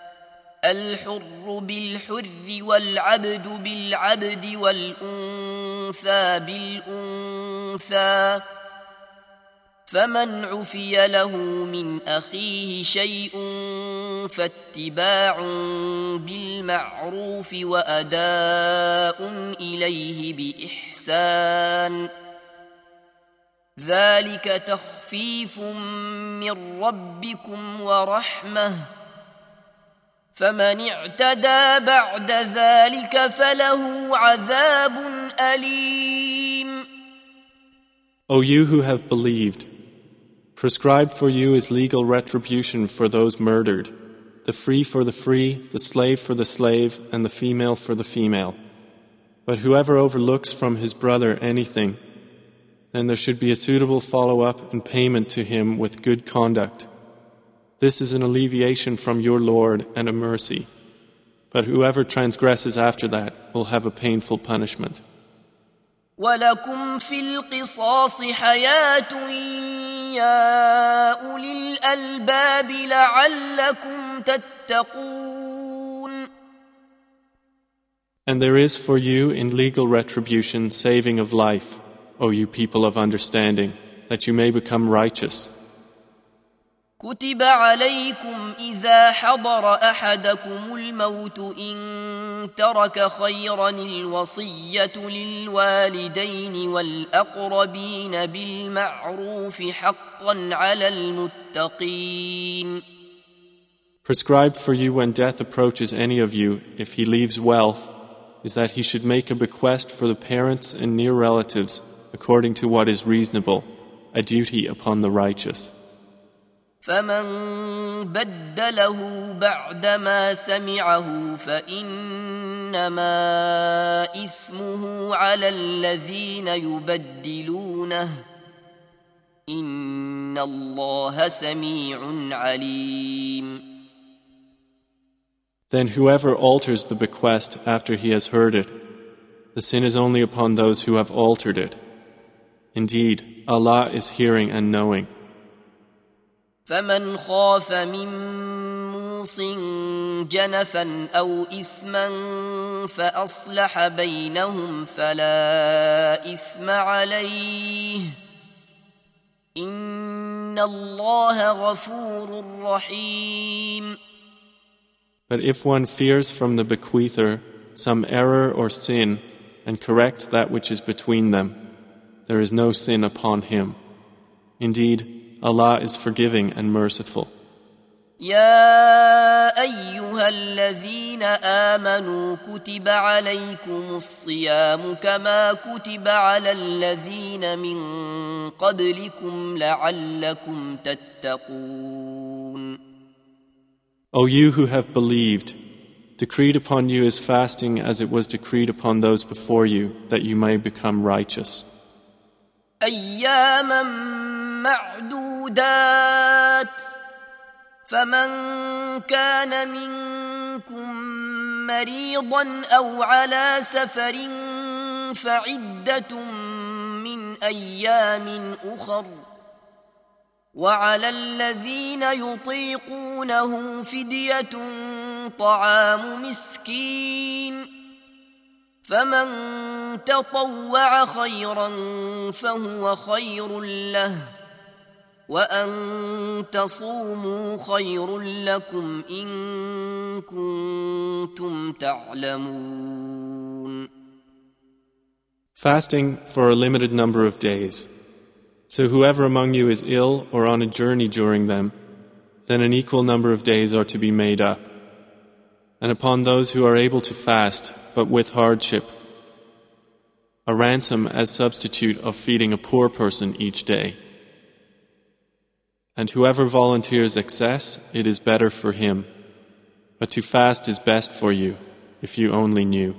الحر بالحر والعبد بالعبد والأنثى بالأنثى فمن عفي له من أخيه شيء فاتباع بالمعروف وأداء إليه بإحسان ذلك تخفيف من ربكم ورحمة فمن اعتدى بعد ذلك فله عذاب أليم. O you who have believed, prescribed for you is legal retribution for those murdered, the free for the free, the slave for the slave, and the female for the female. But whoever overlooks from his brother anything, then there should be a suitable follow-up and payment to him with good conduct. This is an alleviation from your Lord and a mercy. But whoever transgresses after that will have a painful punishment. ولكم في القصاص حياة يا أولي الألباب لعلكم تتقون. And there is for you in legal retribution saving of life, O you people of understanding, that you may become righteous. كتب عليكم إذا حضر أحدكم الموت إن ترك خيرا الوصية للوالدين والأقربين بالمعروف حقا على المتقين. Prescribed for you when death approaches any of you, if he leaves wealth, is that he should make a bequest for the parents and near relatives according to what is reasonable, a duty upon the righteous. فمن بدله بعدما سمعه فإنما إثمه على الذين يبدلونه إن الله سميع عليم. Then whoever alters the bequest after he has heard it, the sin is only upon those who have altered it. Indeed, Allah is hearing and knowing. فمن خاف من موص جنفا أو إثما فأصلح بينهم فلا إثم عليه إن الله غفور رحيم. But if one fears from the bequeather some error or sin and corrects that which is between them, there is no sin upon him. Indeed, Allah is forgiving and merciful. يا أيها الذين آمنوا كتب عليكم الصيام كما كتب على الذين من قبلكم لعلكم تتقون. O you who have believed, decreed upon you is fasting as it was decreed upon those before you, that you may become righteous. أياما معدودات فمن كان منكم مريضا أو على سفر فعدة من أيام أخر وعلى الذين يطيقونه فدية طعام مسكين فمن تطوع خيرا فهو خير له وأن تصوموا خير لكم إن كنتم تعلمون. Fasting for a limited number of days. So whoever among you is ill or on a journey during them, then an equal number of days are to be made up. And upon those who are able to fast, but with hardship, a ransom as substitute of feeding a poor person each day. And whoever volunteers excess, it is better for him. But to fast is best for you, if you only knew.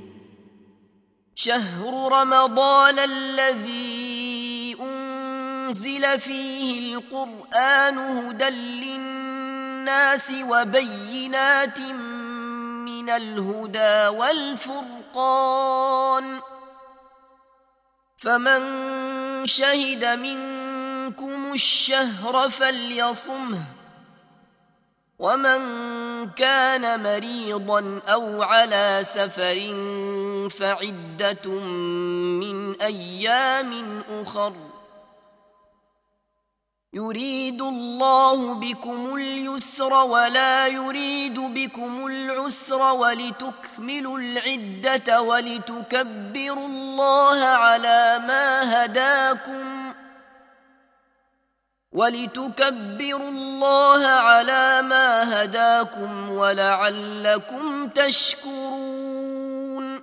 شهر رمضان الذي أنزل فيه القرآن هدى للناس وبينات من الهدى والفرقان فمن شهد منكم الشهر فليصمه ومن كان مريضا أو على سفر فعدة من أيام أخر يريد الله بكم اليسر ولا يريد بكم العسر ولتكملوا العدة ولتكبروا الله على ما هداكم ولتكبروا الله على ما هداكم ولعلكم تشكرون.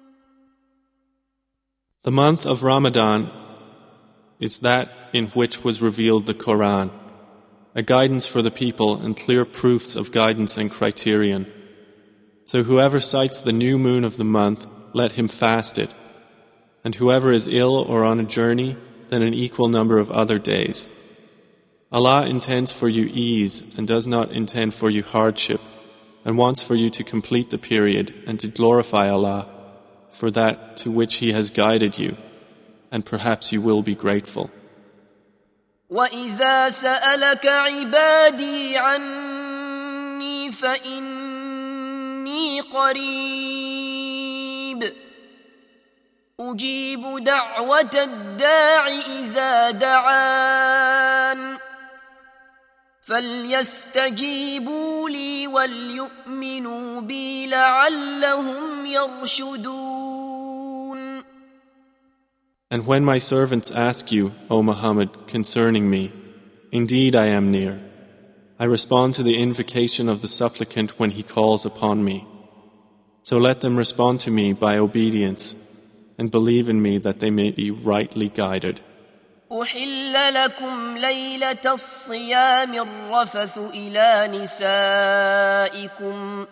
The month of Ramadan is that in which was revealed the Quran, a guidance for the people and clear proofs of guidance and criterion. So whoever sights the new moon of the month, let him fast it. And whoever is ill or on a journey, then an equal number of other days. Allah intends for you ease and does not intend for you hardship, and wants for you to complete the period and to glorify Allah for that to which He has guided you, and perhaps you will be grateful. وَإِذَا سَأَلَكَ عِبَادِي عَنِّي فَإِنِّي قَرِيبٌ أُجِيبُ دَعْوَةَ الدَّاعِ إِذَا دَعَانِ فَلْيَسْتَجِيبُوا لِي وَلْيُؤْمِنُوا بِي لَعَلَّهُمْ يَرْشُدُونَ. And when my servants ask you, O Muhammad, concerning me, indeed I am near. I respond to the invocation of the supplicant when he calls upon me. So let them respond to me by obedience and believe in me that they may be rightly guided. أحل لكم ليلة الصيام الرفث إلى نسائكم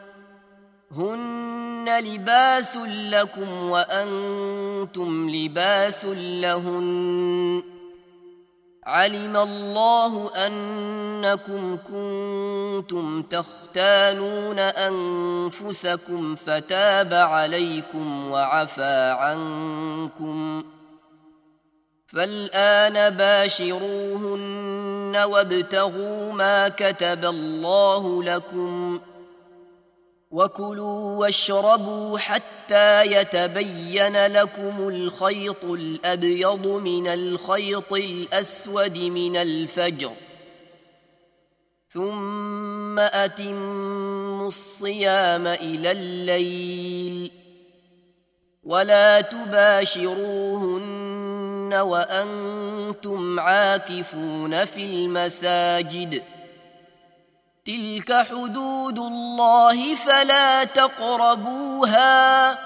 هن لباس لكم وأنتم لباس لهن علم الله أنكم كنتم تختانون أنفسكم فتاب عليكم وعفى عنكم فالآن باشروهن وابتغوا ما كتب الله لكم وكلوا واشربوا حتى يتبين لكم الخيط الأبيض من الخيط الأسود من الفجر ثم أتموا الصيام إلى الليل ولا تباشروهن وأنتم عاكفون في المساجد تلك حدود الله فلا تقربوها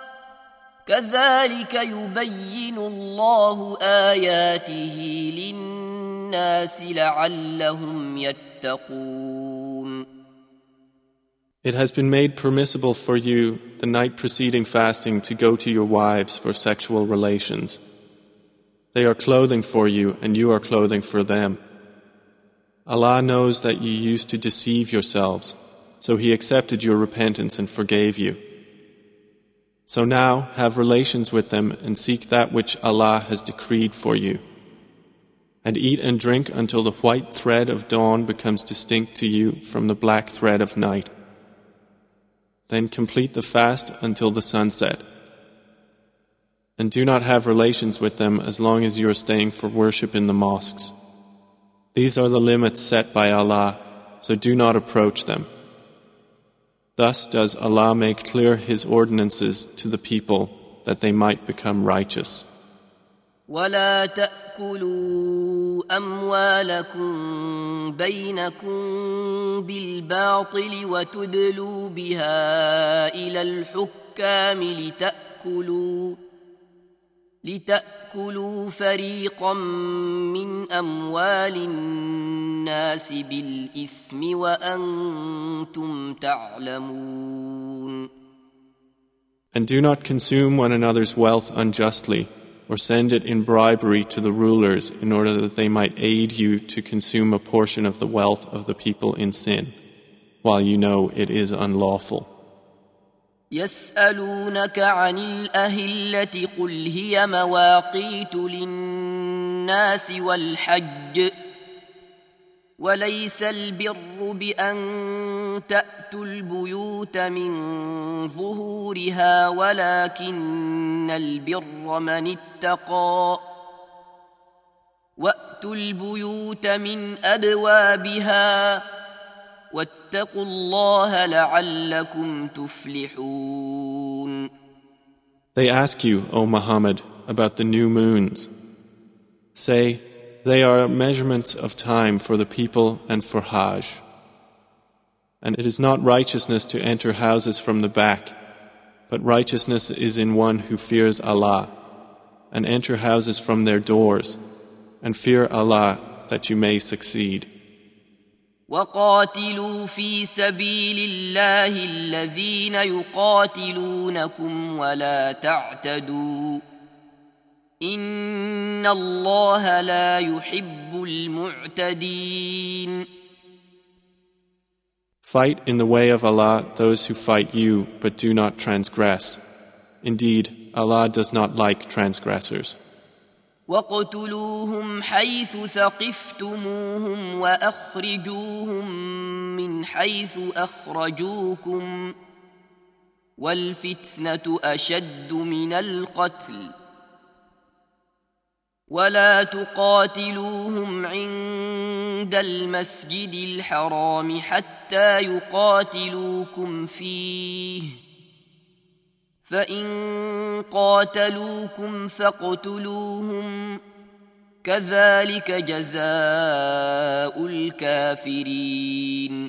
كذلك يبين الله آياته للناس لعلهم يتقون. It has been made permissible for you the night preceding fasting to go to your wives for sexual relations. They are clothing for you and you are clothing for them. Allah knows that you used to deceive yourselves, so He accepted your repentance and forgave you. So now have relations with them and seek that which Allah has decreed for you. And eat and drink until the white thread of dawn becomes distinct to you from the black thread of night. Then complete the fast until the sunset. And do not have relations with them as long as you are staying for worship in the mosques. These are the limits set by Allah, so do not approach them. Thus does Allah make clear His ordinances to the people that they might become righteous. ولا تأكلوا أموالكم بينكم بالباطل وتدلوا بها إلى الحكام لتأكلوا لتأكلوا فريقا من أموال الناس بالإثم وأنتم تعلمون. And do not consume one another's wealth unjustly, or send it in bribery to the rulers in order that they might aid you to consume a portion of the wealth of the people in sin, while you know it is unlawful. يسألونك عن الأهلة قل هي مواقيت للناس والحج وليس البر بأن تأتوا البيوت من ظهورها ولكن البر من اتقى وأتوا البيوت من أبوابها واتقوا الله لعلكم تفلحون. They ask you, O Muhammad, about the new moons. Say, they are measurements of time for the people and for Hajj. And it is not righteousness to enter houses from the back, but righteousness is in one who fears Allah, and enter houses from their doors, and fear Allah that you may succeed. وقاتلوا في سبيل الله الذين يقاتلونكم ولا تعتدوا إن الله لا يحب المعتدين. Fight in the way of Allah those who fight you, but do not transgress. Indeed, Allah does not like transgressors. واقتلوهم حيث ثقفتموهم وأخرجوهم من حيث أخرجوكم والفتنة أشد من القتل ولا تقاتلوهم عند المسجد الحرام حتى يقاتلوكم فيه فإن قاتلوكم فاقتلوهم كذلك جزاء الكافرين.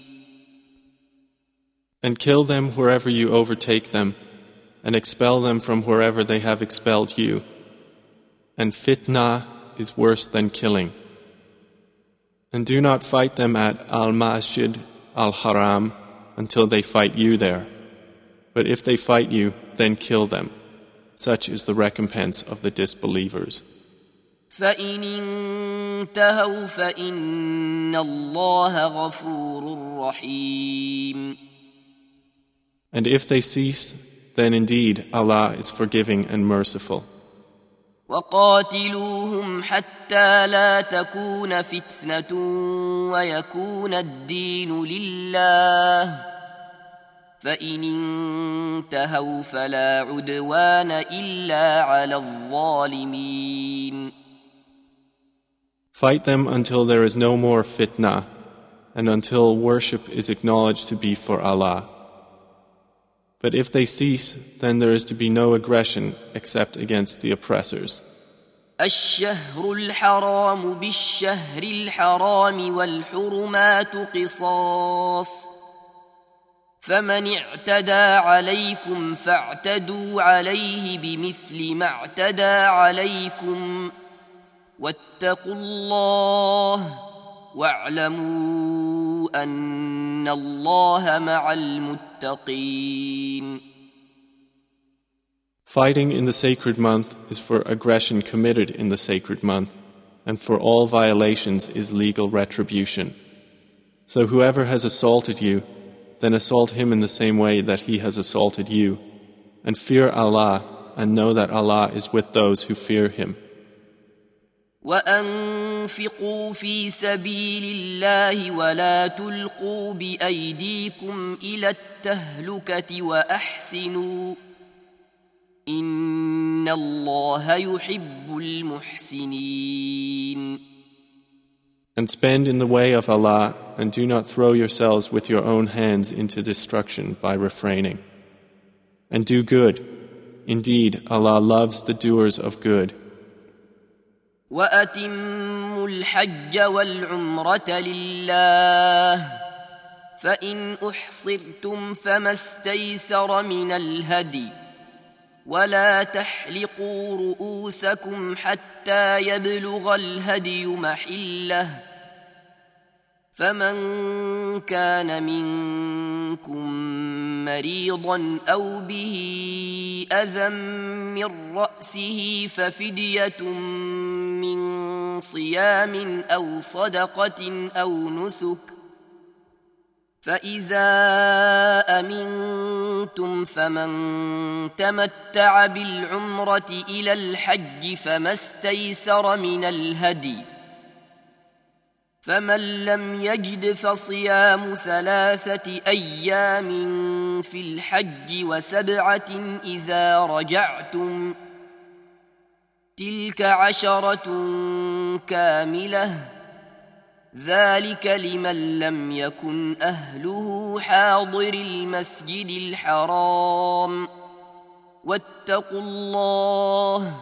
And kill them wherever you overtake them, and expel them from wherever they have expelled you. And fitna is worse than killing. And do not fight them at Al-Masjid Al-Haram until they fight you there. But if they fight you, then kill them. Such is the recompense of the disbelievers. فَإِنِ انتهوا فَإِنَّ اللَّهَ غَفُورٌ رَحِيمٌ. And if they cease, then indeed Allah is forgiving and merciful. وَقَاتِلُوهُمْ حَتَّى لَا تَكُونَ فِتْنَةٌ وَيَكُونَ الدِّينُ لِلَّهِ فَإِنِ انتهوا فَلَا عُدْوَانَ إِلَّا عَلَى الظَّالِمِينَ. Fight them until there is no more fitna, and until worship is acknowledged to be for Allah. But if they cease, then there is to be no aggression except against the oppressors. الشهر الحرام بالشهر الحرام والحرمات قصاص فمن اعتدى عليكم فاعتدوا عليه بمثل ما اعتدى عليكم واتقوا الله واعلموا أن الله مع المتقين. Fighting in the sacred month is for aggression committed in the sacred month, and for all violations is legal retribution. So whoever has assaulted you, then assault him in the same way that he has assaulted you, and fear Allah, and know that Allah is with those who fear Him. وأنفقوا في سبيل الله ولا تلقوا بأيديكم إلى التهلكة وأحسنوا إن الله يحب المحسنين. And spend in the way of Allah, and do not throw yourselves with your own hands into destruction by refraining. And do good. Indeed, Allah loves the doers of good. وَأَتِمُّوا الْحَجَّ وَالْعُمْرَةَ لِلَّهِ فَإِنْ أُحْصِرْتُمْ فَمَا اسْتَيْسَرَ مِنَ الْهَدْيِ وَلَا تَحْلِقُوا رُؤُوسَكُمْ حَتَّى يَبْلُغَ الْهَدْيُ مَحِلَّهُ فَمَنْ كَانَ مِنْكُمْ مَرِيضًا أَوْ بِهِ أَذًى مِنْ رَأْسِهِ فَفِدْيَةٌ من صيام أو صدقة أو نسك فإذا أمنتم فمن تمتع بالعمرة إلى الحج فما استيسر من الهدي فمن لم يجد فصيام ثلاثة أيام في الحج وسبعة إذا رجعتم تلك عشرة كاملة ذلك لمن لم يكن أهله حاضر المسجد الحرام واتقوا الله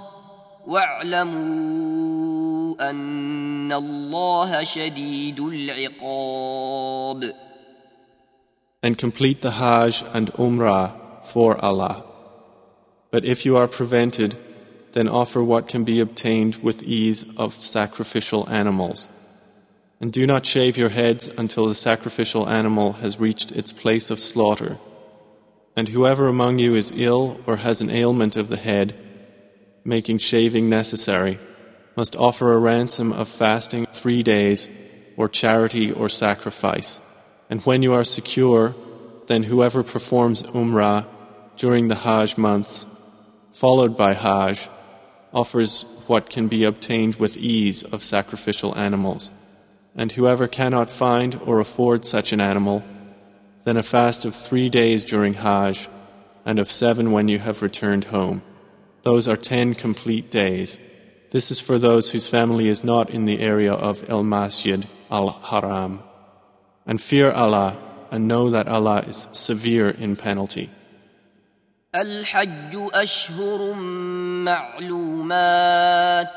واعلموا أن الله شديد العقاب. And complete the Hajj and Umrah for Allah. But if you are prevented, then offer what can be obtained with ease of sacrificial animals. And do not shave your heads until the sacrificial animal has reached its place of slaughter. And whoever among you is ill or has an ailment of the head, making shaving necessary, must offer a ransom of fasting three days, or charity or sacrifice. And when you are secure, then whoever performs Umrah during the Hajj months, followed by Hajj, offers what can be obtained with ease of sacrificial animals. And whoever cannot find or afford such an animal, then a fast of three days during Hajj, and of seven when you have returned home. Those are ten complete days. This is for those whose family is not in the area of El Masjid al-Haram. And fear Allah, and know that Allah is severe in penalty. الحج أشهر معلومات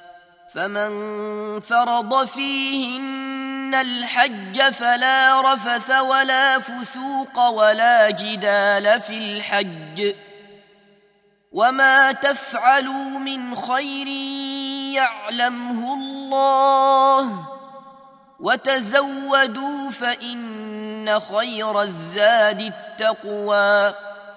فمن فرض فيهن الحج فلا رفث ولا فسوق ولا جدال في الحج وما تفعلوا من خير يعلمه الله وتزودوا فإن خير الزاد التقوى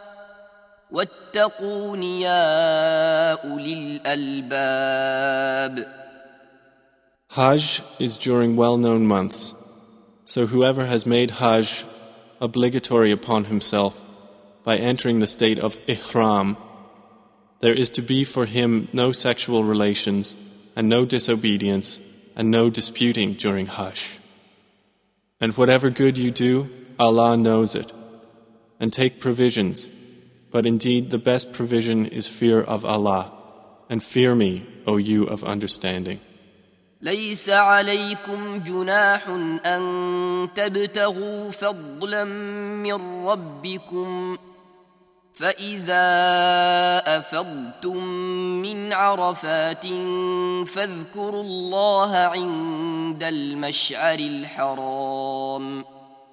واتقون يا أولي الألباب. Hajj is during well-known months, so whoever has made Hajj obligatory upon himself by entering the state of Ihram, there is to be for him no sexual relations and no disobedience and no disputing during Hajj. And whatever good you do, Allah knows it. And take provisions, but indeed the best provision is fear of Allah, and fear me, O you of understanding. ليس عليكم جناح أن تبتغوا فضلا من ربكم فإذا أفضتم من عرفات فاذكروا الله عند المشعر الحرام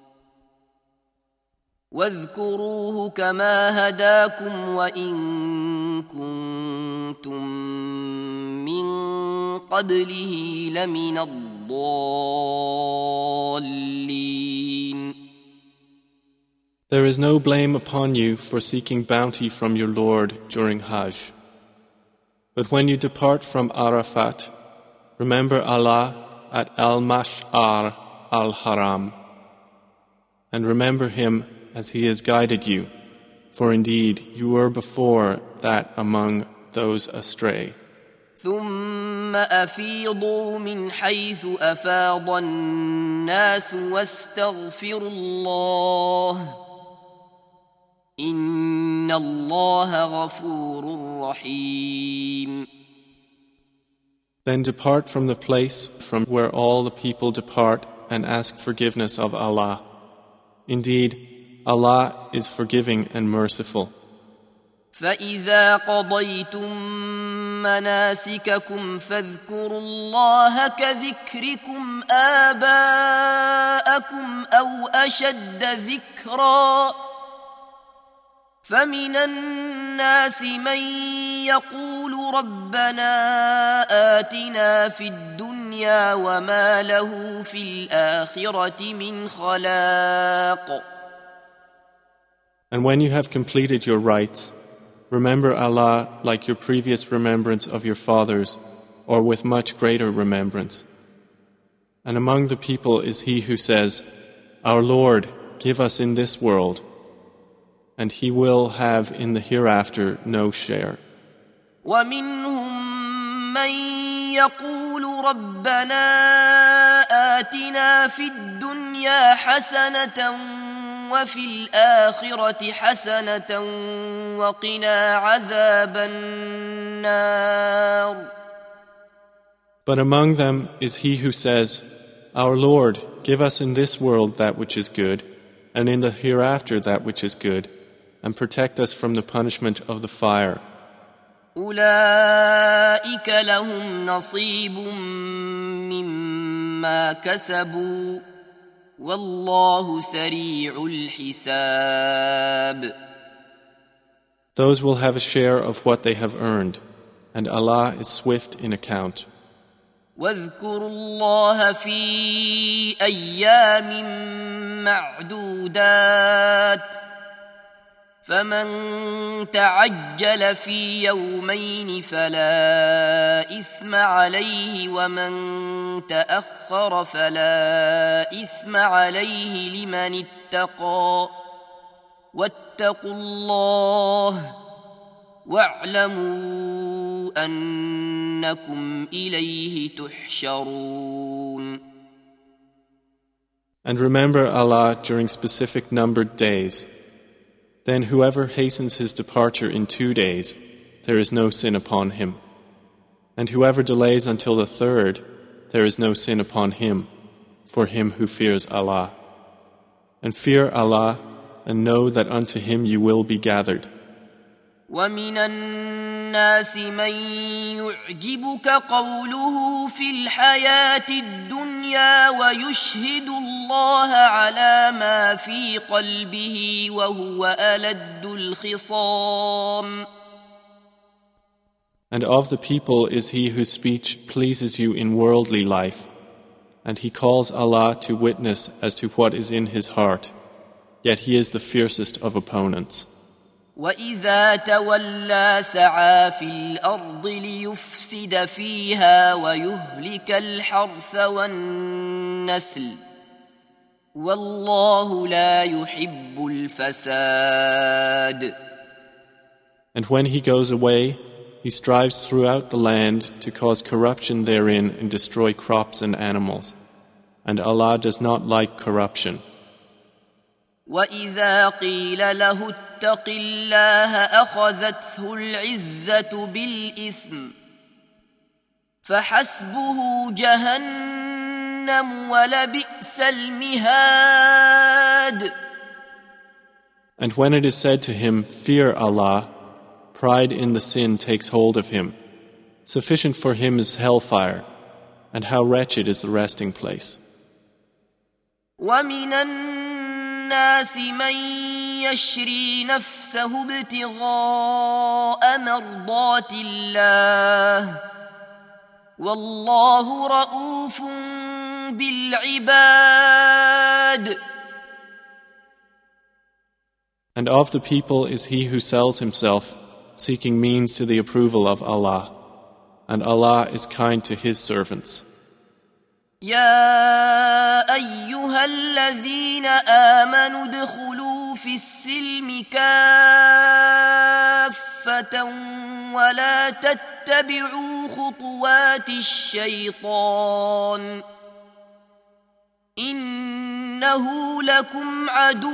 واذكروه كما هداكم وإن كنتم من قبله لمن الضالين. There is no blame upon you for seeking bounty from your Lord during Hajj. But when you depart from Arafat, remember Allah at Al-Mash'ar al-Haram, and remember Him as He has guided you, for indeed you were before that among those astray. ثم أفيضوا من حيث أفاض الناس واستغفروا الله إن الله غفور رحيم. Then depart from the place from where all the people depart and ask forgiveness of Allah. Indeed, Allah is forgiving and merciful. فإذا قضيتم مناسككم فاذكروا الله كذكركم آباءكم أو أشد ذكرًا فمن الناس من يقول ربنا آتنا في الدنيا وما له في الآخرة من خلاق. And when you have completed your rites, remember Allah like your previous remembrance of your fathers, or with much greater remembrance. And among the people is he who says, Our Lord, give us in this world, and he will have in the hereafter no share. ومنهم من يقول ربنا آتنا في الدنيا حسنة وفي الآخرة حسنة وقنا عذاب النار. But among them is he who says, Our Lord, give us in this world that which is good, and in the hereafter that which is good, and protect us from the punishment of the fire. أولئك لهم نصيب مما كسبوا والله سريع الحساب. Those will have a share of what they have earned, and Allah is swift in account. واذكروا الله في أيام معدودات فمن تعجل في يومين فلا إثم عليه ومن تأخر فلا إثم عليه لمن اتقى واتقوا الله واعلموا أنكم إليه تحشرون. And remember Allah during specific numbered days. Then whoever hastens his departure in two days, there is no sin upon him. And whoever delays until the third, there is no sin upon him, for him who fears Allah. And fear Allah, and know that unto him you will be gathered. وَمِنَ النَّاسِ مَن يُعْجِبُكَ قَوْلُهُ فِي الْحَيَاةِ الدُّنْيَا وَيُشْهِدُ اللَّهَ عَلَى مَا فِي قَلْبِهِ وَهُوَ أَلَدُّ الْخِصَامِ. And of the people is he whose speech pleases you in worldly life, and he calls Allah to witness as to what is in his heart, yet he is the fiercest of opponents. وَإِذَا تَوَلَّى سَعَى فِي الْأَرْضِ لِيُفْسِدَ فِيهَا وَيُهْلِكَ الْحَرْثَ وَالنَّسْلَ وَاللَّهُ لَا يُحِبُّ الْفَسَادَ. And when he goes away, he strives throughout the land to cause corruption therein and destroy crops and animals. And Allah does not like corruption. وَإِذَا قِيلَ لَهُ اتَّقِ اللَّهَ أَخَذَتْهُ الْعِزَّةُ بِالْإِثْمِ فَحَسْبُهُ جَهَنَّمُ وَلَبِئْسَ الْمِهَادُ. And when it is said to him, fear Allah, pride in the sin takes hold of him. Sufficient for him is hellfire, and how wretched is the resting place. وَمِنَ النَّاسِ مَن يَشْرِي نَفْسَهُ ابْتِغَاءَ مَرْضَاتِ اللَّهِ وَاللَّهُ رَءُوفٌ بِالْعِبَادِ. And of the people is he who sells himself, seeking means to the approval of Allah, and Allah is kind to his servants. يا أيها الذين آمنوا ادخلوا في السلم كافة ولا تتبعوا خطوات الشيطان إنه لكم عدو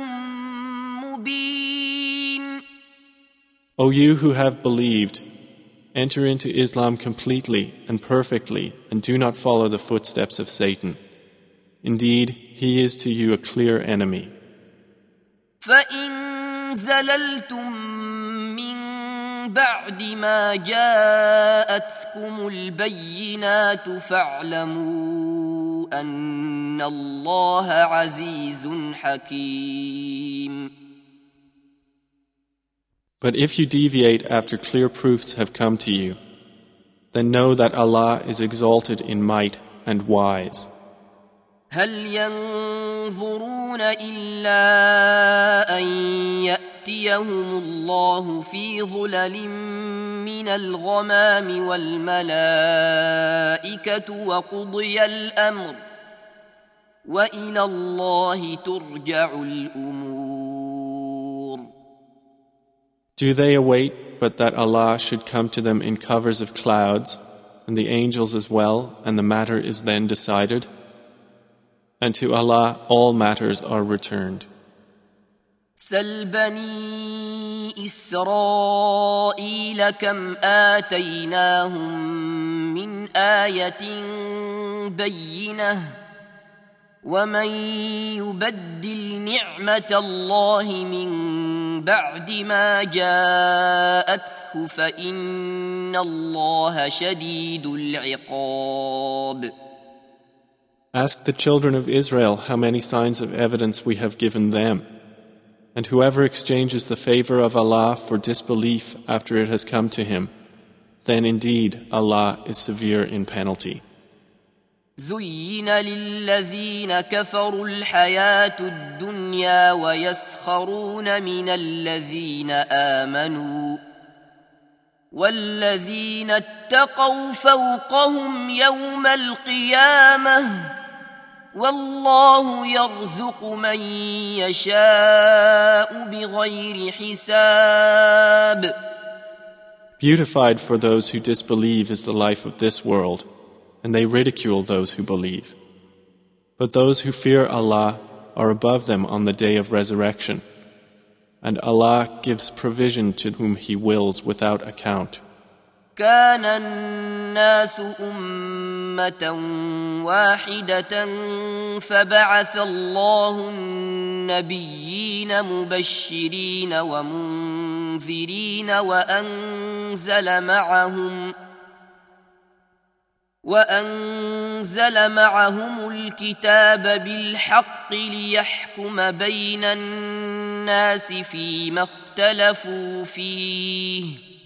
مبين. O you who have believed, enter into Islam completely and perfectly and do not follow the footsteps of Satan. Indeed, he is to you a clear enemy. فَإِن زَلَلْتُم مِّن بَعْدِ مَا جَاءَتْكُمُ الْبَيِّنَاتُ فَاعْلَمُوا أَنَّ اللَّهَ عَزِيزٌ حَكِيمٌ. But if you deviate after clear proofs have come to you, then know that Allah is exalted in might and wise. هل ينظرون إلا أن يأتيهم الله في ظلل من الغمام والملائكة وقضي الأمر وإلى الله ترجع الأمور. Do they await but that Allah should come to them in covers of clouds, and the angels as well, and the matter is then decided? And to Allah all matters are returned. سل بني إسرائيل كم آتيناهم من آية بينة ومن يبدل نعمة الله من بعد ما جاءته فإن الله شديد العقاب. Ask the children of Israel how many signs of evidence we have given them. And whoever exchanges the favor of Allah for disbelief after it has come to him, then indeed Allah is severe in penalty. زين للذين كفروا الحياة الدنيا ويسخرون من الذين آمنوا والذين اتقوا فوقهم يوم القيامة والله يرزق من يشاء بغير حساب. Beautified for those who disbelieve is the life of this world, and they ridicule those who believe. But those who fear Allah are above them on the day of resurrection, and Allah gives provision to whom He wills without account. كان الناس أمة واحدة فبعث الله النبيين مبشرين ومنذرين وأنزل معهم وأنزل معهم الكتاب بالحق ليحكم بين الناس فيما اختلفوا فيه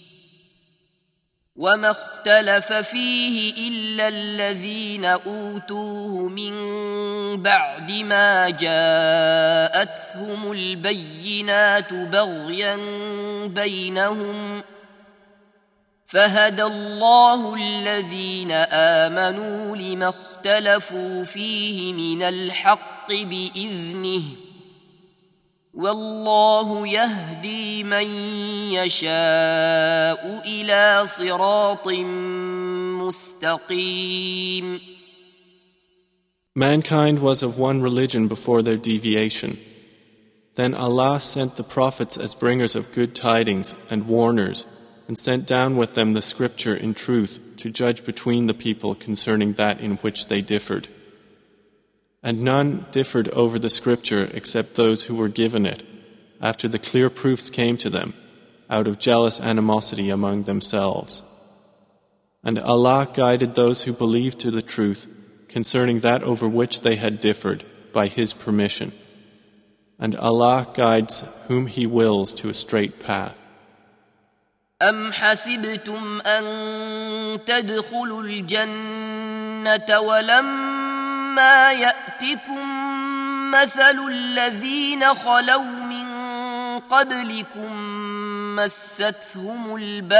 وما اختلف فيه إلا الذين أوتوه من بعد ما جاءتهم البينات بغيا بينهم فهدى الله الذين آمنوا لما اختلفوا فيه من الحق بإذنه والله يهدي من يشاء إلى صراط مستقيم. Mankind was of one religion before their deviation. Then Allah sent the prophets as bringers of good tidings and warners, and sent down with them the scripture in truth to judge between the people concerning that in which they differed. And none differed over the scripture except those who were given it, after the clear proofs came to them, out of jealous animosity among themselves. And Allah guided those who believed to the truth concerning that over which they had differed by His permission. And Allah guides whom He wills to a straight path. أم حسبتم أن تدخلوا الجنة ولما يأتكم مثل الذين خلوا من قبلكم مستهم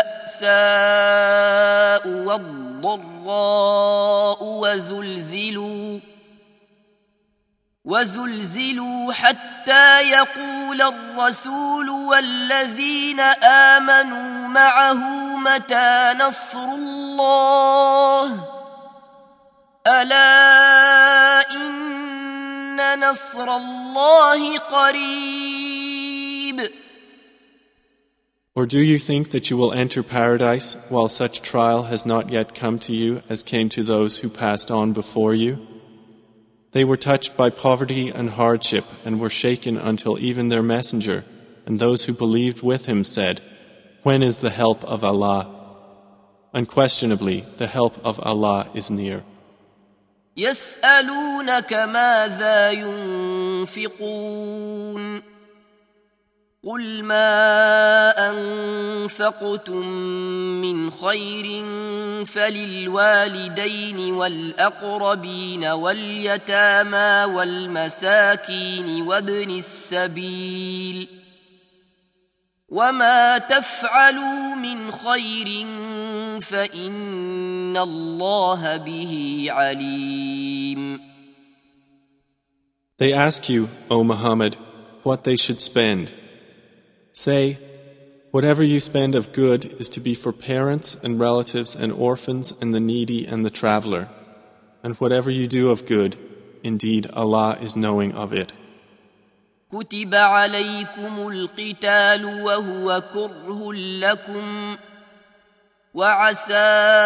البأساء والضراء وزلزلوا وزلزلوا حتى يقول الرسول والذين آمنوا معه متى نصر الله ألا إن نصر الله قريب. Or do you think that you will enter paradise while such trial has not yet come to you as came to those who passed on before you? They were touched by poverty and hardship and were shaken until even their messenger and those who believed with him said, "When is the help of Allah?" Unquestionably, the help of Allah is near. يسألونك ماذا ينفقون قل ما أنفقتم من خير فللوالدين والأقربين واليتامى والمساكين وابن السبيل وما تفعلوا من خير فإن الله به عليم. They ask you, O Muhammad, what they should spend. Say, whatever you spend of good is to be for parents and relatives and orphans and the needy and the traveler. And whatever you do of good, indeed Allah is knowing of it. كتب عليكم القتال وهو كره لكم وعسى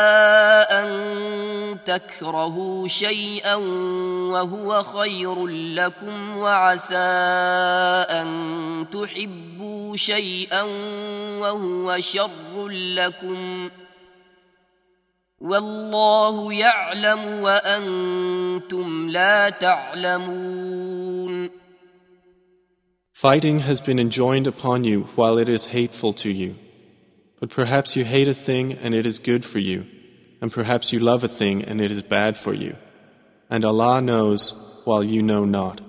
أن تكرهوا شيئا وهو خير لكم وعسى أن تحبوا شيئا وهو شر لكم والله يعلم وأنتم لا تعلمون. Fighting has been enjoined upon you while it is hateful to you. But perhaps you hate a thing and it is good for you, and perhaps you love a thing and it is bad for you. And Allah knows while you know not.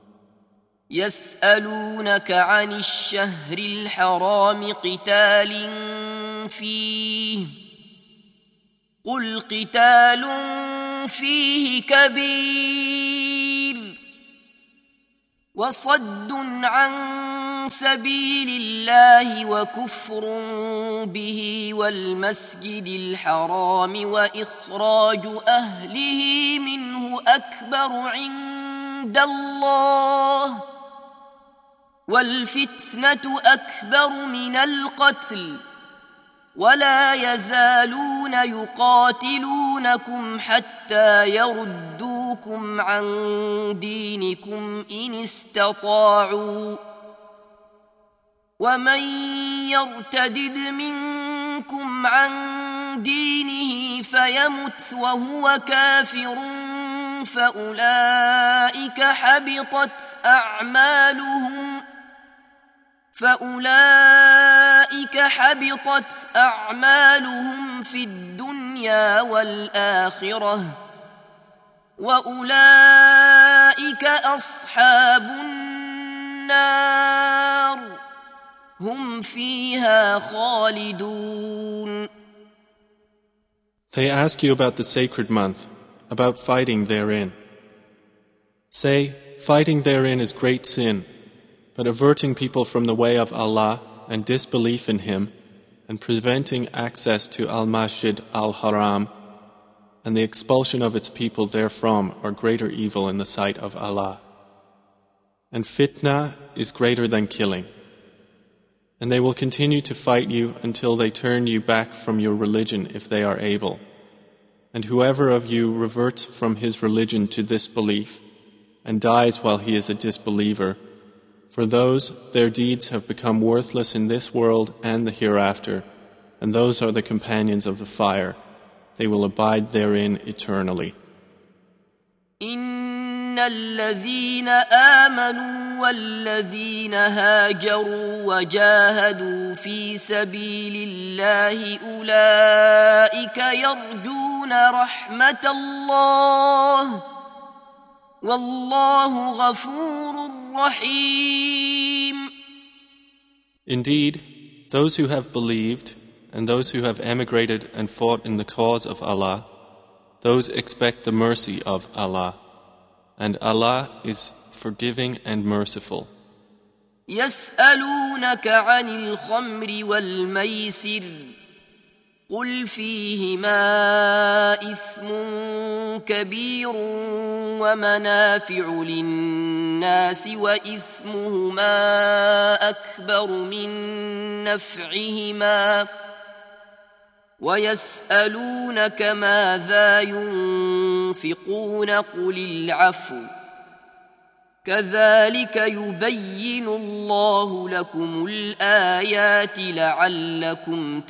يسألونك عن الشهر الحرام قتال فيه قل قتال فيه كبير وصد عن سبيل الله وكفر به والمسجد الحرام وإخراج أهله منه أكبر عند الله والفتنة أكبر من القتل ولا يزالون يقاتلونكم حتى يردوكم عن دينكم إن استطاعوا ومن يرتدد منكم عن دينه فيمت وهو كافر فأولئك حبطت أعمالهم فأولئك حبطت أعمالهم في الدنيا والآخرة وأولئك أصحاب النار هم فيها خالدون. They ask you about the sacred month, about fighting therein. Say, fighting therein is great sin, but averting people from the way of Allah and disbelief in Him and preventing access to Al-Masjid Al-Haram and the expulsion of its people therefrom are greater evil in the sight of Allah. And fitna is greater than killing. And they will continue to fight you until they turn you back from your religion if they are able. And whoever of you reverts from his religion to disbelief and dies while he is a disbeliever, for those their deeds have become worthless in this world and the hereafter, and those are the companions of the fire. They will abide therein eternally. إن الذين آمنوا والذين هاجروا وجاهدوا في سبيل الله أولئك يرجون رحمة الله والله غفور رحيم. Indeed, those who have believed and those who have emigrated and fought in the cause of Allah, those expect the mercy of Allah, and Allah is forgiving and merciful. يسألونك عن الخمر والميسر قل فيهما إثم كبير ومنافع للناس وإثمهما أكبر من نفعهما ويسألونك ماذا ينفقون قل العفو كذلك يبين الله لكم الآيات لعلكم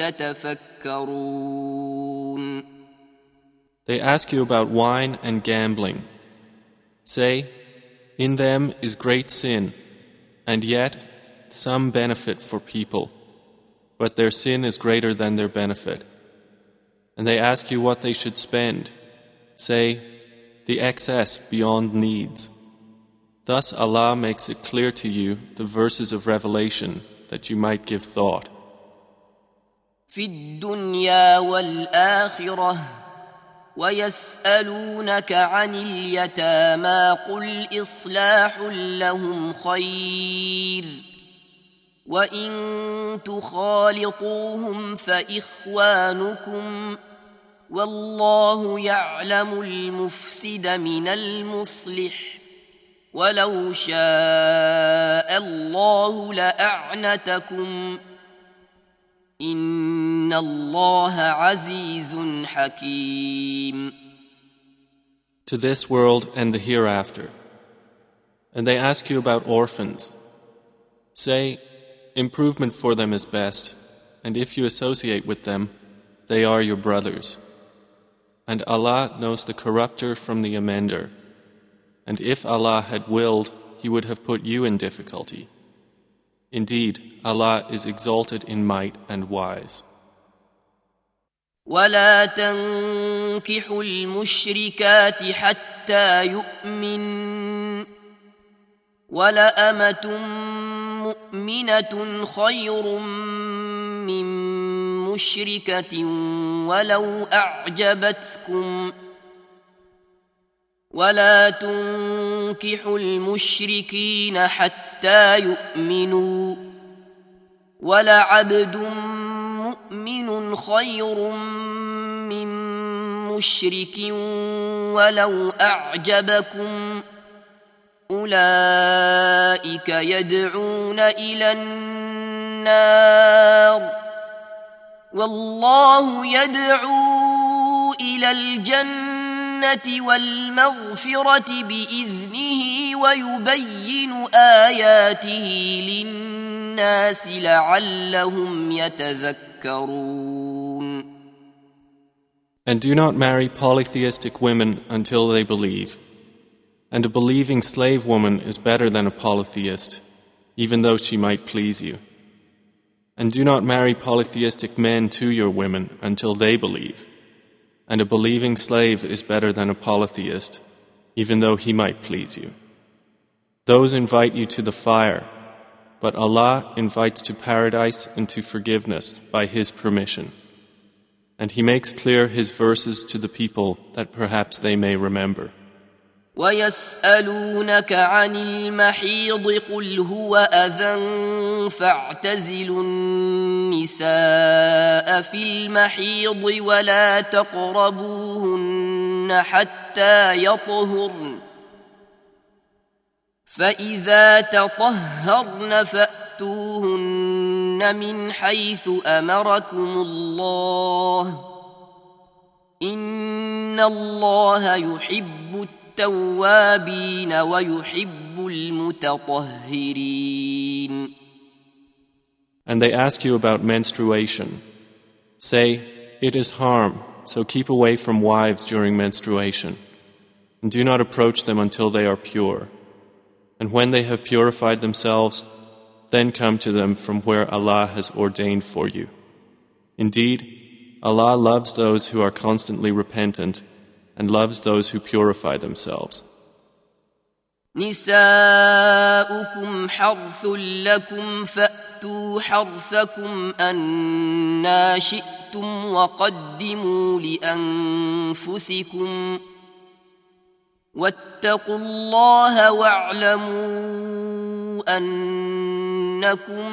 تتفكرون. They ask you about wine and gambling. Say, in them is great sin, and yet some benefit for people, but their sin is greater than their benefit. And they ask you what they should spend. Say, the excess beyond needs. Thus Allah makes it clear to you the verses of revelation that you might give thought. في الدنيا والآخرة ويسألونك عن اليتامى قل إصلاح لهم خير وإن تخالطوهم فإخوانكم والله يعلم المفسد من المصلح ولو شاء الله لأعنتكم إن الله عزيز حكيم. To this world and the hereafter. And they ask you about orphans. Say, improvement for them is best, and if you associate with them, they are your brothers. And Allah knows the corrupter from the amender. And if Allah had willed, He would have put you in difficulty. Indeed, Allah is exalted in might and wise. ولا تنكحوا المشركات حتى يؤمن ولأمة مؤمنة خير من مشركة ولو أعجبتكم ولا تنكحوا المشركين حتى يؤمنوا ولعبد مؤمن خير من مشرك ولو أعجبكم أولئك يدعون إلى النار والله يدعو إلى الجنة والمغفرة بإذنه ويبين آياته للناس لعلهم يتذكرون. And do not marry polytheistic women until they believe. And a believing slave woman is better than a polytheist, even though she might please you. And do not marry polytheistic men to your women until they believe. And a believing slave is better than a polytheist, even though he might please you. Those invite you to the fire, but Allah invites to paradise and to forgiveness by His permission. And He makes clear His verses to the people that perhaps they may remember. ويسألونك عن المحيض قل هو أذى فاعتزلوا النساء في المحيض ولا تقربوهن حتى يطهرن فإذا تطهرن فأتوهن من حيث أمركم الله إن الله يحب التوابين ويحب المتطهرين. And they ask you about menstruation. Say, it is harm, so keep away from wives during menstruation. And do not approach them until they are pure. And when they have purified themselves, then come to them from where Allah has ordained for you. Indeed, Allah loves those who are constantly repentant and loves those who purify themselves. نساؤكم حرث لكم فأتوا حرثكم أنى شئتم وقدموا لأنفسكم واتقوا الله واعلموا أنكم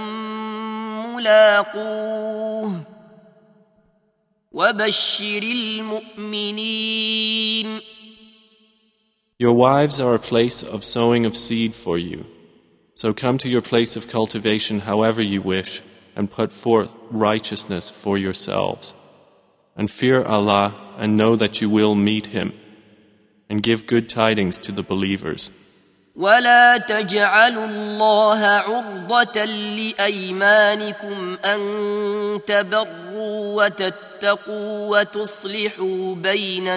ملاقوه وبشر المؤمنين. Your wives are a place of sowing of seed for you. So come to your place of cultivation however you wish and put forth righteousness for yourselves. And fear Allah and know that you will meet Him. And give good tidings to the believers. ولا تجعلوا الله عرضة لأيمانكم أن تبروا وتتقوا وتصلحوا بين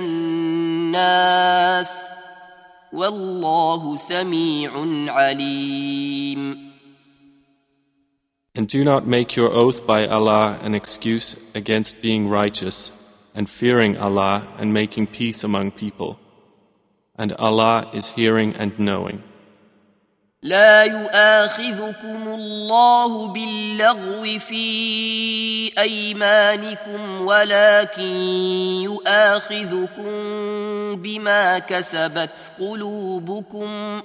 الناس والله سميع عليم. And do not make your oath by Allah an excuse against being righteous and fearing Allah and making peace among people. And Allah is hearing and knowing. لا يؤاخذكم الله باللغو في أيمانكم ولكن يؤاخذكم بما كسبت قلوبكم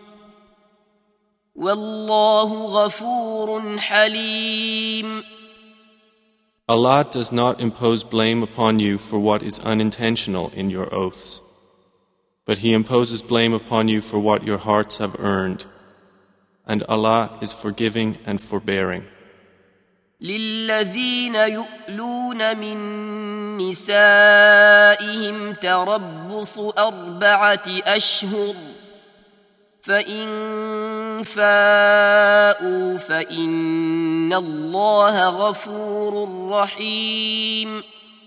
والله غفور حليم. Allah does not impose blame upon you for what is unintentional in your oaths, but He imposes blame upon you for what your hearts have earned. And Allah is forgiving and forbearing. للذين يؤلون من نسائهم تربص أربعة أشهر فإن فاءوا فإن الله غفور رحيم.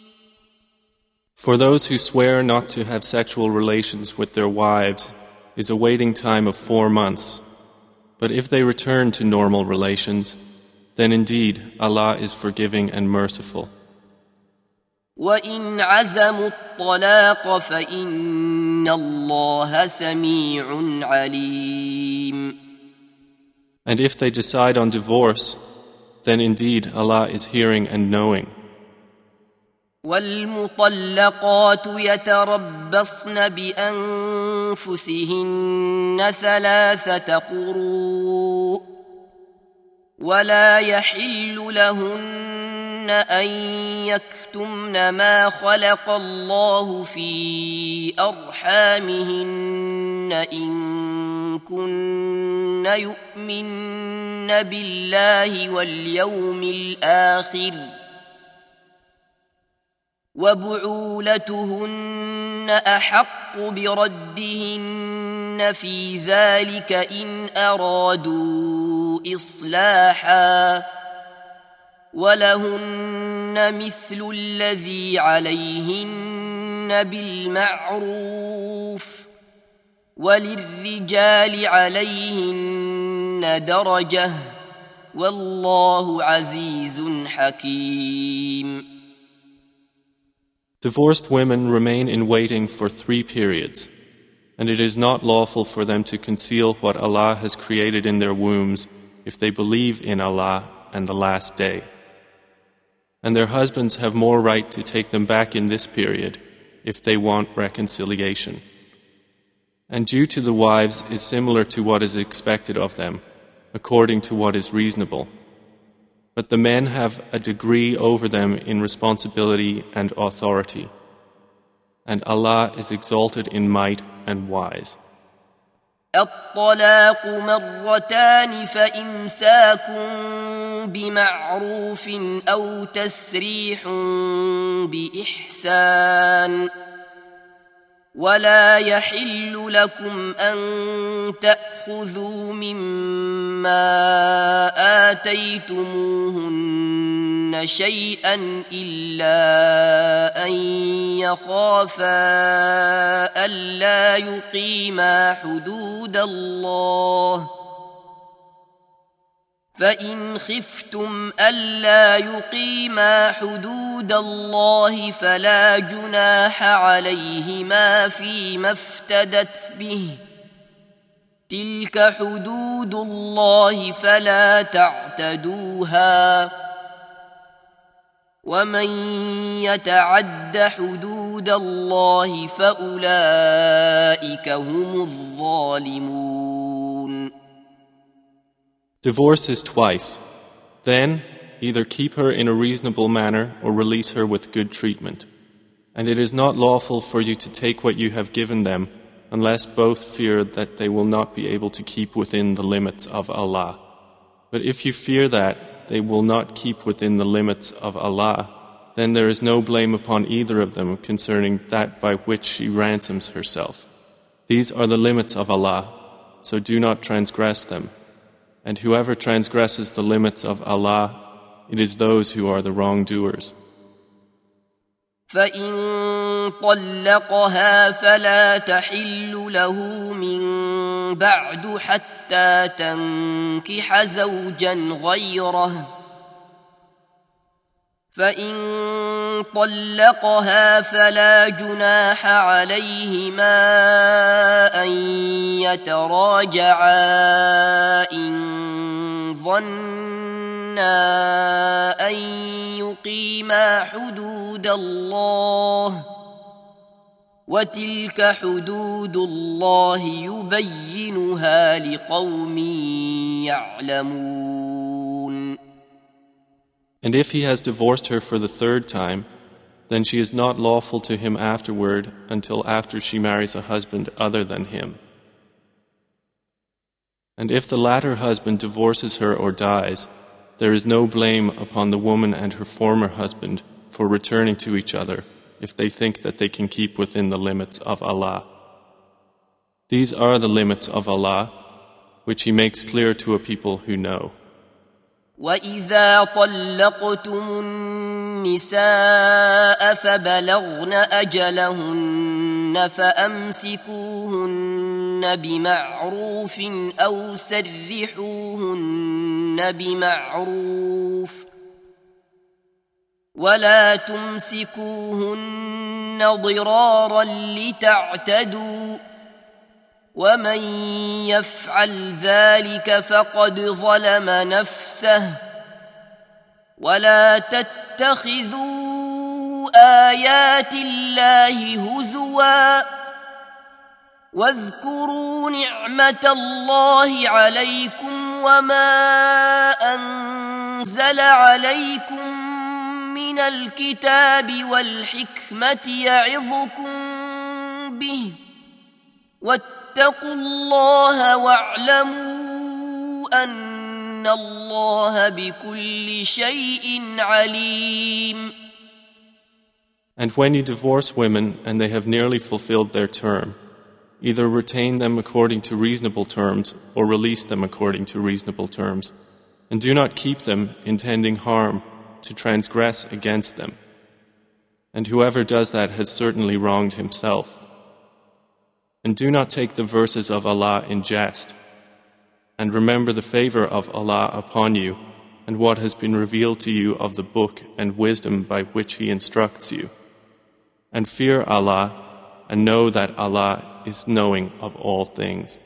For those who swear not to have sexual relations with their wives is a waiting time of four months. But if they return to normal relations, then indeed Allah is forgiving and merciful. وَإِنْ عَزَمُوا الطَّلَاقَ فَإِنَّ اللَّهَ سَمِيعٌ عَلِيمٌ. And if they decide on divorce, then indeed Allah is hearing and knowing. والمطلقات يتربصن بأنفسهن ثلاثة قروء ولا يحل لهن أن يكتمن ما خلق الله في أرحامهن إن كن يؤمن بالله واليوم الآخر وبعولتهن أحق بردهن في ذلك إن أرادوا إصلاحا ولهن مثل الذي عليهن بالمعروف وللرجال عليهن درجة والله عزيز حكيم. Divorced women remain in waiting for three periods, and it is not lawful for them to conceal what Allah has created in their wombs if they believe in Allah and the Last Day. And their husbands have more right to take them back in this period if they want reconciliation. And due to the wives is similar to what is expected of them, according to what is reasonable. But the men have a degree over them in responsibility and authority. And Allah is exalted in might and wise. الطلاق مرتان فإمساك بمعروف أو تسريح بإحسان ولا يحل لكم أن تأخذوا مما آتيتموهن شيئا إلا أن يخافا ألا يقيما حدود الله فإن خفتم ألا يقيما حدود الله فلا جناح عليهما فيما افتدت به تلك حدود الله فلا تعتدوها ومن يتعد حدود الله فأولئك هم الظالمون. Divorce is twice. Then, either keep her in a reasonable manner or release her with good treatment. And it is not lawful for you to take what you have given them unless both fear that they will not be able to keep within the limits of Allah. But if you fear that they will not keep within the limits of Allah, then there is no blame upon either of them concerning that by which she ransoms herself. These are the limits of Allah, so do not transgress them. And whoever transgresses the limits of Allah, it is those who are the wrongdoers. فإن طلقها فلا تحل له من بعد حتى تنكح زوجا غيره فإن طلقها فلا جناح عليهما أن يتراجعا إن ظنا أن يقيما حدود الله وتلك حدود الله يبينها لقوم يعلمون. And if he has divorced her for the third time, then she is not lawful to him afterward until after she marries a husband other than him. And if the latter husband divorces her or dies, there is no blame upon the woman and her former husband for returning to each other if they think that they can keep within the limits of Allah. These are the limits of Allah, which He makes clear to a people who know. وَإِذَا طَلَّقْتُمُ النِّسَاءَ فَبَلَغْنَ أَجَلَهُنَّ فَأَمْسِكُوهُنَّ بِمَعْرُوفٍ أَوْ سَرِّحُوهُنَّ بِمَعْرُوفٍ وَلَا تُمْسِكُوهُنَّ ضِرَارًا لِتَعْتَدُوا ومن يفعل ذلك فقد ظلم نفسه ولا تتخذوا آيات الله هزوا واذكروا نعمة الله عليكم وما أنزل عليكم من الكتاب والحكمة يعظكم به واتقوا الله واعلموا أن الله بكل شيء عليم. And when you divorce women and they have nearly fulfilled their term, either retain them according to reasonable terms or release them according to reasonable terms, and do not keep them intending harm to transgress against them. And whoever does that has certainly wronged himself. And do not take the verses of Allah in jest, and remember the favor of Allah upon you and what has been revealed to you of the book and wisdom by which He instructs you. And fear Allah, and know that Allah is knowing of all things.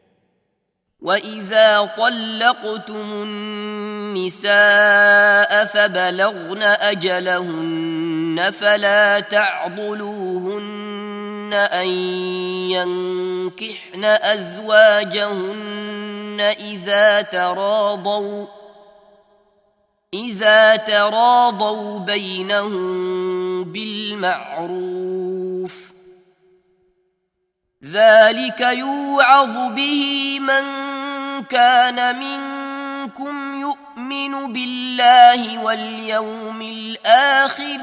وَإِذَا طَلَّقْتُمُ النِّسَاءَ فَبَلَغْنَ أَجَلَهُنَّ فَلَا تَعْضُلُوهُنَّ أَن يَنكِحْنَ أَزْوَاجَهُنَّ إِذَا تَرَاضَوْا إِذَا تَرَاضَوْا بَيْنَهُم بِالْمَعْرُوفِ ذلك يوعظ به من كان منكم يؤمن بالله واليوم الآخر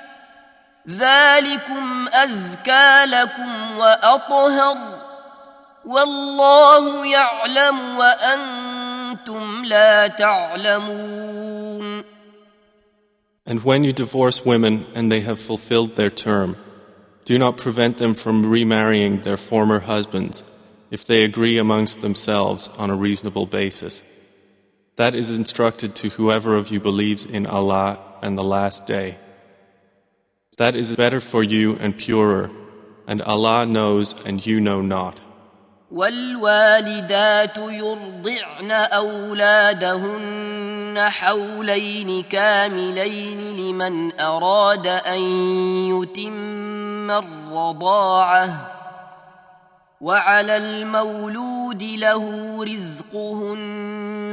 ذلكم أزكى لكم وأطهر والله يعلم وأنتم لا تعلمون. And when you divorce women and they have fulfilled their term, do not prevent them from remarrying their former husbands if they agree amongst themselves on a reasonable basis. That is instructed to whoever of you believes in Allah and the Last Day. That is better for you and purer, and Allah knows and you know not. والوالدات يرضعن أولادهن حولين كاملين لمن أراد أن يتم الرضاعة وعلى المولود له رزقهن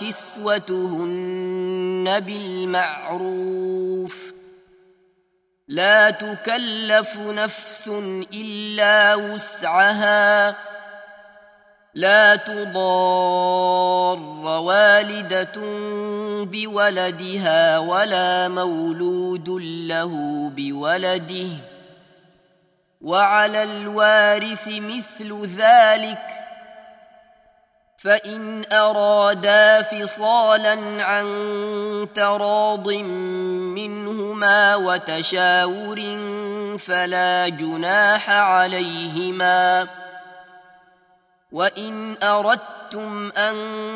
وكسوتهن بالمعروف لا تكلف نفس إلا وسعها لا تضار والدة بولدها ولا مولود له بولده وعلى الوارث مثل ذلك فإن أرادا فصالا عن تراض منهما وتشاور فلا جناح عليهما وإن أردتم أن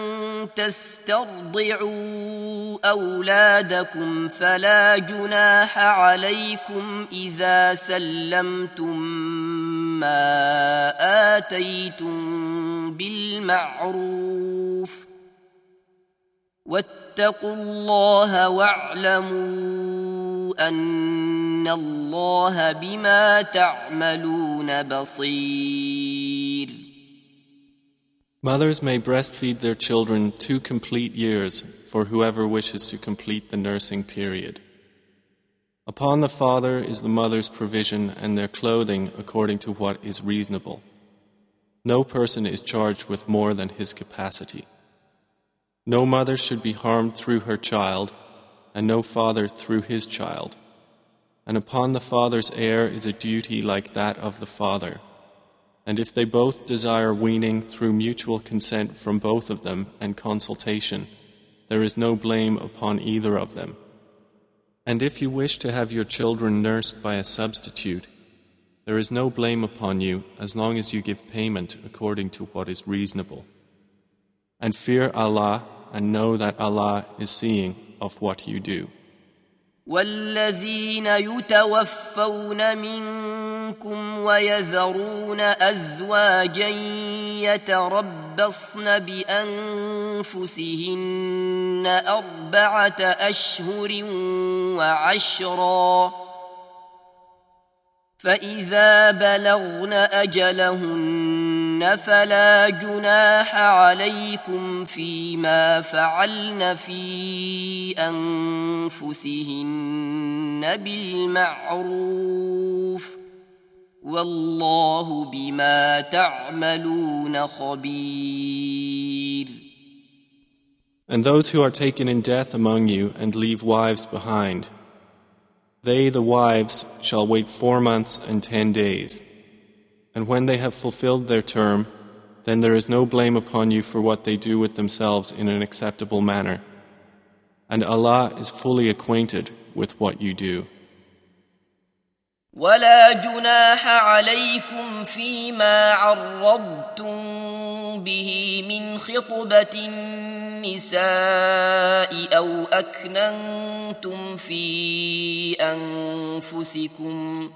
تسترضعوا أولادكم فلا جناح عليكم إذا سلمتم ما آتيتم بالمعروف واتقوا الله واعلموا أن الله بما تعملون بصير. Mothers may breastfeed their children two complete years for whoever wishes to complete the nursing period. Upon the father is the mother's provision and their clothing according to what is reasonable. No person is charged with more than his capacity. No mother should be harmed through her child, and no father through his child. And upon the father's heir is a duty like that of the father. And if they both desire weaning through mutual consent from both of them and consultation, there is no blame upon either of them. And if you wish to have your children nursed by a substitute, there is no blame upon you as long as you give payment according to what is reasonable. And fear Allah and know that Allah is seeing of what you do. والذين يتوفون منكم ويذرون أزواجا يتربصن بأنفسهن أربعة أشهر وعشرا فإذا بلغن أجلهن فلا جناح عليكم فيما فعلن في أنفسهن بالمعروف والله بما تعملون خبير. And those who are taken in death among you and leave wives behind, they, the wives, shall wait four months and ten days. And when they have fulfilled their term, then there is no blame upon you for what they do with themselves in an acceptable manner. And Allah is fully acquainted with what you do. ولا جناح عليكم فيما عرضتم به من خطبة النساء أو أكننتم في أنفسكم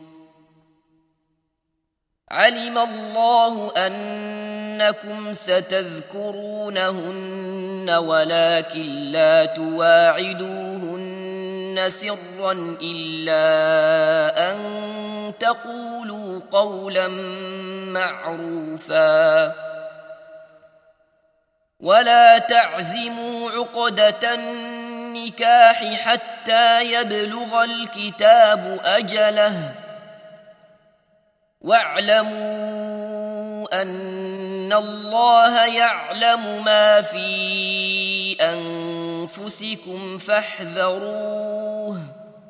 علم الله أنكم ستذكرونهن ولكن لا تواعدوهن سرا إلا أن تقولوا قولا معروفا ولا تعزموا عقدة النكاح حتى يبلغ الكتاب أجله واعلموا أن الله يعلم ما في أنفسكم فاحذروه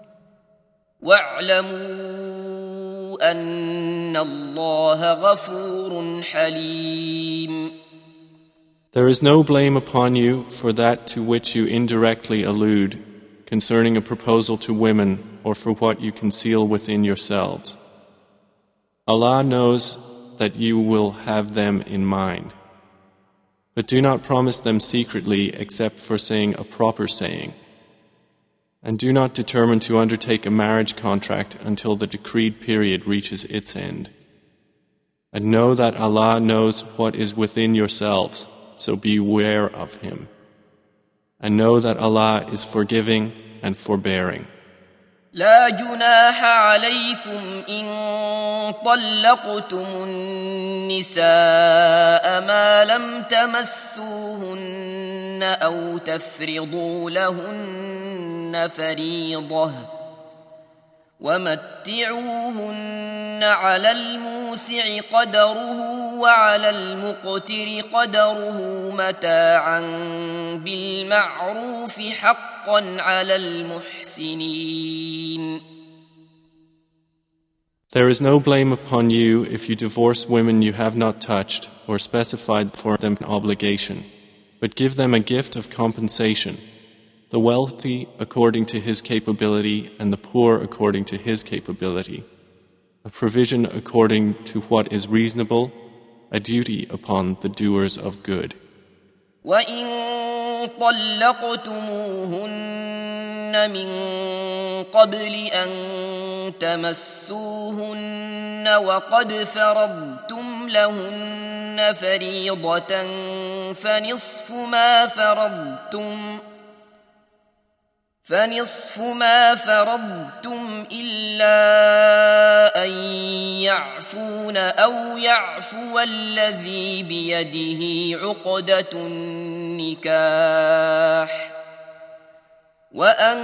واعلموا أن الله غفور حليم. There is no blame upon you for that to which you indirectly allude concerning a proposal to women or for what you conceal within yourselves. Allah knows that you will have them in mind. But do not promise them secretly except for saying a proper saying. And do not determine to undertake a marriage contract until the decreed period reaches its end. And know that Allah knows what is within yourselves, so beware of Him. And know that Allah is forgiving and forbearing. لا جناح عليكم إن طلقتم النساء ما لم تمسوهن أو تفرضوا لهن فريضة ومتعوهن على الموسع قدره وعلى المقتر قدره متاعا بالمعروف حقا على المحسنين. There is no blame upon you if you divorce women you have not touched or specified for them an obligation, but give them a gift of compensation, the wealthy according to his capability and the poor according to his capability, a provision according to what is reasonable, a duty upon the doers of good. وَإِن طَلَّقْتُمُوهُنَّ مِن قَبْلِ أَن تَمَسُّوهُنَّ وَقَدْ فَرَضْتُمْ لَهُنَّ فَرِيضَةً فَنِصْفُ مَا فَرَضْتُمْ فنصف ما فرضتم إلا أن يعفون أو يعفو الذي بيده عقدة النكاح وأن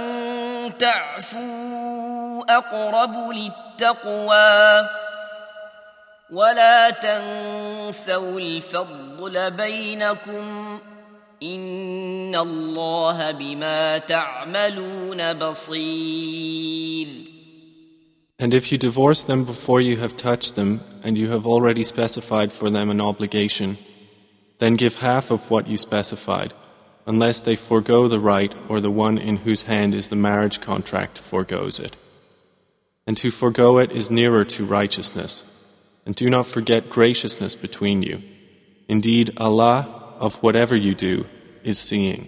تعفوا أقرب للتقوى ولا تنسوا الفضل بينكم إن الله بما تعملون بصير. And if you divorce them before you have touched them, and you have already specified for them an obligation, then give half of what you specified, unless they forego the right or the one in whose hand is the marriage contract forgoes it. And to forgo it is nearer to righteousness. And do not forget graciousness between you. Indeed, Allah, of whatever you do, is seeing.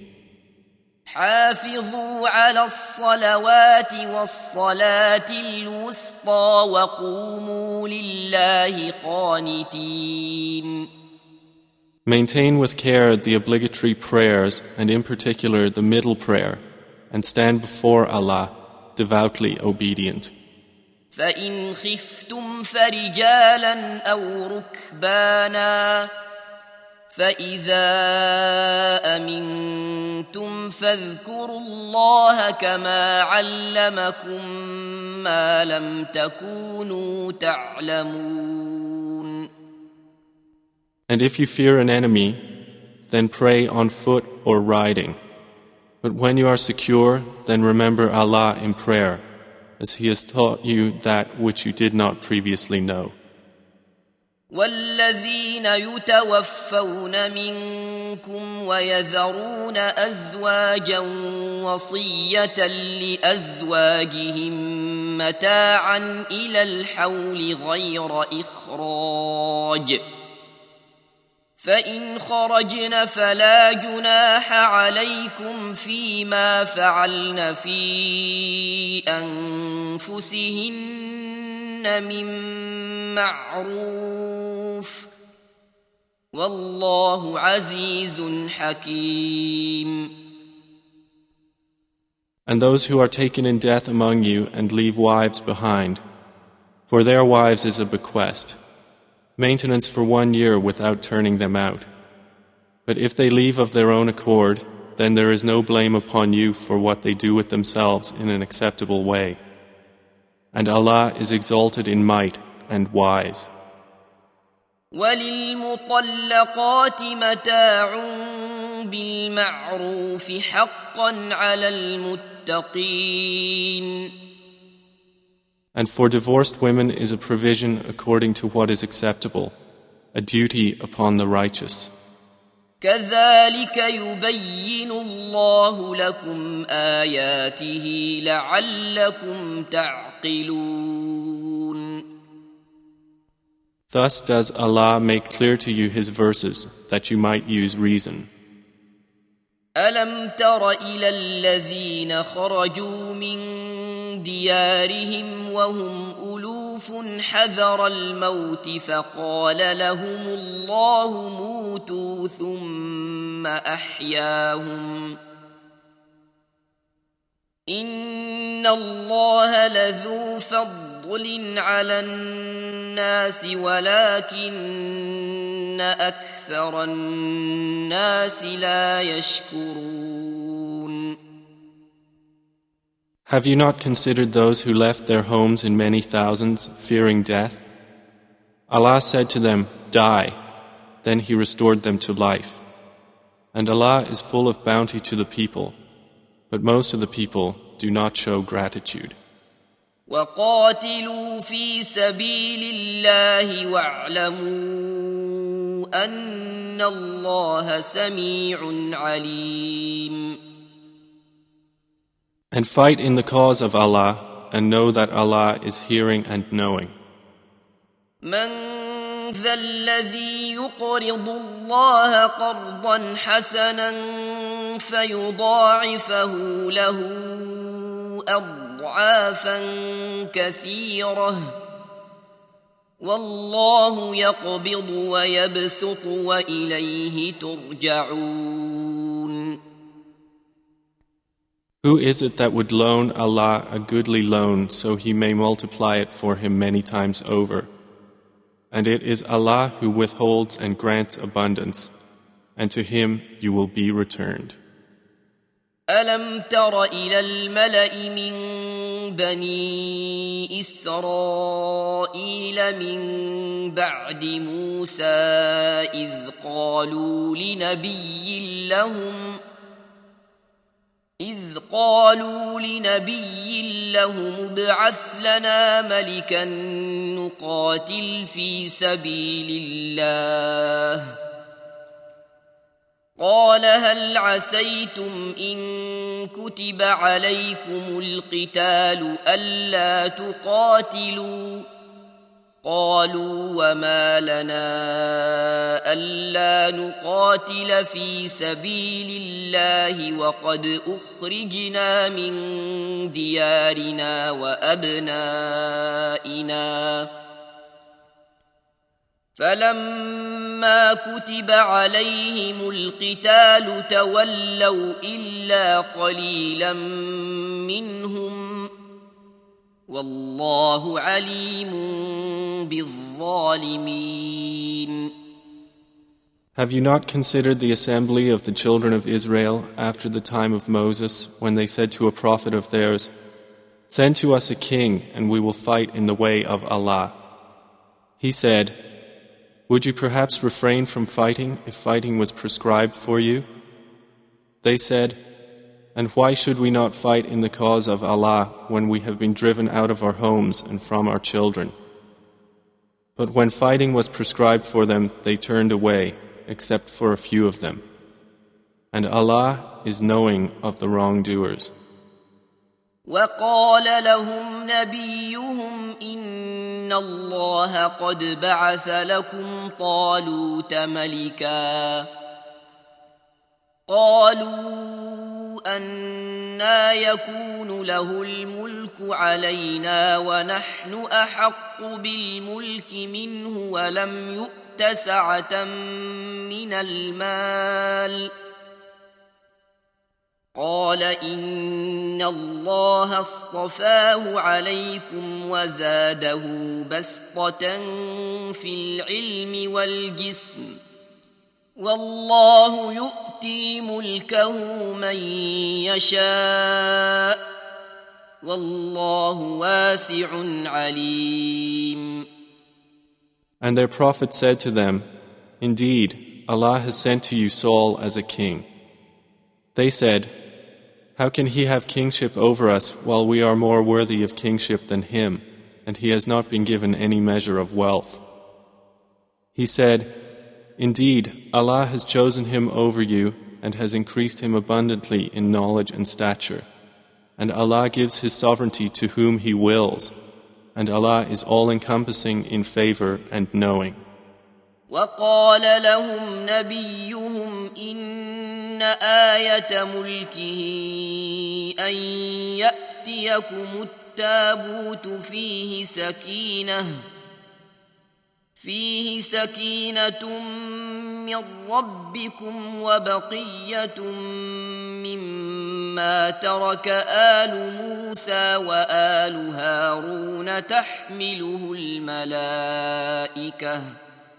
حافظوا على الصلوات والصلاة الوسطى وقوموا لله قانتين. Maintain with care the obligatory prayers and in particular the middle prayer, and stand before Allah devoutly obedient. فإن خفتم فرجالا أو ركبانا فإذا أمنتم فاذكروا الله كما علمكم ما لم تكونوا تعلمون. And if you fear an enemy, then pray on foot or riding. But when you are secure, then remember Allah in prayer, as He has taught you that which you did not previously know. والذين يتوفون منكم ويذرون أزواجا وصية لأزواجهم متاعا إلى الحول غير إخراج فإن خرجن فلا جناح عليكم فيما فعلن في أنفسهن من معروف والله عزيز حكيم. And those who are taken in death among you and leave wives behind, for their wives is a bequest, maintenance for one year without turning them out. But if they leave of their own accord, then there is no blame upon you for what they do with themselves in an acceptable way. And Allah is exalted in might and wise. وَلِلْمُطَلَّقَاتِ مَتَاعٌ بِالْمَعْرُوفِ حَقًّا عَلَى الْمُتَّقِينَ. And for divorced women is a provision according to what is acceptable, a duty upon the righteous. كَذَلِكَ يُبَيِّنُ اللَّهُ لَكُمْ آيَاتِهِ لَعَلَّكُمْ تَعْقِلُونَ. Thus does Allah make clear to you His verses, that you might use reason. أَلَمْ تَرَ إِلَى الَّذِينَ خَرَجُوا مِنْ دِيَارِهِمْ وَهُمْ أُلُوفٌ حَذَرَ الْمَوْتِ فَقَالَ لَهُمُ اللَّهُ مُوتُوا ثُمَّ أَحْيَاهُمْ إِنَّ اللَّهَ لَذُو فَضْلٍ على الناس ولكن أكثر الناس لا يشكرون. Have you not considered those who left their homes in many thousands, fearing death? Allah said to them, "Die." Then He restored them to life. And Allah is full of bounty to the people, but most of the people do not show gratitude. وَقَاتِلُوا فِي سَبِيلِ اللَّهِ وَاعْلَمُوا أَنَّ اللَّهَ سَمِيعٌ عَلِيمٌ. And fight in the cause of Allah, and know that Allah is hearing and knowing. مَنْ ذَا الَّذِي يُقْرِضُ اللَّهَ قَرْضًا حَسَنًا فَيُضَاعِفَهُ لَهُ أضعافا كثيرة والله يقبض ويبسط وإليه ترجعون. Who is it that would loan Allah a goodly loan so He may multiply it for him many times over? And it is Allah who withholds and grants abundance, and to Him you will be returned. ألم تر إلى الملأ من بني إسرائيل من بعد موسى إذ قالوا لنبي لهم إذ قالوا لنبي لهم ابعث لنا ملكا نقاتل في سبيل الله قال هل عسيتم إن كتب عليكم القتال ألا تقاتلوا قالوا وما لنا ألا نقاتل في سبيل الله وقد أخرجنا من ديارنا وأبنائنا فلما كتب عليهم القتال تولوا إلا قليلا منهم والله عليم بالظالمين. Have you not considered the assembly of the children of Israel after the time of Moses, when they said to a prophet of theirs, "Send to us a king, and we will fight in the way of Allah"? He said, "Would you perhaps refrain from fighting if fighting was prescribed for you?" They said, "And why should we not fight in the cause of Allah when we have been driven out of our homes and from our children?" But when fighting was prescribed for them, they turned away, except for a few of them. And Allah is knowing of the wrongdoers. وقال لهم نبيهم إن الله قد بعث لكم طالوت ملكا قالوا أنى يكون له الملك علينا ونحن أحق بالملك منه ولم يؤت سعة من المال قال إن الله اصطفاه عليكم وزاده بسطة في العلم والجسم والله يؤتي ملكه من يشاء والله واسع عليم. And their prophet said to them, "Indeed, Allah has sent to you Saul as a king." They said, "How can he have kingship over us while we are more worthy of kingship than him, and he has not been given any measure of wealth?" He said, "Indeed, Allah has chosen him over you and has increased him abundantly in knowledge and stature. And Allah gives His sovereignty to whom He wills, and Allah is all-encompassing in favor and knowing." وقال لهم نبيهم إن آية ملكه أن يأتيكم التابوت فيه سكينة فيه سكينة من ربكم وبقية مما ترك آل موسى وآل هارون تحمله الملائكة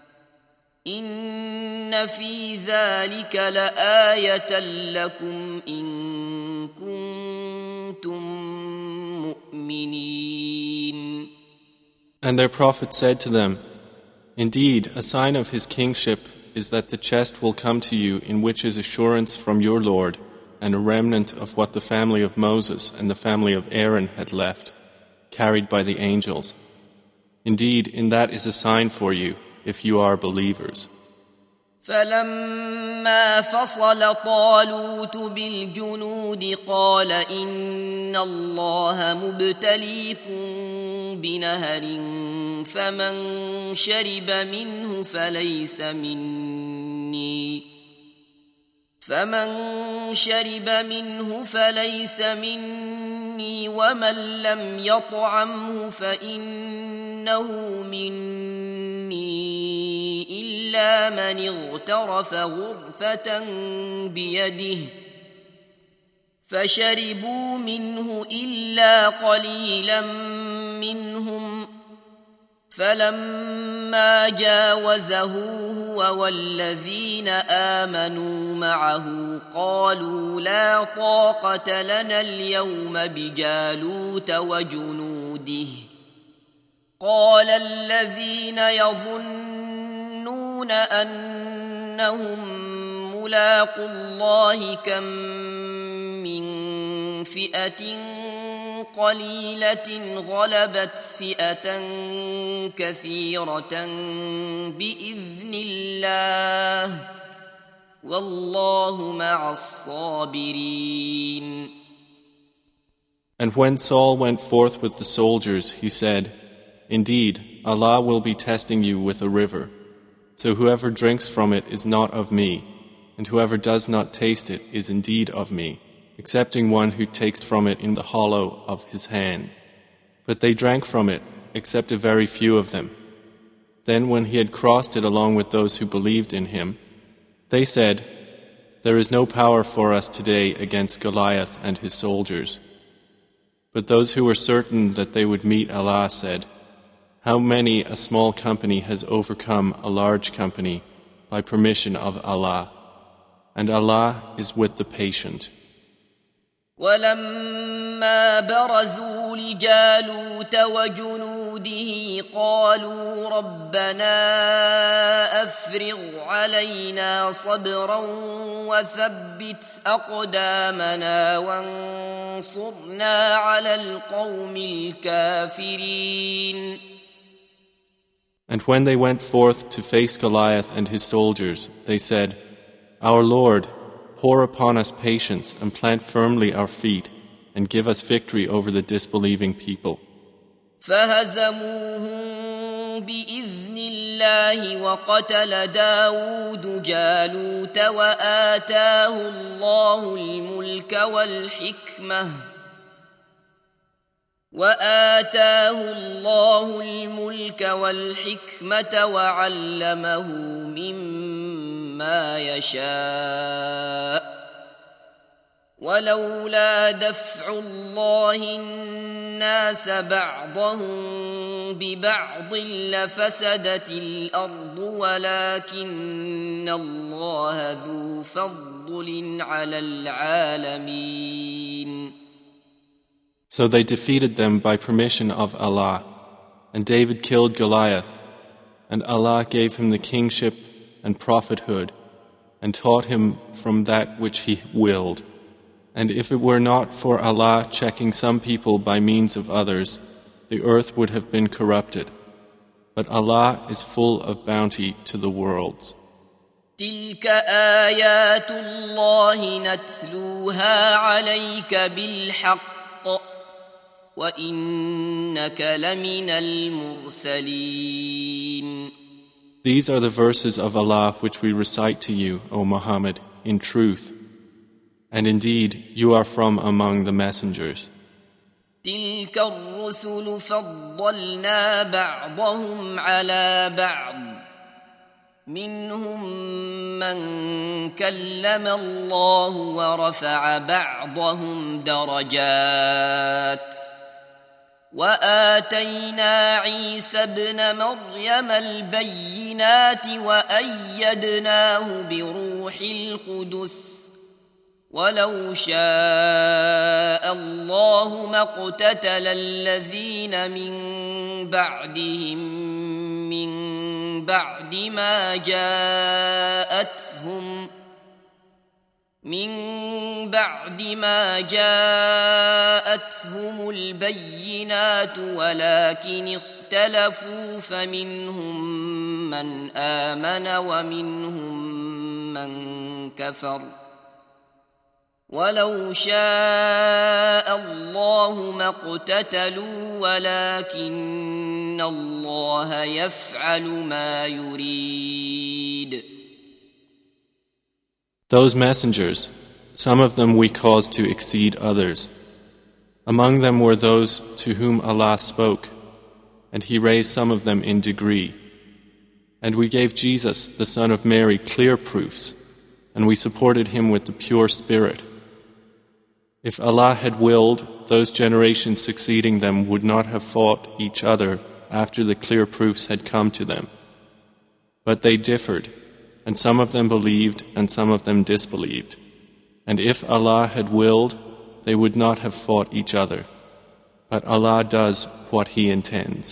إن في ذلك لآية لكم إن كنتم مؤمنين. And their prophet said to them, "Indeed, a sign of his kingship is that the chest will come to you in which is assurance from your Lord and a remnant of what the family of Moses and the family of Aaron had left, carried by the angels. Indeed, in that is a sign for you, if you are believers." فلما فصل طالوت بالجنود قال إن الله مبتليكم بنهر فمن شرب منه فليس مني فمن شرب منه فليس مني ومن لم يطعمه فإنه مني إلا من اغترف غرفة بيده فشربوا منه إلا قليلا منهم فلما جاوزه هو والذين آمنوا معه قالوا لا طاقة لنا اليوم بجالوت وجنوده قال الذين يظنون أنهم ملاقو الله كم من فئة قليلة غلبت فئة كثيرة بإذن الله والله مع الصابرين. And when Saul went forth with the soldiers, he said, "Indeed, Allah will be testing you with a river. So whoever drinks from it is not of me, and whoever does not taste it is indeed of me, excepting one who takes from it in the hollow of his hand." But they drank from it, except a very few of them. Then when he had crossed it along with those who believed in him, they said, "There is no power for us today against Goliath and his soldiers." But those who were certain that they would meet Allah said, "How many a small company has overcome a large company by permission of Allah, and Allah is with the patient." ولما برزوا لجالوت وجنوده قالوا ربنا أفرغ علينا صبرا وثبت أقدامنا وانصرنا على القوم الكافرين. And when they went forth to face Goliath and his soldiers, they said, "Our Lord, pour upon us patience and plant firmly our feet and give us victory over the disbelieving people." فهزموهم بإذن الله وقتل داود جالوت وآتاه الله الملك والحكمة وآتاه الله الملك والحكمة وعلمه مما يشاء ولولا دفع الله الناس بعضهم ببعض لفسدت الأرض ولكن الله ذو فضل على العالمين. So they defeated them by permission of Allah, and David killed Goliath, and Allah gave him the kingship and prophethood, and taught him from that which He willed. And if it were not for Allah checking some people by means of others, the earth would have been corrupted. But Allah is full of bounty to the worlds. تلك آيات الله نتلوها عليك بالحق وإنك لمن المرسلين. These are the verses of Allah which we recite to you, O Muhammad, in truth. And indeed, you are from among the messengers. تلك الرسل فضلنا بعضهم على بعض منهم من كلم الله ورفع بعضهم درجات وآتينا عيسى ابن مريم البينات وأيدناه بروح القدس ولو شاء الله ما اقتتل الذين من بعدهم من بعد ما جاءتهم من بعد ما جاءتهم البينات ولكن اختلفوا فمنهم من آمن ومنهم من كفر ولو شاء الله ما اقتتلوا ولكن الله يفعل ما يريد. Those messengers, some of them we caused to exceed others. Among them were those to whom Allah spoke, and He raised some of them in degree. And we gave Jesus, the son of Mary, clear proofs, and we supported him with the pure spirit. If Allah had willed, those generations succeeding them would not have fought each other after the clear proofs had come to them. But they differed, and some of them believed and some of them disbelieved. And if Allah had willed, they would not have fought each other. But Allah does what He intends.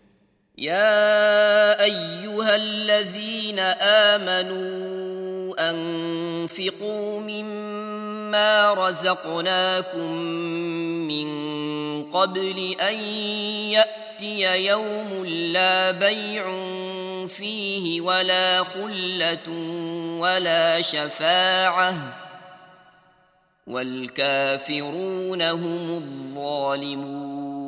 يا أيها الذين آمنوا أنفقوا مما رزقناكم من قبل أن يأتي يوم لا بيع فيه ولا خلة ولا شفاعة والكافرون هم الظالمون.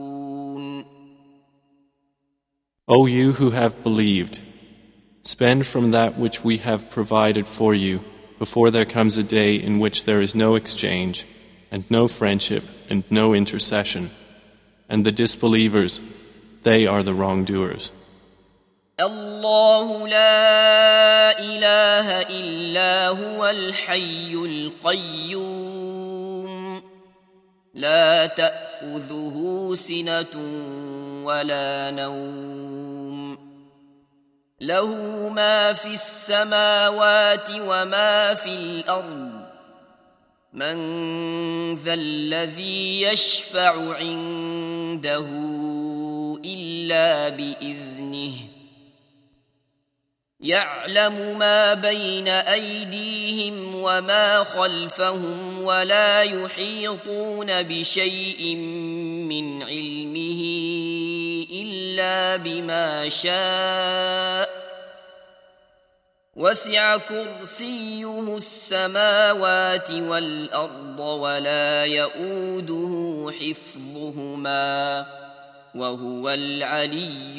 O you who have believed, spend from that which we have provided for you before there comes a day in which there is no exchange and no friendship and no intercession, and the disbelievers, they are the wrongdoers. الله لا إله إلا هو الحي القيوم لا تأخذه سنة ولا نوم له ما في السماوات وما في الأرض من ذا الذي يشفع عنده إلا بإذنه يعلم ما بين أيديهم وما خلفهم ولا يحيطون بشيء من علمه إلا بما شاء وسع كرسيه السماوات والأرض ولا يؤوده حفظهما وهو العلي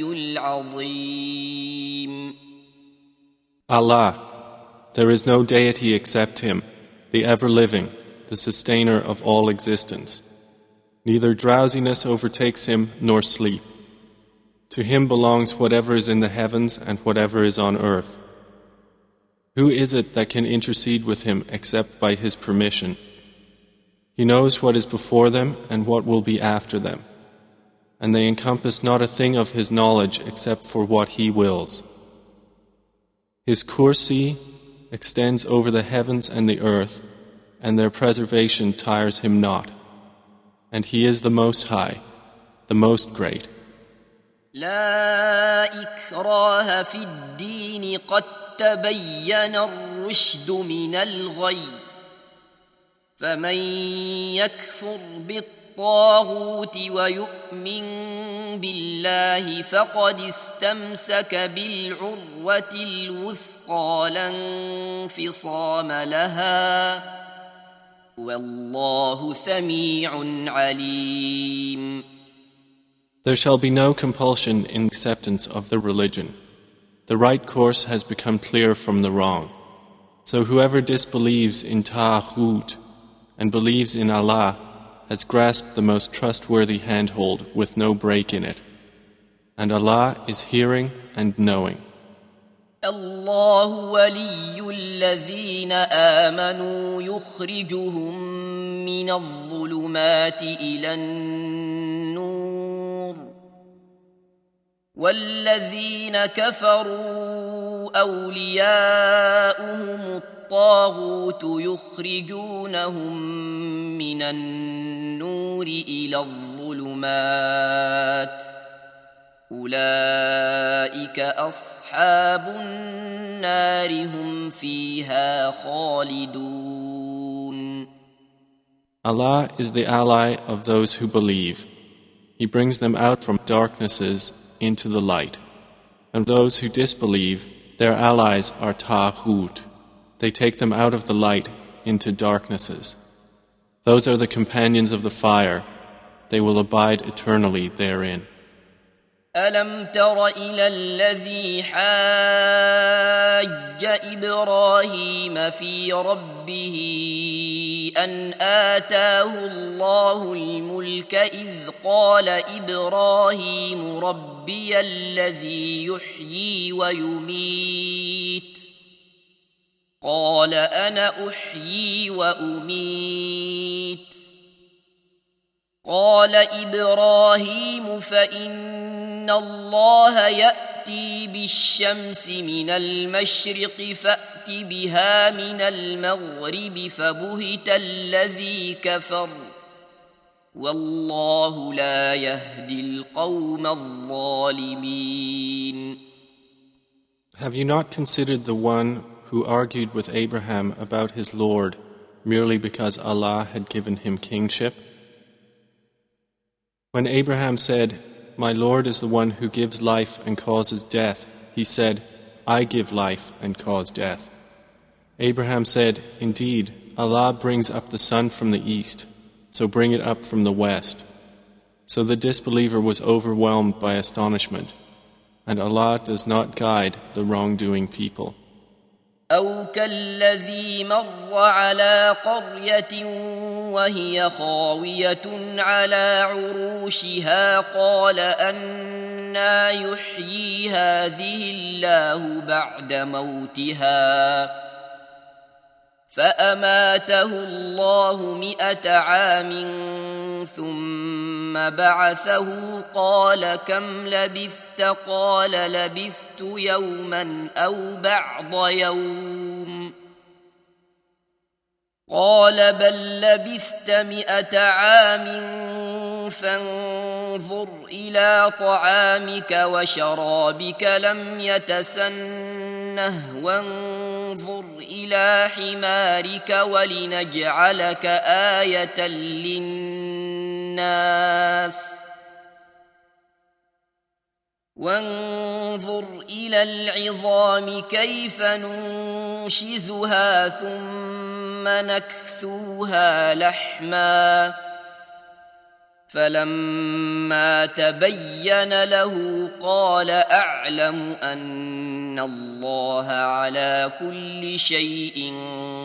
العظيم. Allah, there is no deity except Him, the ever-living, the sustainer of all existence. Neither drowsiness overtakes Him nor sleep. To Him belongs whatever is in the heavens and whatever is on earth. Who is it that can intercede with Him except by His permission? He knows what is before them and what will be after them, and they encompass not a thing of His knowledge except for what He wills. His kursi extends over the heavens and the earth, and their preservation tires Him not. And He is the Most High, the Most Great. لا إكراه في الدين قد تبين الرشد من الغي فمن يكفر بالطاغوت ويؤمن بالله فقد استمسك بالعروة الوثقى لا انفصام لها والله سميع عليم. There shall be no compulsion in acceptance of the religion. The right course has become clear from the wrong. So whoever disbelieves in Ta'ghut and believes in Allah has grasped the most trustworthy handhold with no break in it. And Allah is hearing and knowing. الله ولي الذين آمنوا يخرجهم من الظلمات إلى النور والذين كفروا أولياؤهم الطاغوت يخرجونهم من النور إلى الظلمات أولئك أصحاب النار هم فيها خالدون. Allah is the ally of those who believe. He brings them out from darknesses into the light. And those who disbelieve, their allies are Ta'ghut. They take them out of the light into darknesses. Those are the companions of the fire. They will abide eternally therein. ألم تر إلى الذي حاج إبراهيم في ربه أن آتاه الله الملك إذ قال إبراهيم ربي الذي يحيي ويميت قال أنا أحيي وأميت قال إبراهيم فإن الله يأتي بالشمس من المشرق فأت بها من المغرب فبهت الذي كفر والله لا يهدي القوم الظالمين. Have you not considered the one who argued with Abraham about his Lord merely because Allah had given him kingship? When Abraham said, "My Lord is the one who gives life and causes death," he said, "I give life and cause death." Abraham said, "Indeed, Allah brings up the sun from the east, so bring it up from the west." So the disbeliever was overwhelmed by astonishment, and Allah does not guide the wrongdoing people. أو كالذي مر على قرية وهي خاوية على عروشها قال أنى يحيي هذه الله بعد موتها فأماته الله مئة عام ثم بعثه قال كم لبثت قال لبثت يوما أو بعض يوم قال بل لبثت مئة عام فانظر إلى طعامك وشرابك لم يتسنه وانظر إلى حمارك ولنجعلك آية للناس وانظر إلى العظام كيف ننشزها ثم نكسوها لحما فلما تبين له قال أعلم أن الله على كل شيء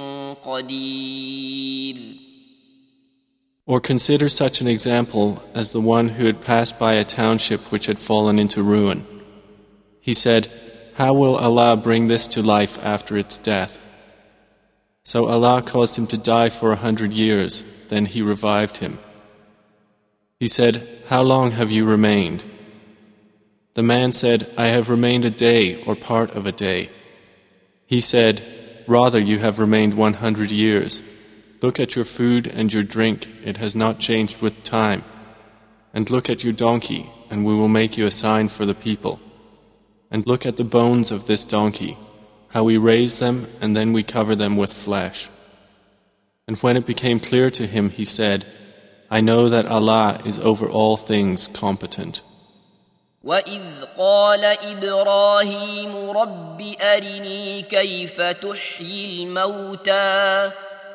قدير. Or consider such an example as the one who had passed by a township which had fallen into ruin. He said, "How will Allah bring this to life after its death?" So Allah caused him to die for a hundred years, then He revived him. He said, "How long have you remained?" The man said, "I have remained a day or part of a day." He said, "Rather you have remained one hundred years. Look at your food and your drink, it has not changed with time. And look at your donkey, and we will make you a sign for the people. And look at the bones of this donkey, how we raise them and then we cover them with flesh." And when it became clear to him, he said, "I know that Allah is over all things competent." وَإِذْ قَالَ إِبْرَاهِيمُ رَبِّ أَرِنِي كَيْفَ تُحْيِي الْمَوْتَى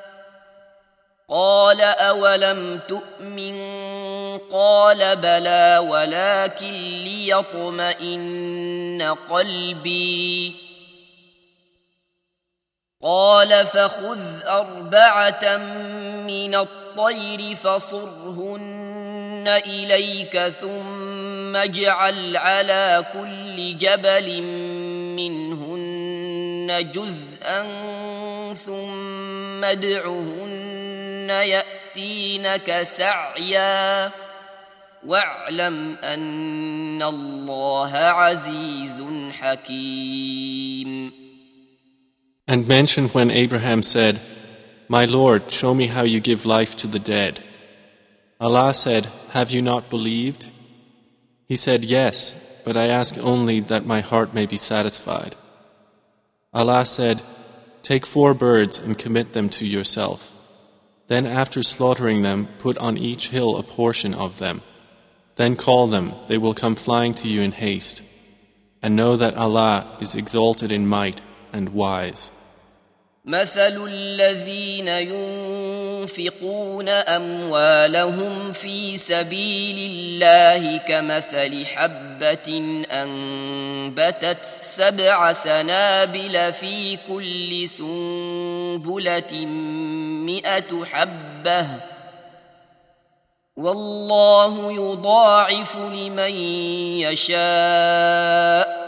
قال أولم تؤمن قال بلى ولكن ليطمئن قلبي قال فخذ أربعة من الطير فصرهن إليك ثم اجعل على كل جبل منهن جزءا ثم ادعهن يأتينك سعيا واعلم أن الله عزيز حكيم. And mention when Abraham said, "My Lord, show me how you give life to the dead." Allah said, "Have you not believed?" He said, "Yes, but I ask only that my heart may be satisfied." Allah said, "Take four birds and commit them to yourself. Then after slaughtering them, put on each hill a portion of them. Then call them, they will come flying to you in haste. And know that Allah is exalted in might and wise." مثل الذين ينفقون أموالهم في سبيل الله كمثل حبة أنبتت سبع سنابل في كل سنبلة مئة حبة والله يضاعف لمن يشاء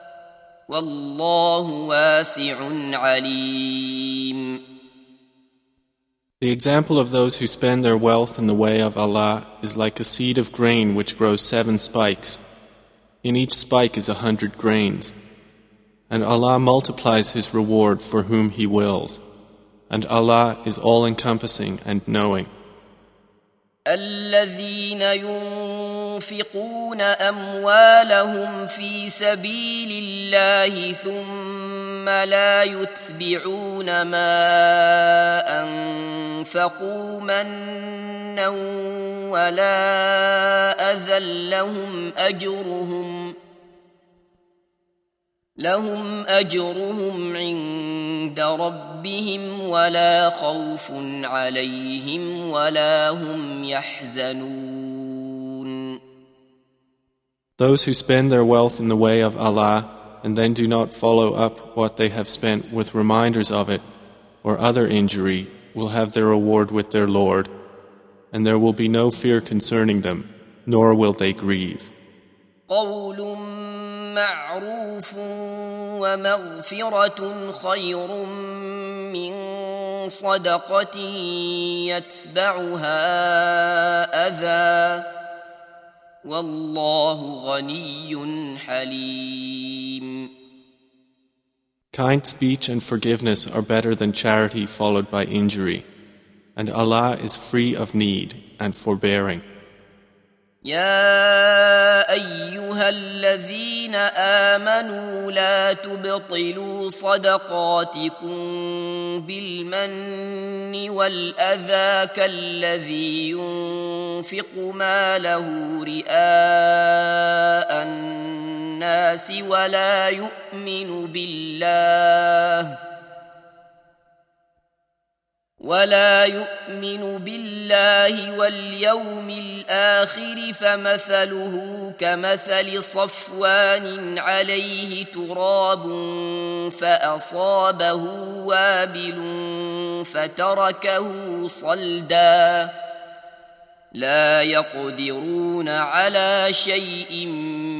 والله واسع عليم. The example of those who spend their wealth in the way of Allah is like a seed of grain which grows seven spikes. In each spike is a hundred grains. And Allah multiplies His reward for whom He wills. And Allah is all-encompassing and knowing. الذين ينفقون أموالهم في سبيل الله ثم لا يتبعون ما أنفقوا منا ولا أذى لهم أجرهم لهم أجرهم عند ربهم ولا خوف عليهم ولا هم يحزنون. Those who spend their wealth in the way of Allah and then do not follow up what they have spent with reminders of it or other injury will have their reward with their Lord, and there will be no fear concerning them, nor will they grieve. قول معروف ومغفرة خير من صدقة يتبعها أذى والله غني حليم. Kind speech and forgiveness are better than charity followed by injury, and Allah is free of need and forbearing. يا أيها الذين آمنوا لا تبطلوا صدقاتكم بالمن والأذى كالذي ينفق ماله رئاء الناس ولا يؤمن بالله ولا يؤمن بالله واليوم الآخر فمثله كمثل صفوان عليه تراب فأصابه وابل فتركه صلدا لا يقدرون على شيء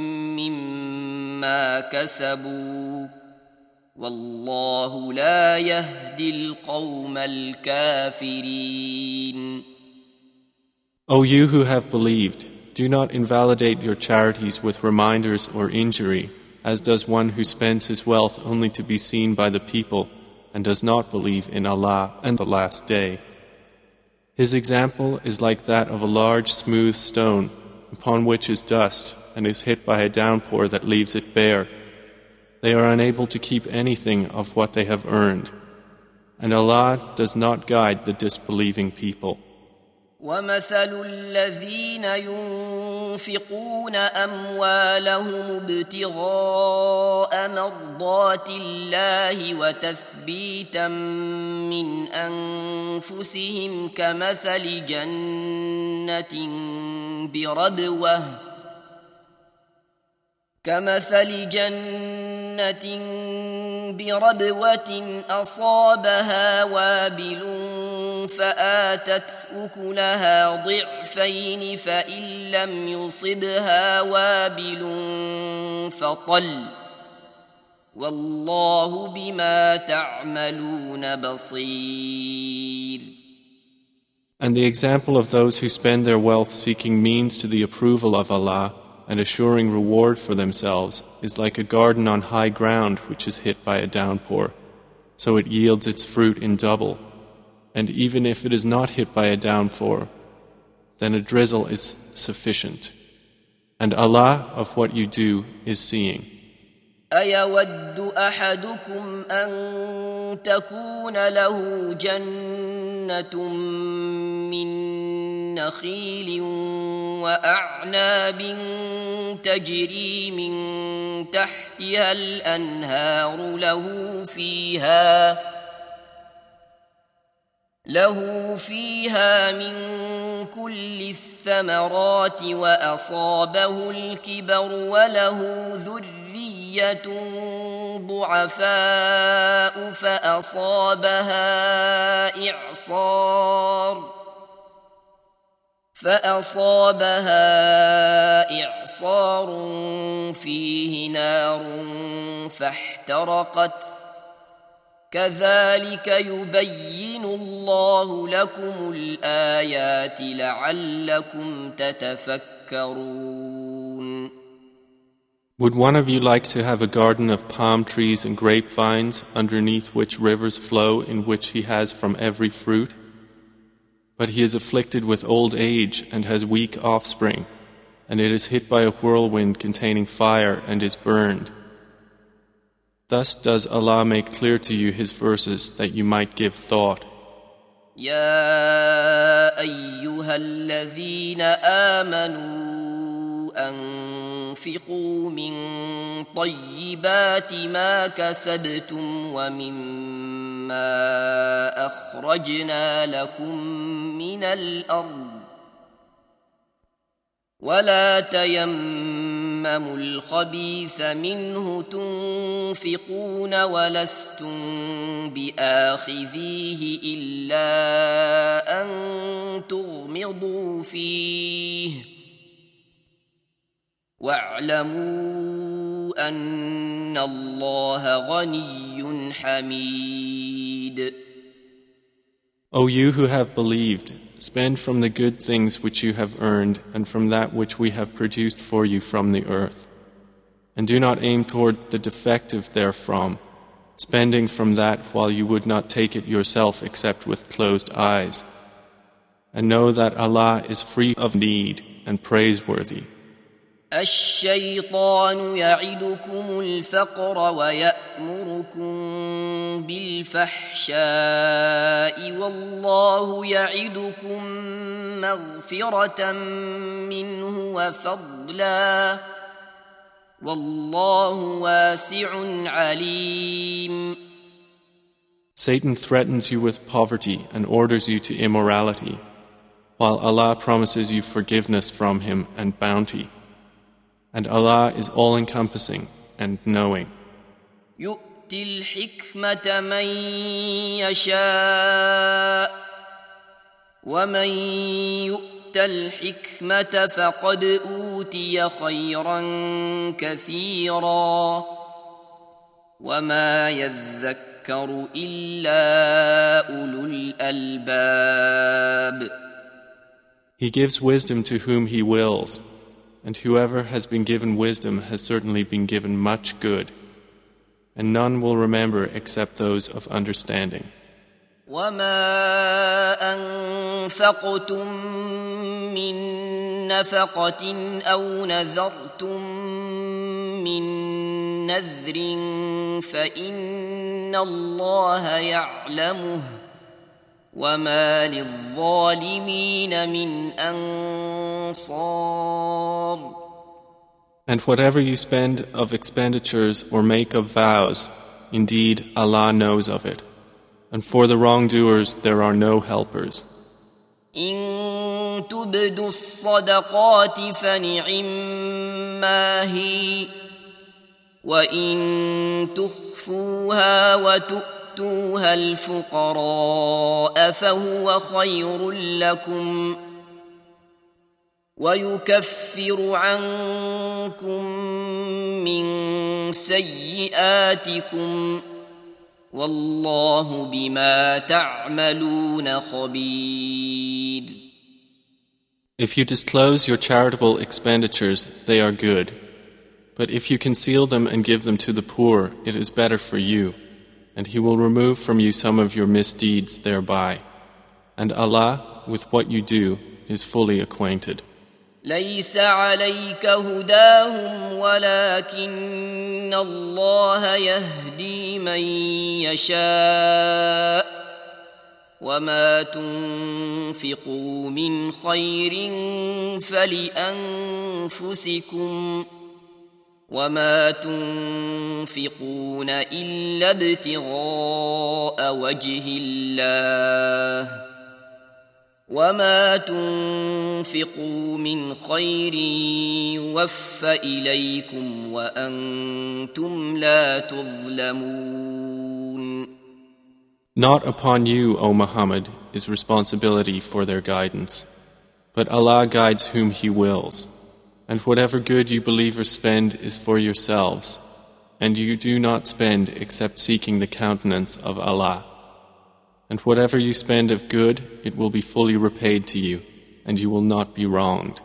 مما كسبوا والله لا يهدي القوم الكافرين. O you who have believed, do not invalidate your charities with reminders or injury, as does one who spends his wealth only to be seen by the people and does not believe in Allah and the Last Day. His example is like that of a large smooth stone upon which is dust and is hit by a downpour that leaves it bare. They are unable to keep anything of what they have earned, and Allah does not guide the disbelieving people. وَمَثَلُ الَّذِينَ يُنْفِقُونَ أَمْوَالَهُمُ ابْتِغَاءَ مَرْضَاتِ اللَّهِ وَتَثْبِيتًا مِّنْ أَنفُسِهِمْ كَمَثَلِ جَنَّةٍ بِرَبْوَةٍ كمثل جنة بربوة أصابها وابل فآتت أكلها ضعفين فإن لم يصبها وابل فطل والله بما تعملون بصير. And the example of those who spend their wealth seeking means to the approval of Allah and assuring reward for themselves is like a garden on high ground which is hit by a downpour, so it yields its fruit in double. And even if it is not hit by a downpour, then a drizzle is sufficient. And Allah of what you do is seeing. أَيَوَدُّ أَحَدُكُمْ أَن تَكُونَ لَهُ جَنَّةٌ مِّن نخيل وأعناب تجري من تحتها الأنهار له فيها له فيها من كل الثمرات وأصابه الكبر وله ذرية ضعفاء فأصابها إعصار فأصابها إعصار فيه نار فاحترقت كذلك يبين الله لكم الآيات لعلكم تتفكرون. Would one of you like to have a garden of palm trees and grapevines underneath which rivers flow in which he has from every fruit? But he is afflicted with old age and has weak offspring, and it is hit by a whirlwind containing fire and is burned. Thus does Allah make clear to you His verses that you might give thought. يا أيها الذين آمنوا أنفقوا من طيبات ما كسبتم ومما أخرجنا لكم من الأرض ولا تيمموا الخبيث منه تنفقون ولستم بآخذيه إلا أن تغمضوا فيه واعلموا أن الله غني حميد. O you who have believed, spend from the good things which you have earned and from that which we have produced for you from the earth. And do not aim toward the defective therefrom, spending from that while you would not take it yourself except with closed eyes. And know that Allah is free of need and praiseworthy. الشيطان يعدكم الفقر ويأمركم بالفحشاء والله يعدكم مغفرة منه وفضلا والله واسع عليم. Satan threatens you with poverty and orders you to immorality, while Allah promises you forgiveness from Him and bounty. And Allah is all-encompassing and knowing. يؤتي الحكمة من يشاء ومن يؤت الحكمة فقد أوتي خيرا كثيرا وما يذكر إلا أولو الألباب. He gives wisdom to whom He wills. And whoever has been given wisdom has certainly been given much good, and none will remember except those of understanding. وَمَا أَنفَقْتُم مِّن نَّفَقَةٍ أَوْ نَذَرْتُم مِّن نَّذْرٍ فَإِنَّ اللَّهَ يَعْلَمُهُ وَمَا لِلظَّالِمِينَ مِنْ أَنصَارٍ. And whatever you spend of expenditures or make of vows, indeed Allah knows of it. And for the wrongdoers there are no helpers. إِن تُبْدُوا الصَّدَقَاتِ فَنِعِمَّا هِيَ وَإِن تُخْفُوهَا وَتُؤْتُوهَا الْفُقَرَاءَ فَهُوَ خَيْرٌ لَكُمْ وَيُكَفِّرُ عَنكُم مِّن سَيِّئَاتِكُمْ وَاللَّهُ بِمَا تَعْمَلُونَ خَبِيرٌ. If you disclose your charitable expenditures, they are good. But if you conceal them and give them to the poor, it is better for you, and He will remove from you some of your misdeeds thereby. And Allah, with what you do, is fully acquainted. ليس عليك هداهم ولكن الله يهدي من يشاء وما تنفقوا من خير فلأنفسكم وما تنفقون إلا ابتغاء وجه الله وما تنفقوا من خير يوفى إليكم وأنتم لا تظلمون. Not upon you, O Muhammad, is responsibility for their guidance, but Allah guides whom He wills. And whatever good you believers spend is for yourselves, and you do not spend except seeking the countenance of Allah. And whatever you spend of good, it will be fully repaid to you, and you will not be wronged.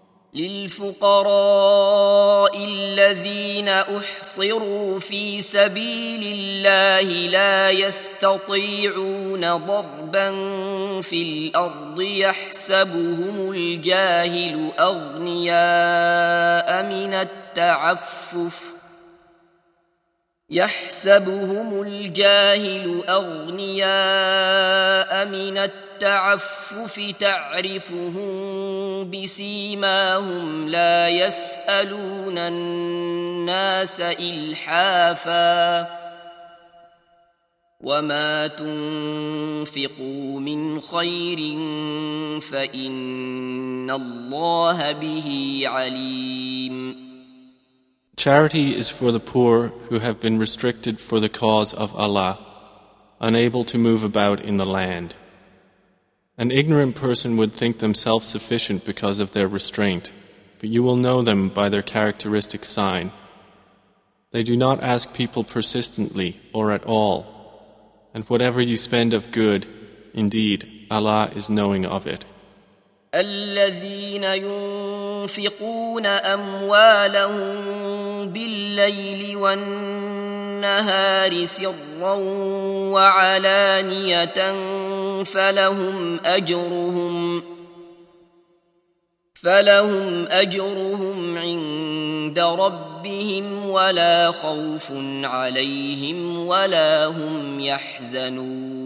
للفقراء الذين أحصروا في سبيل الله لا يستطيعون ضربا في الأرض يحسبهم الجاهل أغنياء من التعفف يحسبهم الجاهل أغنياء من التعفف تعرفهم بسيماهم لا يسألون الناس إلحافا وما تنفقوا من خير فإن الله به عليم. Charity is for the poor who have been restricted for the cause of Allah, unable to move about in the land. An ignorant person would think them self-sufficient because of their restraint, but you will know them by their characteristic sign. They do not ask people persistently or at all, and whatever you spend of good, indeed, Allah is knowing of it. الذين ينفقون أموالهم بالليل والنهار سرا وعلانية فلهم أجرهم فلهم أجرهم عند ربهم ولا خوف عليهم ولا هم يحزنون.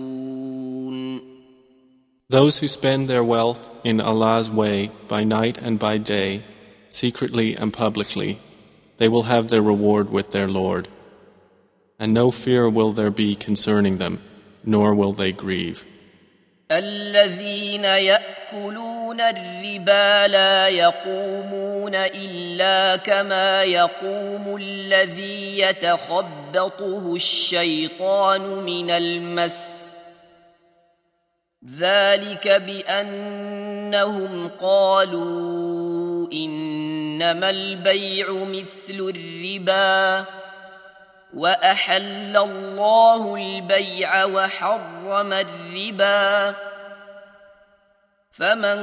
Those who spend their wealth in Allah's way by night and by day, secretly and publicly, they will have their reward with their Lord. And no fear will there be concerning them, nor will they grieve. الذين يأكلون الربا لا يقومون إلا كما يقوم الذي يتخبطه الشيطان من المس ذلك بأنهم قالوا إنما البيع مثل الربا وأحل الله البيع وحرم الربا فمن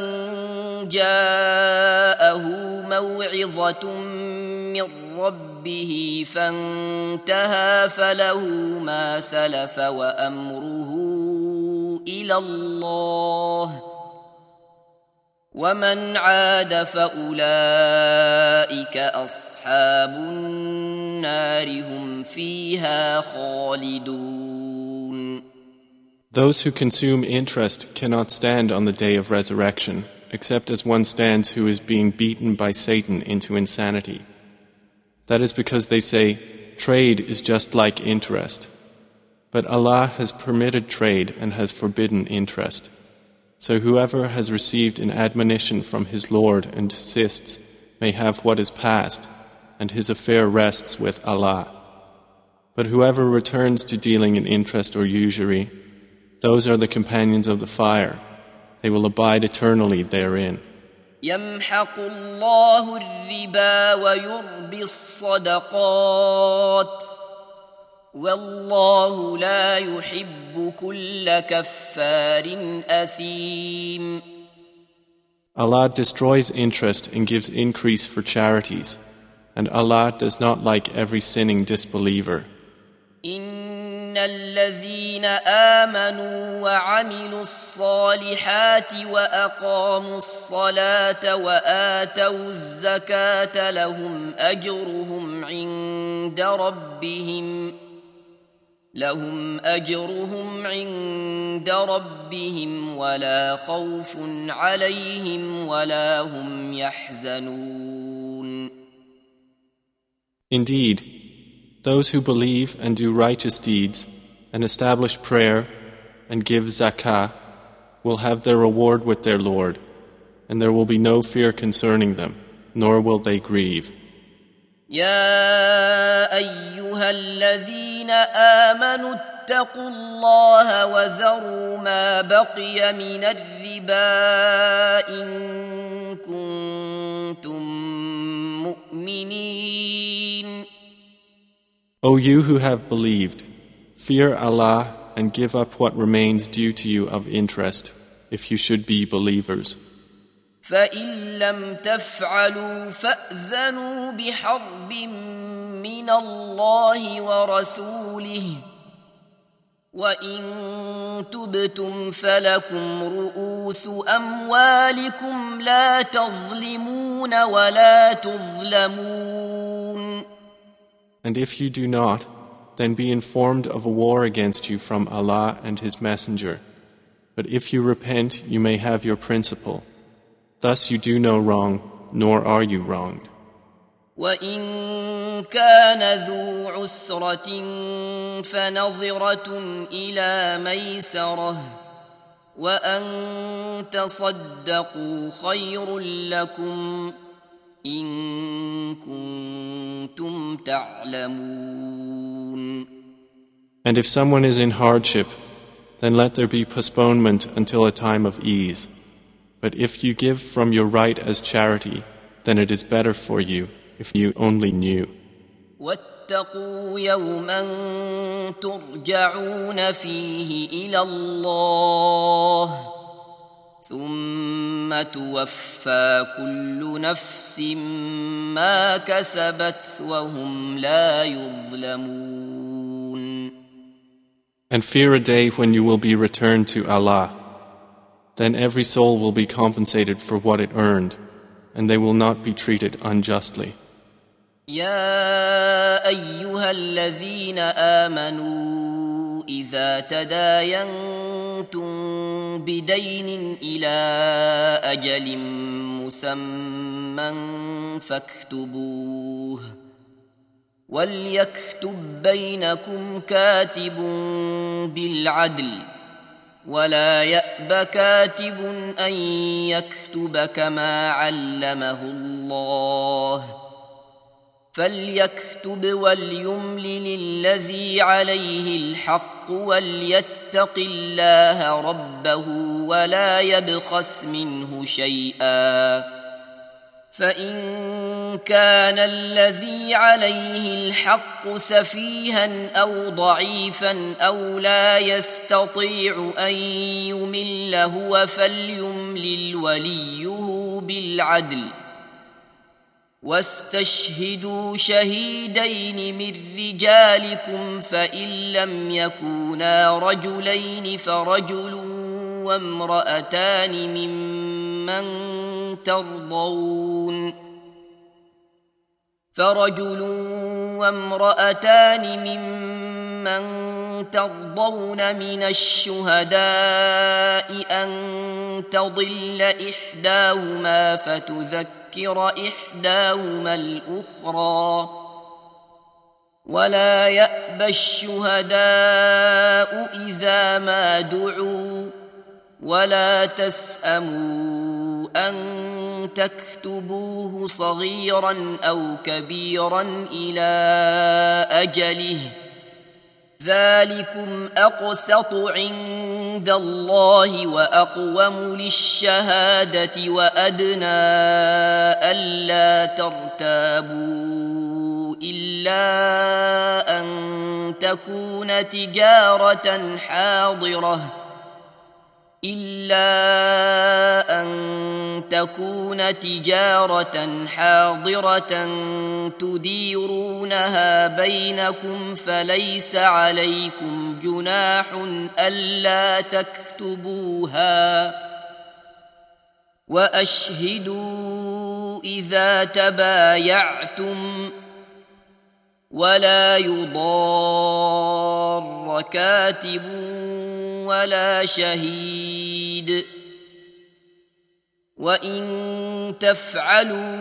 جاءه موعظة من ربه فانتهى فله ما سلف وأمره إلى الله ومن عاد فأولئك أصحاب النار هم فيها خالدون. Those who consume interest cannot stand on the day of resurrection, except as one stands who is being beaten by Satan into insanity. That is because they say, trade is just like interest. But Allah has permitted trade and has forbidden interest. So whoever has received an admonition from his Lord and desists may have what is past, and his affair rests with Allah. But whoever returns to dealing in interest or usury, those are the companions of the fire. They will abide eternally therein. يمحق الله الربا ويربي الصدقات والله لا يحب كل كفار أثيم. Allah destroys interest and gives increase for charities, and Allah does not like every sinning disbeliever. إن الذين آمنوا وعملوا الصالحات وأقاموا الصلاة وآتوا الزكاة لهم أجرهم عند ربهم لهم أجرهم عند ربهم ولا خوف عليهم ولا هم يحزنون. Indeed, those who believe and do righteous deeds and establish prayer and give zakah will have their reward with their Lord, and there will be no fear concerning them, nor will they grieve. يا أيها الذين آمنوا اتقوا الله وذروا ما بقي من الربا إن كنتم مؤمنين. O you who have believed, fear Allah and give up what remains due to you of interest, if you should be believers. فإن لم تفعلوا فأذنوا بحرب من الله ورسوله وإن تبتم فلكم رؤوس أموالكم لا تظلمون ولا تظلمون. And if you do not, then be informed of a war against you from Allah and His Messenger. But if you repent, you may have your principle. Thus you do no wrong, nor are you wronged. وَإِن كَانَ ذُو عُسْرَةٍ فَنَظِرَةٌ إِلَى مَيْسَرَةٍ وَأَن تَصَدَّقُوا خَيْرٌ لَكُمْ إِن كُنتُمْ تَعْلَمُونَ. And if someone is in hardship, then let there be postponement until a time of ease. But if you give from your right as charity, then it is better for you if you only knew. وَاتَّقُوا يَوْمًا تُرْجَعُونَ فِيهِ إِلَى اللَّهِ ثم توفى كل نفس ما كسبت وهم لا يظلمون. And fear a day when you will be returned to Allah. Then every soul will be compensated for what it earned, and they will not be treated unjustly. يا أيها الذين آمنوا إذا تداينتم بدين إلى أجل مسمى فاكتبوه وليكتب بينكم كاتب بالعدل ولا يأب كاتب أن يكتب كما علمه الله فليكتب وليملل الذي عليه الحق وليتق الله ربه ولا يبخس منه شيئا فإن كان الذي عليه الحق سفيها أو ضعيفا أو لا يستطيع أن يمل هو فليملل وليه بالعدل واستشهدوا شهيدين من رجالكم فإن لم يكونا رجلين فرجل وامرأتان ممن ترضون فرجل وامرأتان ممن ترضون من الشهداء أن تضل إحداهما فتذكر إحداهما الأخرى ولا يأبى الشهداء إذا ما دعوا ولا تسأموا أن تكتبوه صغيرا أو كبيرا إلى أجله ذلكم أقسط عند الله وأقوم للشهادة وأدنى ألا ترتابوا إلا أن تكون تجارة حاضرة إلا أن تكون تجارة حاضرة تديرونها بينكم فليس عليكم جناح ألا تكتبوها وأشهدوا إذا تبايعتم ولا يضار كاتب ولا شهيد وإن تفعلوا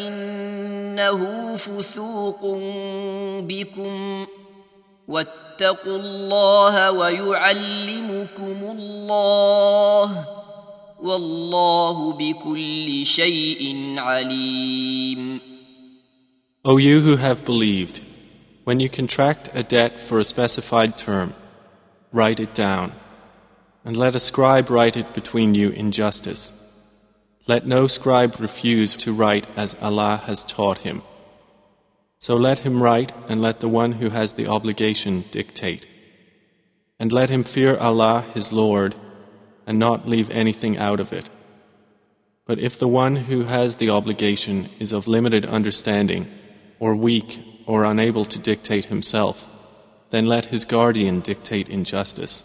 فإنه فسوق بكم واتقوا الله ويعلمكم الله والله بكل شيء عليم. O you who have believed, when you contract a debt for a specified term, write it down. And let a scribe write it between you in justice. Let no scribe refuse to write as Allah has taught him. So let him write, and let the one who has the obligation dictate. And let him fear Allah his Lord, and not leave anything out of it. But if the one who has the obligation is of limited understanding, or weak, or unable to dictate himself, then let his guardian dictate injustice.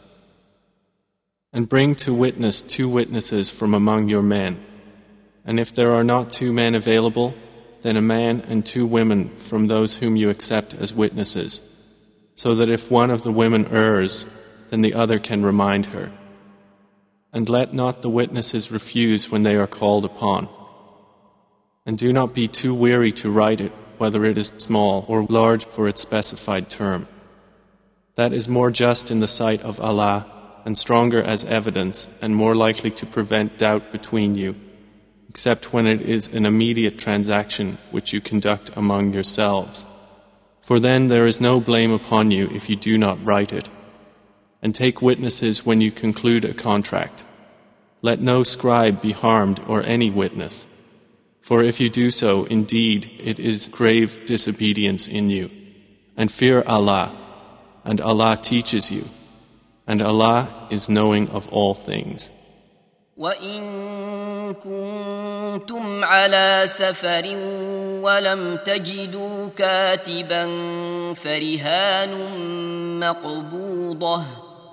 And bring to witness two witnesses from among your men. And if there are not two men available, then a man and two women from those whom you accept as witnesses, so that if one of the women errs, then the other can remind her. And let not the witnesses refuse when they are called upon. And do not be too weary to write it, whether it is small or large for its specified term. That is more just in the sight of Allah, and stronger as evidence, and more likely to prevent doubt between you, except when it is an immediate transaction which you conduct among yourselves. For then there is no blame upon you if you do not write it. And take witnesses when you conclude a contract. Let no scribe be harmed or any witness. For if you do so, indeed, it is grave disobedience in you. And fear Allah, and Allah teaches you. And Allah is knowing of all things. وإن كنتم على سفر ولم تجدوا كاتبا فرهان مقبوضة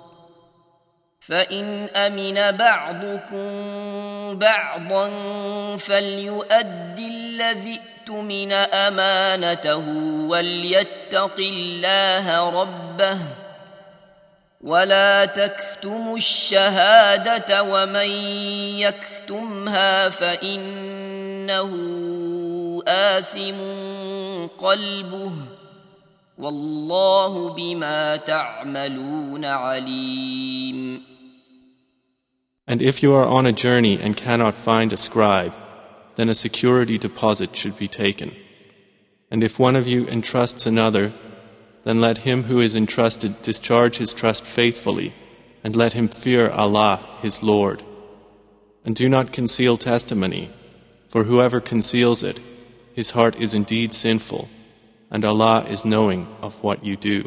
فإن أمن بعضكم بعضا فليؤد الذي اؤتمن أمانته وليتق الله ربه ولا تكتموا الشهادة ومن يكتمها فإنه آثم قلبه والله بما تعملون عليم. And if you are on a journey and cannot find a scribe, then a security deposit should be taken. And if one of you entrusts another, then let him who is entrusted discharge his trust faithfully, and let him fear Allah, his Lord. And do not conceal testimony, for whoever conceals it, his heart is indeed sinful, and Allah is knowing of what you do.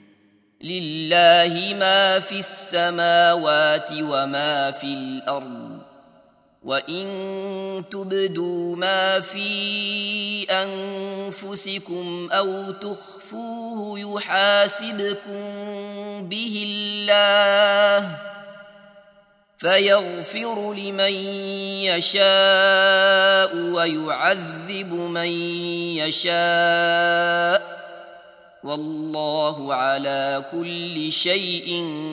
لله ما في السماوات وما في الأرض وإن تبدوا ما في أنفسكم أو تخفوه يحاسبكم به الله فيغفر لمن يشاء ويعذب من يشاء والله على كل شيء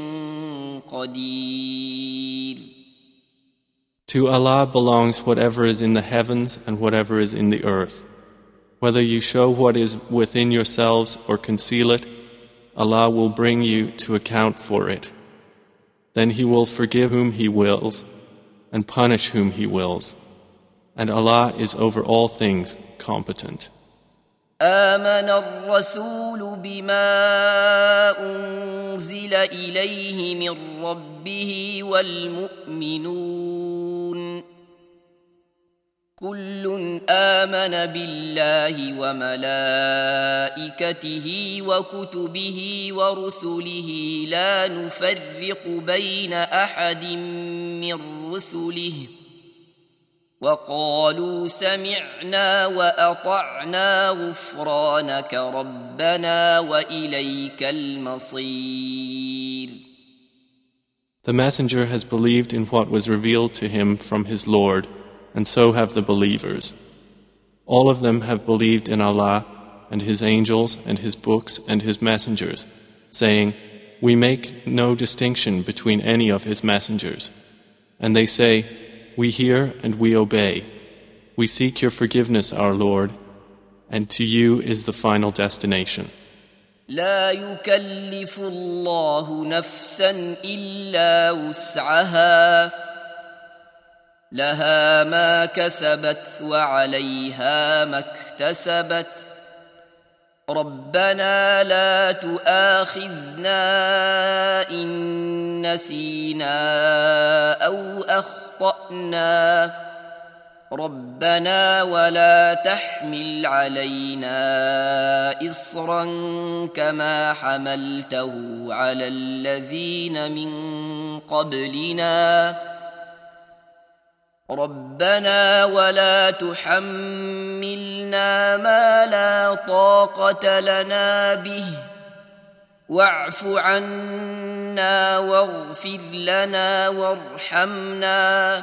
قدير. To Allah belongs whatever is in the heavens and whatever is in the earth. Whether you show what is within yourselves or conceal it, Allah will bring you to account for it. Then He will forgive whom He wills and punish whom He wills. And Allah is over all things competent. آمن الرسول بما أنزل إليه من ربه والمؤمنون كل آمن بالله وملائكته وكتبه ورسله لا نفرق بين أحد من رسله وقالوا سمعنا وأطعنا غفرانك ربنا وإليك المصير. The messenger has believed in what was revealed to him from his Lord, and so have the believers. All of them have believed in Allah and His angels and His books and His messengers, saying, "We make no distinction between any of His messengers." And they say, "We hear and we obey. We seek your forgiveness, our Lord, and to you is the final destination." لا يكلف الله نفسا إلا وسعها لها ما كسبت وعليها ما اكتسبت ربنا لا تؤاخذنا إن نسينا أو أخطأنا ربنا ولا تحمل علينا إصرا كما حملته على الذين من قبلنا ربنا ولا تحملنا ما لا طاقة لنا به واعف عنا واغفر لنا وارحمنا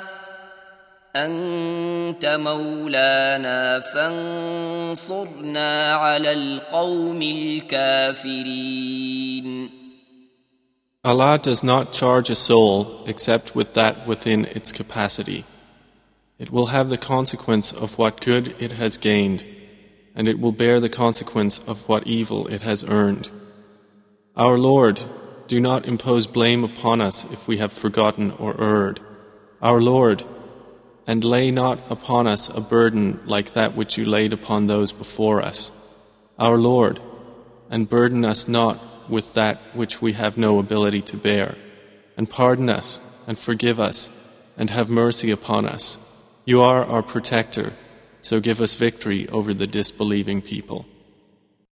أنت مولانا فانصرنا على القوم الكافرين. Allah does not charge a soul except with that within its capacity. It will have the consequence of what good it has gained, and it will bear the consequence of what evil it has earned. Our Lord, do not impose blame upon us if we have forgotten or erred. Our Lord, and lay not upon us a burden like that which you laid upon those before us. Our Lord, and burden us not with that which we have no ability to bear, and pardon us, and forgive us, and have mercy upon us. You are our protector, so give us victory over the disbelieving people.